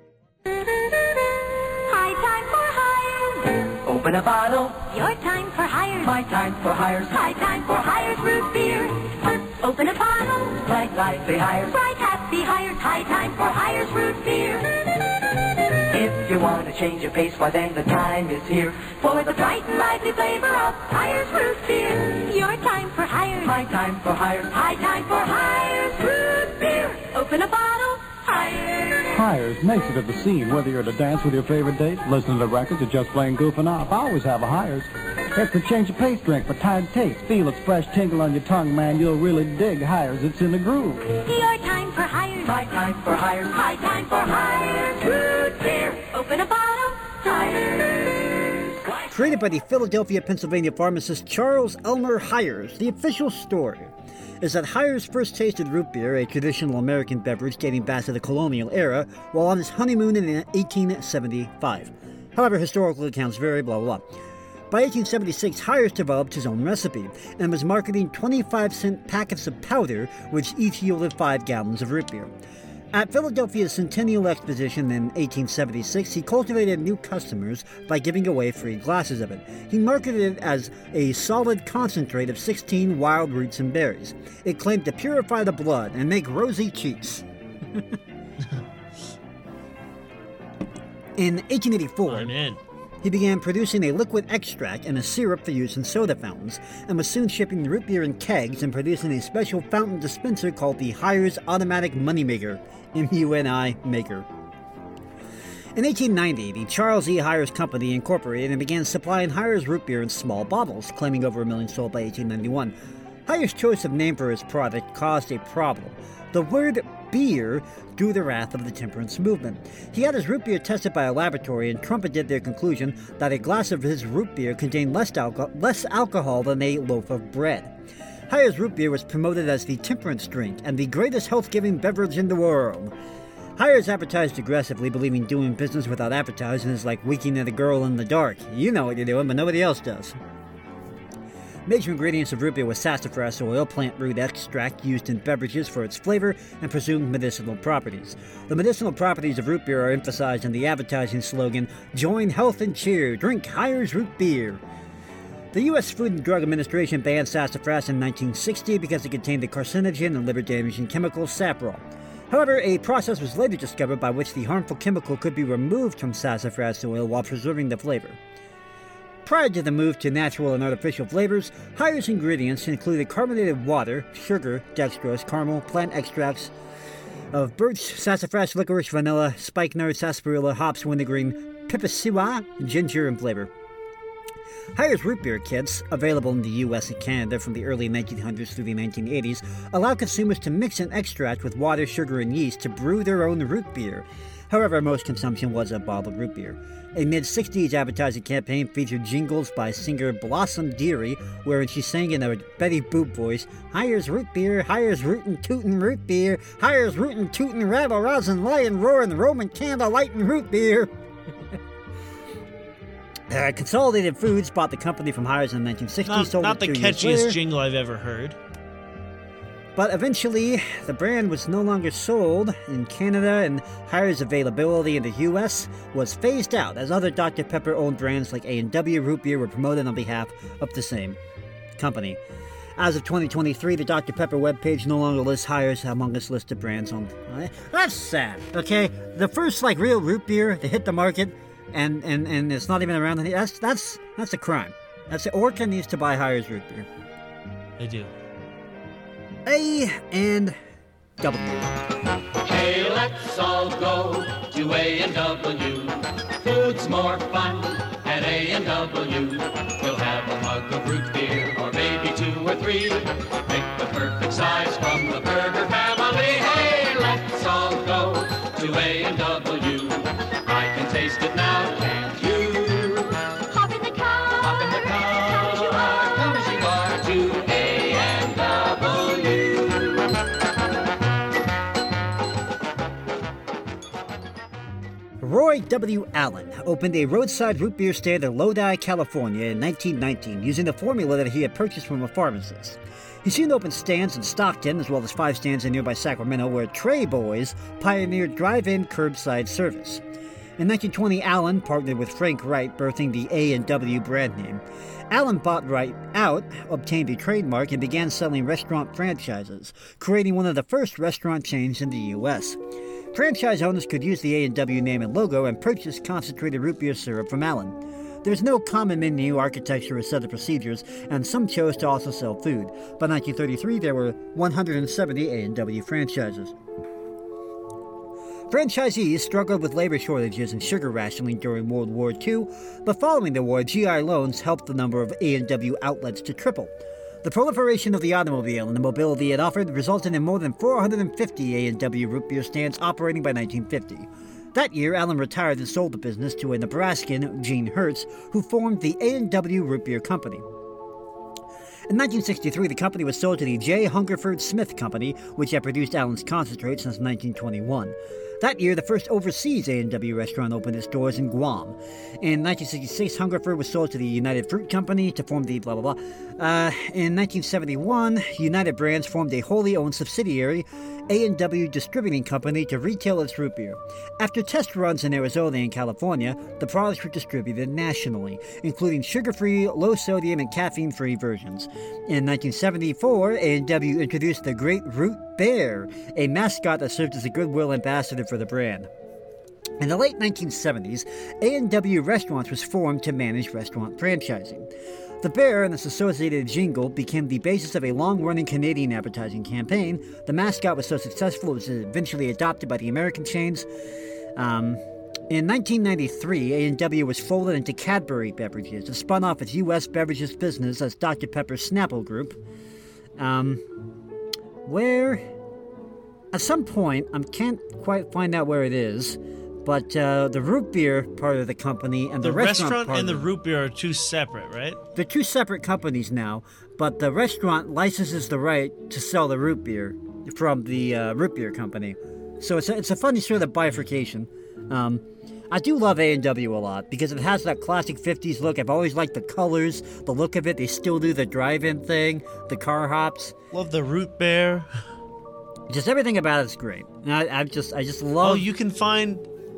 High time for hires. Open a bottle. Your time for hires. My time for hires. High time for hires root beer. Open a bottle. Bright light be hires. Bright happy hires. High time for hires root beer. If you want to change your pace, why then the time is here. For the bright and lively flavor of hires root beer. Your time for hires. My time for hires. High time for hires root beer. Open a bottle. Hires. Hires makes it at the scene, whether you're at a dance with your favorite date, listening to records, or just plain goofing off. I always have a Hires. It's the change of pace drink for tired taste. Feel its fresh tingle on your tongue, man. You'll really dig Hires. It's in the groove. Your time for hires. My time for hires. High time for hires root beer. Open a bottle. Hires. Created by the Philadelphia, Pennsylvania pharmacist Charles Elmer Hires, the official story is that Hires first tasted root beer, a traditional American beverage dating back to the colonial era, while on his honeymoon in eighteen seventy-five. However, historical accounts vary, blah, blah, blah. By eighteen seventy-six, Hires developed his own recipe and was marketing twenty-five cent packets of powder, which each yielded five gallons of root beer. At Philadelphia's Centennial Exposition in eighteen seventy-six, he cultivated new customers by giving away free glasses of it. He marketed it as a solid concentrate of sixteen wild roots and berries. It claimed to purify the blood and make rosy cheeks. In eighteen eighty-four, I'm in. he began producing a liquid extract and a syrup for use in soda fountains, and was soon shipping root beer in kegs and producing a special fountain dispenser called the Hires Automatic Moneymaker, M U N I Maker. In eighteen ninety, the Charles E. Hires Company incorporated and began supplying Hires root beer in small bottles, claiming over a million sold by eighteen ninety-one. Hires' choice of name for his product caused a problem. The word beer drew the wrath of the temperance movement. He had his root beer tested by a laboratory and trumpeted their conclusion that a glass of his root beer contained less, alco- less alcohol than a loaf of bread. Hires root beer was promoted as the temperance drink and the greatest health-giving beverage in the world. Hires advertised aggressively, believing doing business without advertising is like winking at a girl in the dark. You know what you're doing, but nobody else does. Major ingredients of root beer was sassafras oil, plant root extract used in beverages for its flavor and presumed medicinal properties. The medicinal properties of root beer are emphasized in the advertising slogan, "Join health and cheer, drink Hires root beer." The U S Food and Drug Administration banned sassafras in nineteen sixty because it contained the carcinogen and liver-damaging chemical saprol. However, a process was later discovered by which the harmful chemical could be removed from sassafras oil while preserving the flavor. Prior to the move to natural and artificial flavors, Hires ingredients included carbonated water, sugar, dextrose, caramel, plant extracts of birch, sassafras, licorice, vanilla, spikenard, sarsaparilla, hops, wintergreen, pipisiwa, ginger, and flavor. Hires root beer kits, available in the U S and Canada from the early nineteen hundreds through the nineteen eighties, allow consumers to mix an extract with water, sugar, and yeast to brew their own root beer. However, most consumption was of bottled root beer. A mid-sixties advertising campaign featured jingles by singer Blossom Dearie, wherein she sang in a Betty Boop voice, "Hires root beer, Hires rootin' tootin' root beer, Hires rootin' tootin' rabble rousing lion roaring Roman candle lightin' root beer." Uh, Consolidated Foods bought the company from Hires in the nineteen sixties. Not, sold not it the two years catchiest later. jingle I've ever heard. But eventually, the brand was no longer sold in Canada, and Hires' availability in the U S was phased out as other Doctor Pepper-owned brands like A and W Root Beer were promoted on behalf of the same company. As of twenty twenty-three, the Doctor Pepper webpage no longer lists Hires among its list of brands on. That's sad, okay? The first, like, real root beer to hit the market, and, and, and it's not even around. That's that's that's a crime. That's Orca needs to buy Hires root beer. They do. A and W. Hey, let's all go to A and W. Food's more fun at A and W. We'll have a mug of root beer, or maybe two or three. Pick the perfect size from the Burger family. Hey, let's all go to A and W. I can taste it now, can't you? Hop in the car. Hop in the car. Come as you are to A and W. Roy W. Allen opened a roadside root beer stand in Lodi, California in nineteen nineteen using the formula that he had purchased from a pharmacist. He soon opened stands in Stockton as well as five stands in nearby Sacramento where Trey Boys pioneered drive-in curbside service. In nineteen twenty, Allen partnered with Frank Wright, birthing the A and W brand name. Allen bought Wright out, obtained a trademark, and began selling restaurant franchises, creating one of the first restaurant chains in the U S Franchise owners could use the A and W name and logo and purchase concentrated root beer syrup from Allen. There was no common menu, architecture, or set of procedures, and some chose to also sell food. By nineteen thirty-three, there were one hundred seventy A and W franchises. Franchisees struggled with labor shortages and sugar rationing during World War Two, but following the war, G I loans helped the number of A and W outlets to triple. The proliferation of the automobile and the mobility it offered resulted in more than four hundred fifty A and W root beer stands operating by nineteen fifty. That year, Allen retired and sold the business to a Nebraskan, Gene Hertz, who formed the A and W Root Beer Company. In nineteen sixty-three, the company was sold to the J. Hungerford Smith Company, which had produced Allen's concentrate since nineteen twenty-one. That year, the first overseas A and W restaurant opened its doors in Guam. In nineteen sixty-six, Hungerford was sold to the United Fruit Company to form the blah blah blah. Uh, in nineteen seventy-one, United Brands formed a wholly owned subsidiary, A and W Distributing Company, to retail its root beer. After test runs in Arizona and California, the products were distributed nationally, including sugar-free, low-sodium, and caffeine-free versions. In nineteen seventy-four, A and W introduced the Great Root Bear, a mascot that served as a goodwill ambassador for the brand. In the late nineteen seventies, A and W Restaurants was formed to manage restaurant franchising. The bear and its associated jingle became the basis of a long-running Canadian advertising campaign. The mascot was so successful it was eventually adopted by the American chains. Um, in nineteen ninety-three, A and W was folded into Cadbury Beverages. It spun off its U S beverages business as Doctor Pepper Snapple Group, um, where, at some point, I can't quite find out where it is, but uh, the root beer part of the company and the, the restaurant, restaurant part and the of root beer are two separate, right? They're two separate companies now, but the restaurant licenses the right to sell the root beer from the uh, root beer company. So it's a, it's a funny sort of bifurcation. Um, I do love A and W a lot because it has that classic fifties look. I've always liked the colors, the look of it. They still do the drive-in thing, the car hops. Love the root beer. Just everything about it's great. And I, I just I just love. Oh, you can find.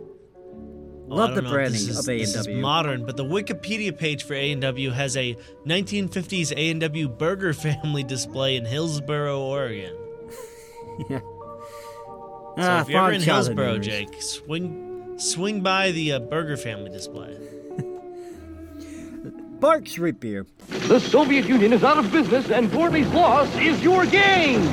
Love oh, the know. branding this is, of A and W. This is modern, but the Wikipedia page for A and W has a nineteen fifties A and W burger family display in Hillsboro, Oregon. Yeah. So Ah, if you're ever in fond childhood Hillsboro, memories. Jake, swing swing by the uh, burger family display. Barks Root Beer. The Soviet Union is out of business, and Gorby's loss is your gain.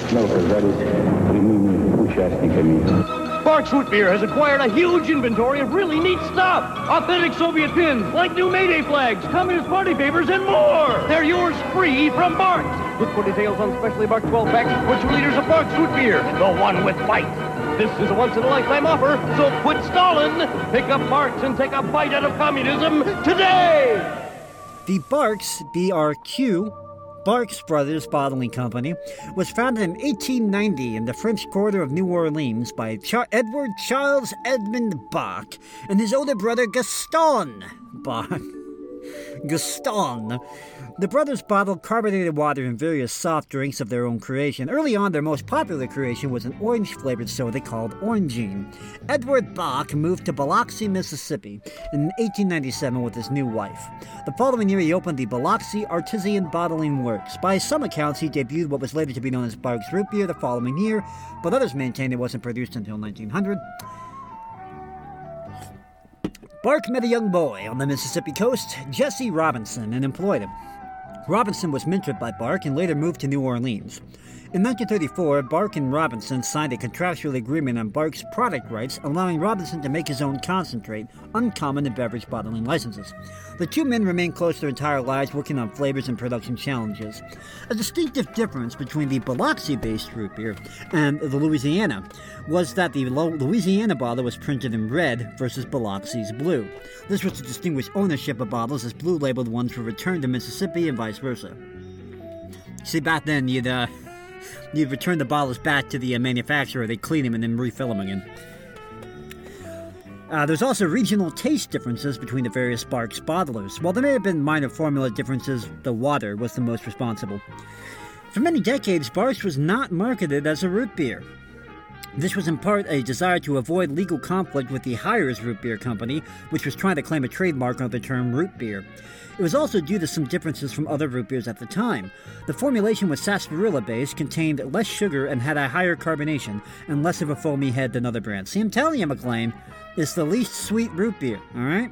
Barks Root Beer has acquired a huge inventory of really neat stuff. Authentic Soviet pins, like new Mayday flags, Communist Party papers, and more. They're yours free from Barks. Look for details on specially marked twelve packs for two liters of Barks Root Beer, the one with bite. This is a once-in-a-lifetime offer, so quit stalling. Pick up Barks and take a bite out of communism today. The Barks, B R Q, Barks Brothers Bottling Company, was founded in eighteen ninety in the French Quarter of New Orleans by Char- Edward Charles Edmund Bach and his older brother Gaston Bach. Gaston. The brothers bottled carbonated water and various soft drinks of their own creation. Early on, their most popular creation was an orange-flavored soda called Orangine. Edward Bach moved to Biloxi, Mississippi in eighteen ninety-seven with his new wife. The following year, he opened the Biloxi Artisan Bottling Works. By some accounts, he debuted what was later to be known as Barks Root Beer the following year, but others maintain it wasn't produced until nineteen hundred. Bark met a young boy on the Mississippi coast, Jesse Robinson, and employed him. Robinson was mentored by Bark and later moved to New Orleans. In nineteen thirty-four, Bark and Robinson signed a contractual agreement on Bark's product rights, allowing Robinson to make his own concentrate, uncommon in beverage bottling licenses. The two men remained close their entire lives, working on flavors and production challenges. A distinctive difference between the Biloxi-based root beer and the Louisiana was that the Louisiana bottle was printed in red versus Biloxi's blue. This was to distinguish ownership of bottles, as blue-labeled ones were returned to Mississippi and vice versa. See, back then, you'd, uh... You'd return the bottles back to the uh, manufacturer, they'd clean them and then refill them again. Uh, there's also regional taste differences between the various Barks bottlers. While there may have been minor formula differences, the water was the most responsible. For many decades, Barks was not marketed as a root beer. This was in part a desire to avoid legal conflict with the Hires Root Beer Company, which was trying to claim a trademark on the term root beer. It was also due to some differences from other root beers at the time. The formulation was sarsaparilla based, contained less sugar, and had a higher carbonation, and less of a foamy head than other brands. See, I'm telling you, McLean, it's the least sweet root beer, alright?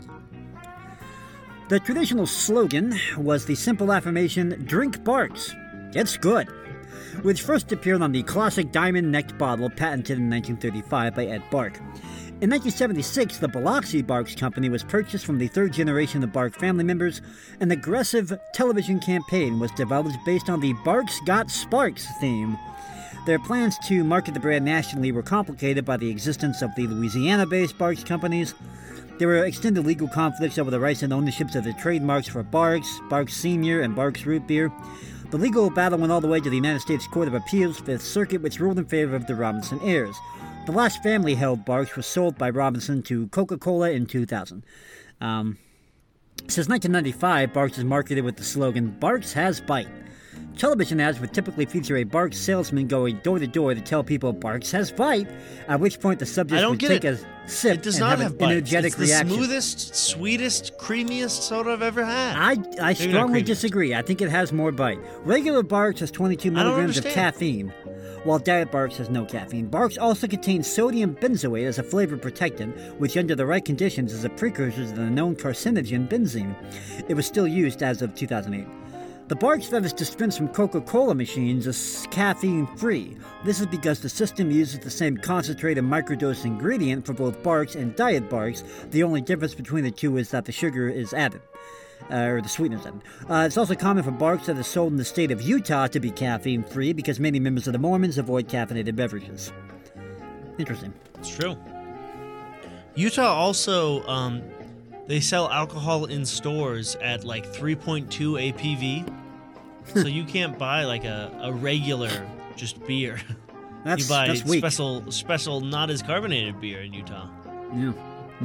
The traditional slogan was the simple affirmation, "Drink Barks, it's good," which first appeared on the classic diamond-necked bottle patented in nineteen thirty-five by Ed Bark. In nineteen seventy-six, the Biloxi Barks Company was purchased from the third generation of Bark family members. An aggressive television campaign was developed based on the Barks Got Sparks theme. Their plans to market the brand nationally were complicated by the existence of the Louisiana-based Barks companies. There were extended legal conflicts over the rights and ownerships of the trademarks for Barks, Barks Senior, and Barks Root Beer. The legal battle went all the way to the United States Court of Appeals Fifth Circuit, which ruled in favor of the Robinson heirs. The last family-held Barks was sold by Robinson to Coca-Cola in two thousand. Um, since nineteen ninety-five, Barks is marketed with the slogan, "Barks has bite." Television ads would typically feature a Barks salesman going door-to-door to tell people Barks has bite, at which point the subject would take it. a sip it does and not have, have an bite. energetic it's the reaction. smoothest, sweetest, creamiest soda I've ever had. I, I Maybe strongly disagree. I think it has more bite. Regular Barks has twenty-two milligrams of caffeine, while Diet Barks has no caffeine. Barks also contains sodium benzoate as a flavor protectant, which under the right conditions is a precursor to the known carcinogen benzene. It was still used as of two thousand eight. The Barks that is dispensed from Coca-Cola machines is caffeine-free. This is because the system uses the same concentrated microdose ingredient for both Barks and Diet Barks. The only difference between the two is that the sugar is added, uh, or the sweetener is added. Uh, it's also common for Barks that is sold in the state of Utah to be caffeine-free because many members of the Mormons avoid caffeinated beverages. Interesting. It's true. Utah also, um, they sell alcohol in stores at like three point two A P V. So you can't buy like a, a regular just beer. That's, you buy that's weak. special, special not as carbonated beer in Utah. Yeah.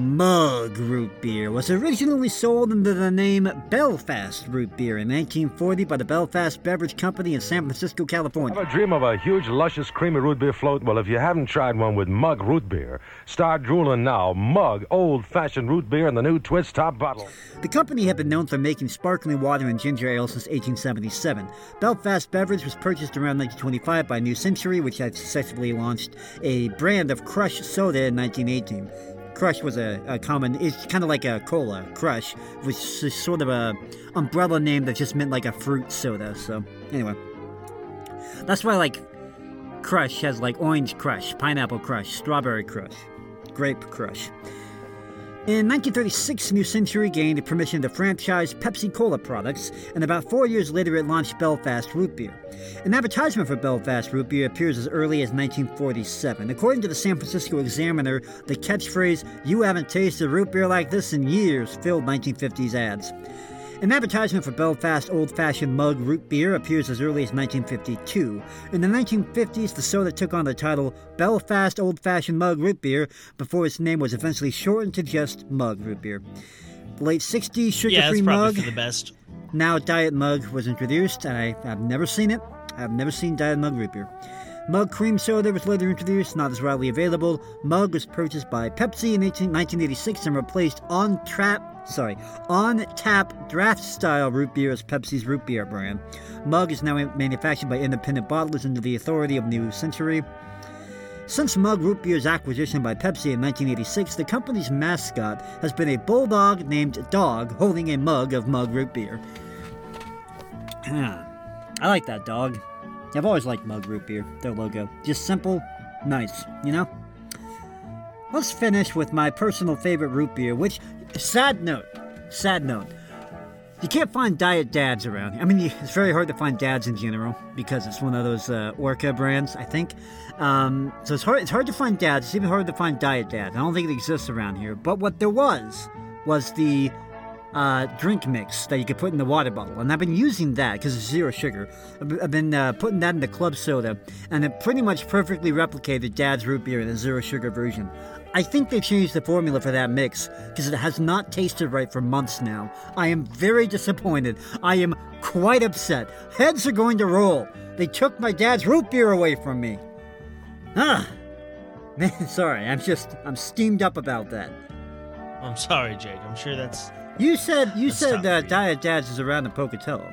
Mug Root Beer was originally sold under the name Belfast Root Beer in nineteen forty by the Belfast Beverage Company in San Francisco, California. Have a dream of a huge, luscious, creamy root beer float? Well, if you haven't tried one with Mug Root Beer, start drooling now. Mug old-fashioned root beer in the new twist top bottle. The company had been known for making sparkling water and ginger ale since eighteen seventy-seven. Belfast Beverage was purchased around nineteen twenty-five by New Century, which had successfully launched a brand of Crush soda in nineteen eighteen. Crush was a, a common, it's kind of like a cola, Crush, which is sort of a umbrella name that just meant like a fruit soda, so anyway. That's why like Crush has like orange Crush, pineapple Crush, strawberry Crush, grape Crush. In nineteen thirty-six, New Century gained permission to franchise Pepsi-Cola products, and about four years later it launched Belfast Root Beer. An advertisement for Belfast Root Beer appears as early as nineteen forty-seven. According to the San Francisco Examiner, the catchphrase, "You haven't tasted root beer like this in years," filled nineteen fifties ads. An advertisement for Belfast Old-Fashioned Mug Root Beer appears as early as nineteen fifty-two. In the nineteen fifties, the soda took on the title Belfast Old-Fashioned Mug Root Beer before its name was eventually shortened to just Mug Root Beer. The late sixties, sugar-free yeah, that's probably Mug. for the best. Now Diet Mug was introduced, and I, I've never seen it. I've never seen Diet Mug Root Beer. Mug Cream Soda was later introduced, not as widely available. Mug was purchased by Pepsi in nineteen eighty-six and replaced On Trap, sorry, On Tap Draft Style Root Beer as Pepsi's root beer brand. Mug is now manufactured by independent bottlers under the authority of New Century. Since Mug Root Beer's acquisition by Pepsi in nineteen eighty-six, the company's mascot has been a bulldog named Dog holding a mug of Mug Root Beer. I like that, dog. I've always liked Mug Root Beer, their logo. Just simple, nice, you know? Let's finish with my personal favorite root beer, which, sad note, sad note. You can't find Diet Dads around here. I mean, it's very hard to find Dads in general because it's one of those uh, Orca brands, I think. Um, so it's hard, it's hard to find Dads. It's even harder to find Diet Dads. I don't think it exists around here. But what there was, was the uh, drink mix that you could put in the water bottle. And I've been using that because it's zero sugar. I've been uh, putting that in the club soda. And it pretty much perfectly replicated Dad's root beer in a zero sugar version. I think they changed the formula for that mix because it has not tasted right for months now. I am very disappointed. I am quite upset. Heads are going to roll. They took my dad's root beer away from me. Ah, man, sorry. I'm just, I'm steamed up about that. I'm sorry, Jake. I'm sure that's... You said, you that's said uh, Diet Dad's is around in Pocatello.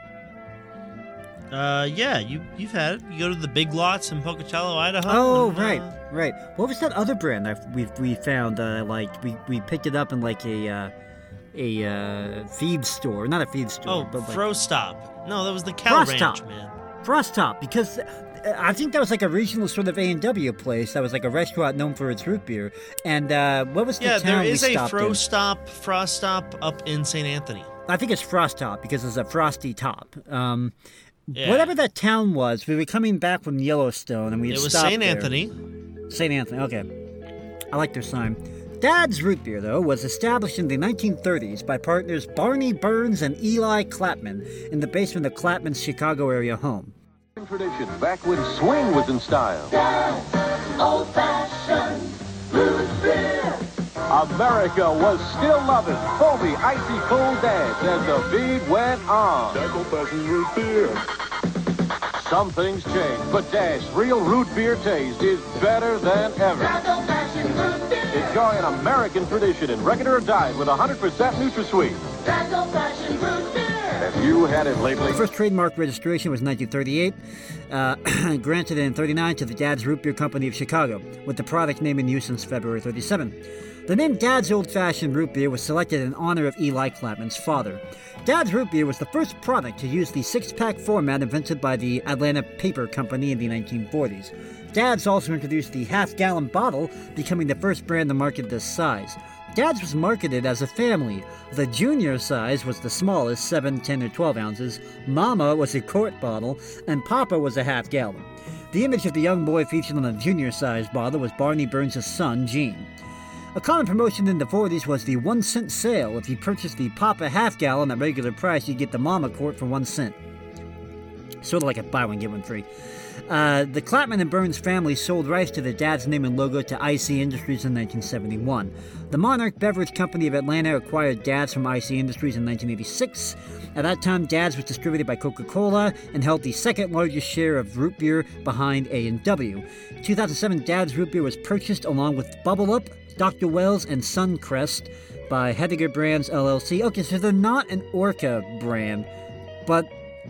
Uh, yeah, you, you've had it. You go to the Big Lots in Pocatello, Idaho. Oh, and, right, uh, right. What was that other brand that we we found? Uh, like we, we picked it up in like a uh, a uh, feed store, not a feed store. Oh, but like, Frostop. No, that was the Cal Frost Ranch, Top. man. Frost Top, because I think that was like a regional sort of A and W place. That was like a restaurant known for its root beer. And uh, what was the Yeah, town there we is a stopped in? Frostop, Frostop up in Saint Anthony. I think it's Frost Top because it's a frosty top. Um, Yeah. Whatever that town was, we were coming back from Yellowstone and we had It was stopped Saint there. Anthony. Saint Anthony, okay. I like their sign. Dad's Root Beer, though, was established in the nineteen thirties by partners Barney Burns and Eli Clapman in the basement of Clapman's Chicago area home. Tradition back when swing was in style. Old-fashioned root beer. America was still loving foamy, icy cold dads as the beat went on. Old-fashioned root beer. Some things change, but Dad's real root beer taste is better than ever. Old-fashioned root beer. Enjoy an American tradition in regular diet with one hundred percent NutraSweet. Dad's old-fashioned root beer. Have you had it lately? The first trademark registration was nineteen thirty-eight, uh, granted in thirty-nine to the Dad's Root Beer Company of Chicago, with the product name in use since February thirty-seven. The name Dad's Old Fashioned Root Beer was selected in honor of Eli Clapman's father. Dad's Root Beer was the first product to use the six-pack format invented by the Atlanta Paper Company in the nineteen forties. Dad's also introduced the half-gallon bottle, becoming the first brand to market this size. Dad's was marketed as a family. The junior size was the smallest, seven, ten, or twelve ounces. Mama was a quart bottle, and Papa was a half gallon. The image of the young boy featured on the junior size bottle was Barney Burns' son, Gene. A common promotion in the forties was the one cent sale. If you purchased the Papa half gallon at regular price, you'd get the Mama quart for one cent. Sort of like a buy one, get one free. Uh, the Clapman and Burns family sold rights to the Dad's name and logo to I C Industries in nineteen seventy-one. The Monarch Beverage Company of Atlanta acquired Dad's from I C Industries in nineteen eighty-six. At that time, Dad's was distributed by Coca-Cola and held the second largest share of root beer behind A and W. In two thousand seven, Dad's root beer was purchased along with Bubble Up, Doctor Wells, and Suncrest by Hediger Brands L L C. Okay, so they're not an Orca brand, but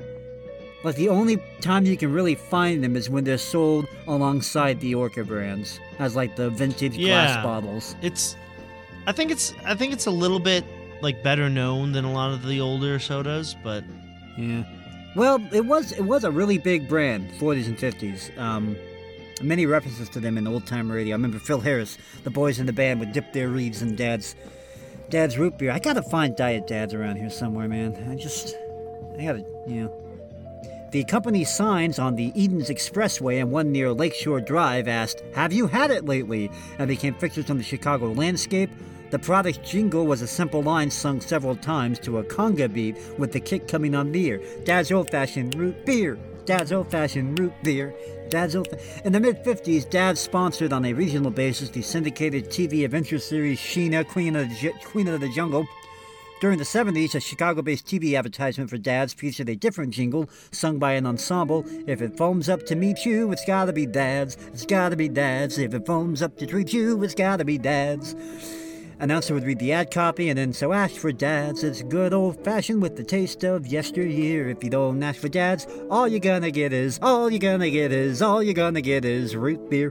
But the only time you can really find them is when they're sold alongside the Orca brands, as like the vintage Yeah. glass bottles. It's, I think it's, I think it's a little bit like better known than a lot of the older sodas, but Yeah. Well, it was it was a really big brand, forties and fifties. Um, many references to them in old time radio. I remember Phil Harris, the boys in the band would dip their reeds in Dad's Dad's root beer. I gotta find Diet Dads around here somewhere, man. I just, I gotta, you know. The company signs on the Edens Expressway and one near Lakeshore Drive asked, "Have you had it lately?" and became fixtures on the Chicago landscape. The product jingle was a simple line sung several times to a conga beat with the kick coming on the ear. Dad's old-fashioned root beer. Dad's old-fashioned root beer. Dad's old. In the mid-fifties, Dad sponsored on a regional basis the syndicated T V adventure series Sheena, Queen of the, J- Queen of the Jungle. During the seventies, a Chicago-based T V advertisement for Dad's featured a different jingle sung by an ensemble. If it foams up to meet you, it's gotta be Dad's. It's gotta be Dad's. If it foams up to treat you, it's gotta be Dad's. Announcer would read the ad copy and then, "So ask for Dad's. It's good old-fashioned with the taste of yesteryear. If you don't ask for Dad's, all you're gonna get is, all you're gonna get is, all you're gonna get is root beer."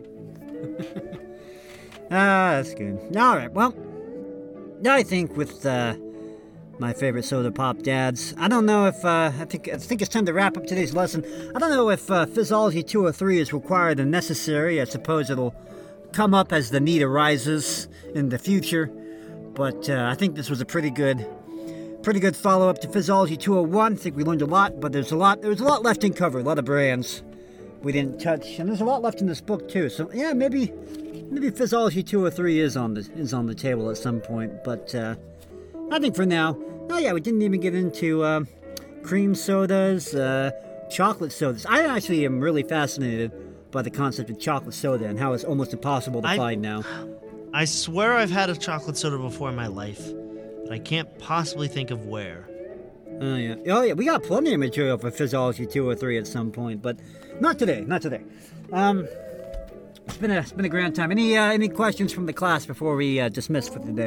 Ah, that's good. All right, well, I think with, uh, my favorite soda pop dads. I don't know if, uh, I think I think it's time to wrap up today's lesson. I don't know if uh, Physiology two oh three is required and necessary. I suppose it'll come up as the need arises in the future. But uh, I think this was a pretty good, pretty good follow-up to Physiology two oh one. I think we learned a lot, but there's a lot, there's a lot left in cover, a lot of brands we didn't touch, and there's a lot left in this book too. So yeah, maybe, maybe Physiology two oh three is on the is on the table at some point. But uh, I think for now, oh yeah, we didn't even get into uh, cream sodas, uh, chocolate sodas. I actually am really fascinated by the concept of chocolate soda and how it's almost impossible to I, find now. I swear I've had a chocolate soda before in my life, but I can't possibly think of where. Oh yeah, oh yeah, we got plenty of material for Physiology two oh three at some point, but not today, not today. Um, it's been a it's been a grand time. Any uh, any questions from the class before we uh, dismiss for today?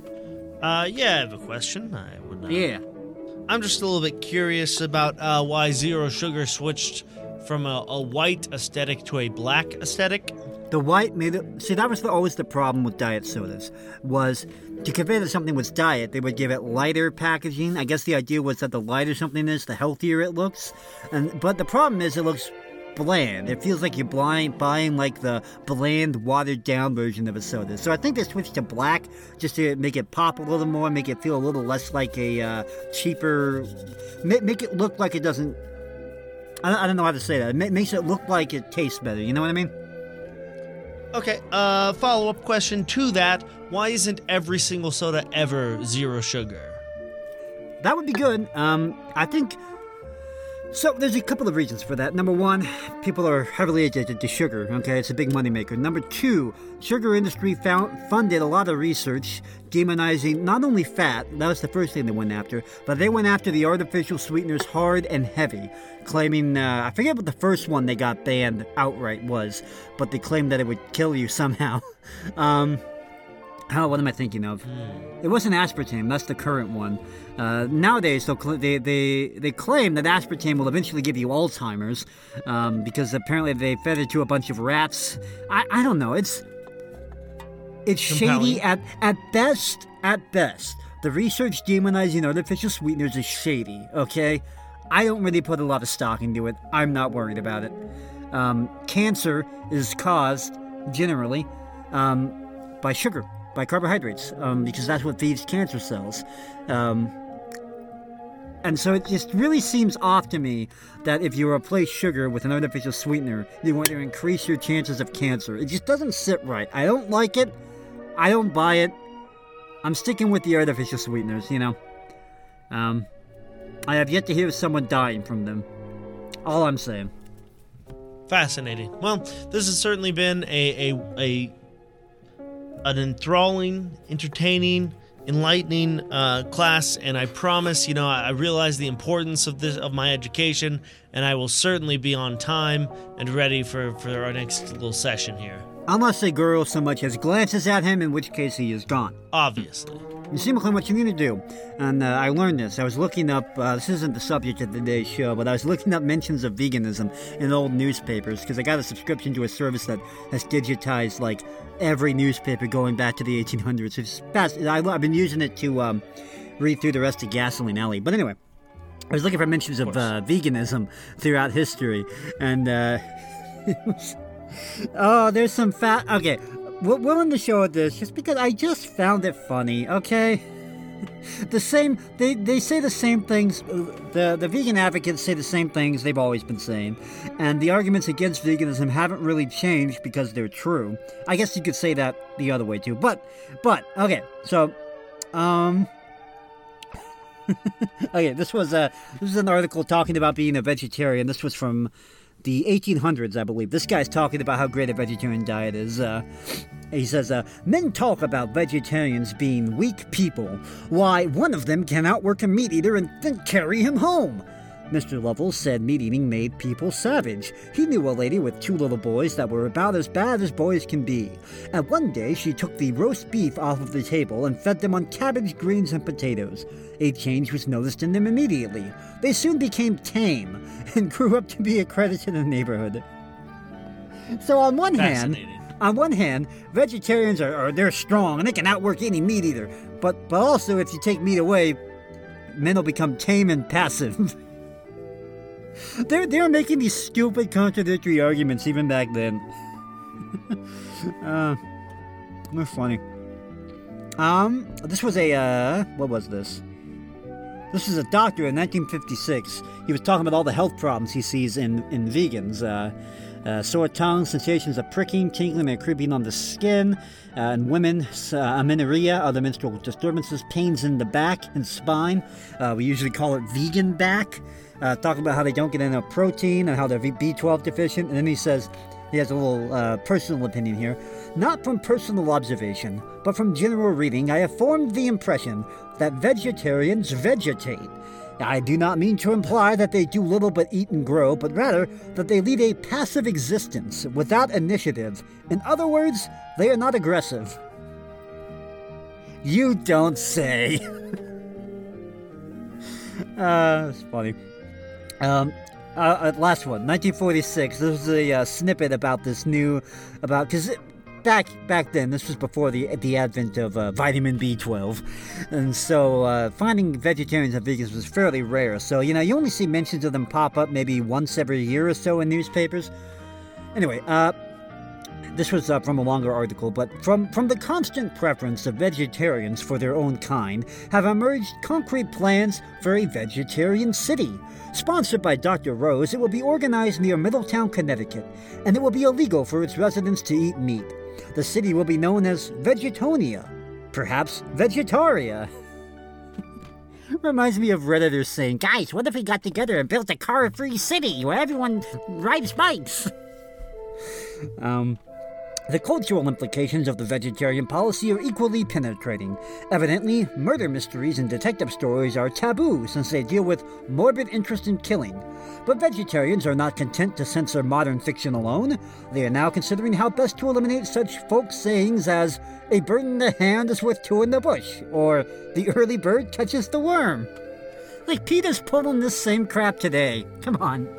Uh, yeah, I have a question. I would. Uh, Yeah. I'm just a little bit curious about uh, why Zero Sugar switched from a, a white aesthetic to a black aesthetic. The white made it. See, that was the, always the problem with diet sodas. Was to convey that something was diet, they would give it lighter packaging. I guess the idea was that the lighter something is, the healthier it looks. And but the problem is, it looks bland. It feels like you're blind, buying like the bland, watered down version of a soda. So I think they switched to black just to make it pop a little more, make it feel a little less like a uh, cheaper. Make, make it look like it doesn't. I don't, I don't know how to say that. It ma- makes it look like it tastes better. You know what I mean? Okay, uh, follow-up question to that. Why isn't every single soda ever zero sugar? That would be good. Um, I think... So, there's a couple of reasons for that. Number one, people are heavily addicted to sugar, okay? It's a big moneymaker. Number two, sugar industry found, funded a lot of research demonizing not only fat, that was the first thing they went after, but they went after the artificial sweeteners hard and heavy, claiming, uh, I forget what the first one they got banned outright was, but they claimed that it would kill you somehow. um... Oh, what am I thinking of? Mm. It wasn't aspartame. That's the current one. Uh, nowadays, cl- they, they they claim that aspartame will eventually give you Alzheimer's um, because apparently they fed it to a bunch of rats. I, I don't know. It's it's Compelling. shady at at best. At best, the research demonizing artificial sweeteners is shady. Okay, I don't really put a lot of stock into it. I'm not worried about it. Um, cancer is caused generally um, by sugar. By carbohydrates, um, because that's what feeds cancer cells. Um, and so it just really seems off to me that if you replace sugar with an artificial sweetener, you're going to increase your chances of cancer. It just doesn't sit right. I don't like it. I don't buy it. I'm sticking with the artificial sweeteners, you know. Um, I have yet to hear of someone dying from them. All I'm saying. Fascinating. Well, this has certainly been a a, a an enthralling, entertaining, enlightening uh, class, and I promise, you know, I, I realize the importance of this of my education, and I will certainly be on time and ready for, for our next little session here. Unless a girl so much as glances at him, in which case he is gone. Obviously. You see, McLean, what you need to do, and uh, I learned this. I was looking up, uh, this isn't the subject of today's show, but I was looking up mentions of veganism in old newspapers, because I got a subscription to a service that has digitized, like, every newspaper going back to the eighteen hundreds. It's fast. I, I've been using it to um, read through the rest of Gasoline Alley. But anyway, I was looking for mentions of, of uh, veganism throughout history, and, uh, oh, there's some fat, okay. We're willing to show it this just because I just found it funny, okay? The same, they, they say the same things, the, the vegan advocates say the same things they've always been saying, and the arguments against veganism haven't really changed because they're true. I guess you could say that the other way too, but, but, okay, so, um... okay, this was, a, this was an article talking about being a vegetarian. This was from the eighteen hundreds, I believe. This guy's talking about how great a vegetarian diet is. Uh, he says, uh, men talk about vegetarians being weak people. Why, one of them can outwork a meat eater and then carry him home. Mister Lovell said meat eating made people savage. He knew a lady with two little boys that were about as bad as boys can be. And one day she took the roast beef off of the table and fed them on cabbage, greens, and potatoes. A change was noticed in them immediately. They soon became tame and grew up to be a credit to the neighborhood. So on one hand, on one hand, vegetarians are, are they're strong and they can outwork any meat eater. But but also if you take meat away, men will become tame and passive. they're, they're making these stupid contradictory arguments even back then. uh, they're funny. Um, this was a, uh, what was this? This was a doctor in nineteen fifty-six. He was talking about all the health problems he sees in, in vegans. Uh, uh, sore tongue, sensations of pricking, tingling, and creeping on the skin. Uh, in women, uh, amenorrhea, other menstrual disturbances, pains in the back and spine. Uh, we usually call it vegan back. Uh, talking about how they don't get enough protein and how they're B twelve deficient. And then he says, he has a little uh, personal opinion here. Not from personal observation, but from general reading, I have formed the impression that vegetarians vegetate. I do not mean to imply that they do little but eat and grow, but rather that they lead a passive existence without initiative. In other words, they are not aggressive. You don't say. uh, it's funny. Um, uh, last one, nineteen forty-six. This was a uh, snippet about this new, about, because back back then, this was before the the advent of uh, vitamin B twelve, and so uh, finding vegetarians and vegans was fairly rare. So, you know, you only see mentions of them pop up maybe once every year or so in newspapers. Anyway, uh, this was uh, from a longer article, but from, from the constant preference of vegetarians for their own kind have emerged concrete plans for a vegetarian city. Sponsored by Doctor Rose, it will be organized near Middletown, Connecticut, and it will be illegal for its residents to eat meat. The city will be known as Vegetonia, perhaps Vegetaria. Reminds me of Redditors saying, guys, what if we got together and built a car-free city where everyone rides bikes? um... The cultural implications of the vegetarian policy are equally penetrating. Evidently, murder mysteries and detective stories are taboo since they deal with morbid interest in killing. But vegetarians are not content to censor modern fiction alone. They are now considering how best to eliminate such folk sayings as, a bird in the hand is worth two in the bush, or the early bird catches the worm. Like, Peter's pulling this same crap today. Come on.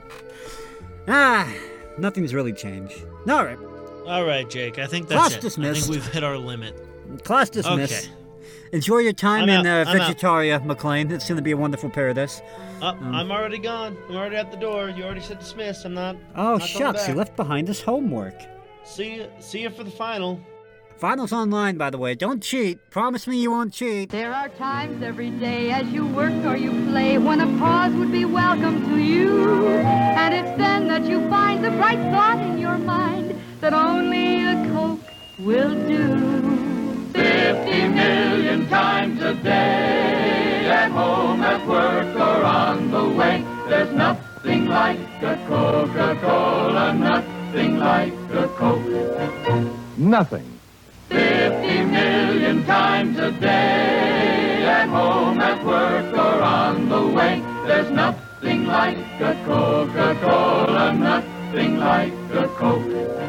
Ah, nothing's really changed. All right. All right, Jake. I think that's Class it. dismissed. I think we've hit our limit. Class dismissed. Okay. Enjoy your time I'm in out. uh, I'm out. Vegetaria, McLean. It's going to be a wonderful paradise. Uh, Um, I'm already gone. I'm already at the door. You already said dismissed. I'm not. Oh, not shucks. back. You left behind his homework. See you. See you for the final. Finals online, by the way. Don't cheat. Promise me you won't cheat. There are times every day as you work or you play when a pause would be welcome to you. And it's then that you find the bright thought in your mind that only a Coke will do. Fifty million times a day, at home, at work, or on the way, there's nothing like a Coca-Cola, nothing like a Coke. Nothing. Fifty million times a day, at home, at work, or on the way, there's nothing like a Coca-Cola, nothing like a Coke.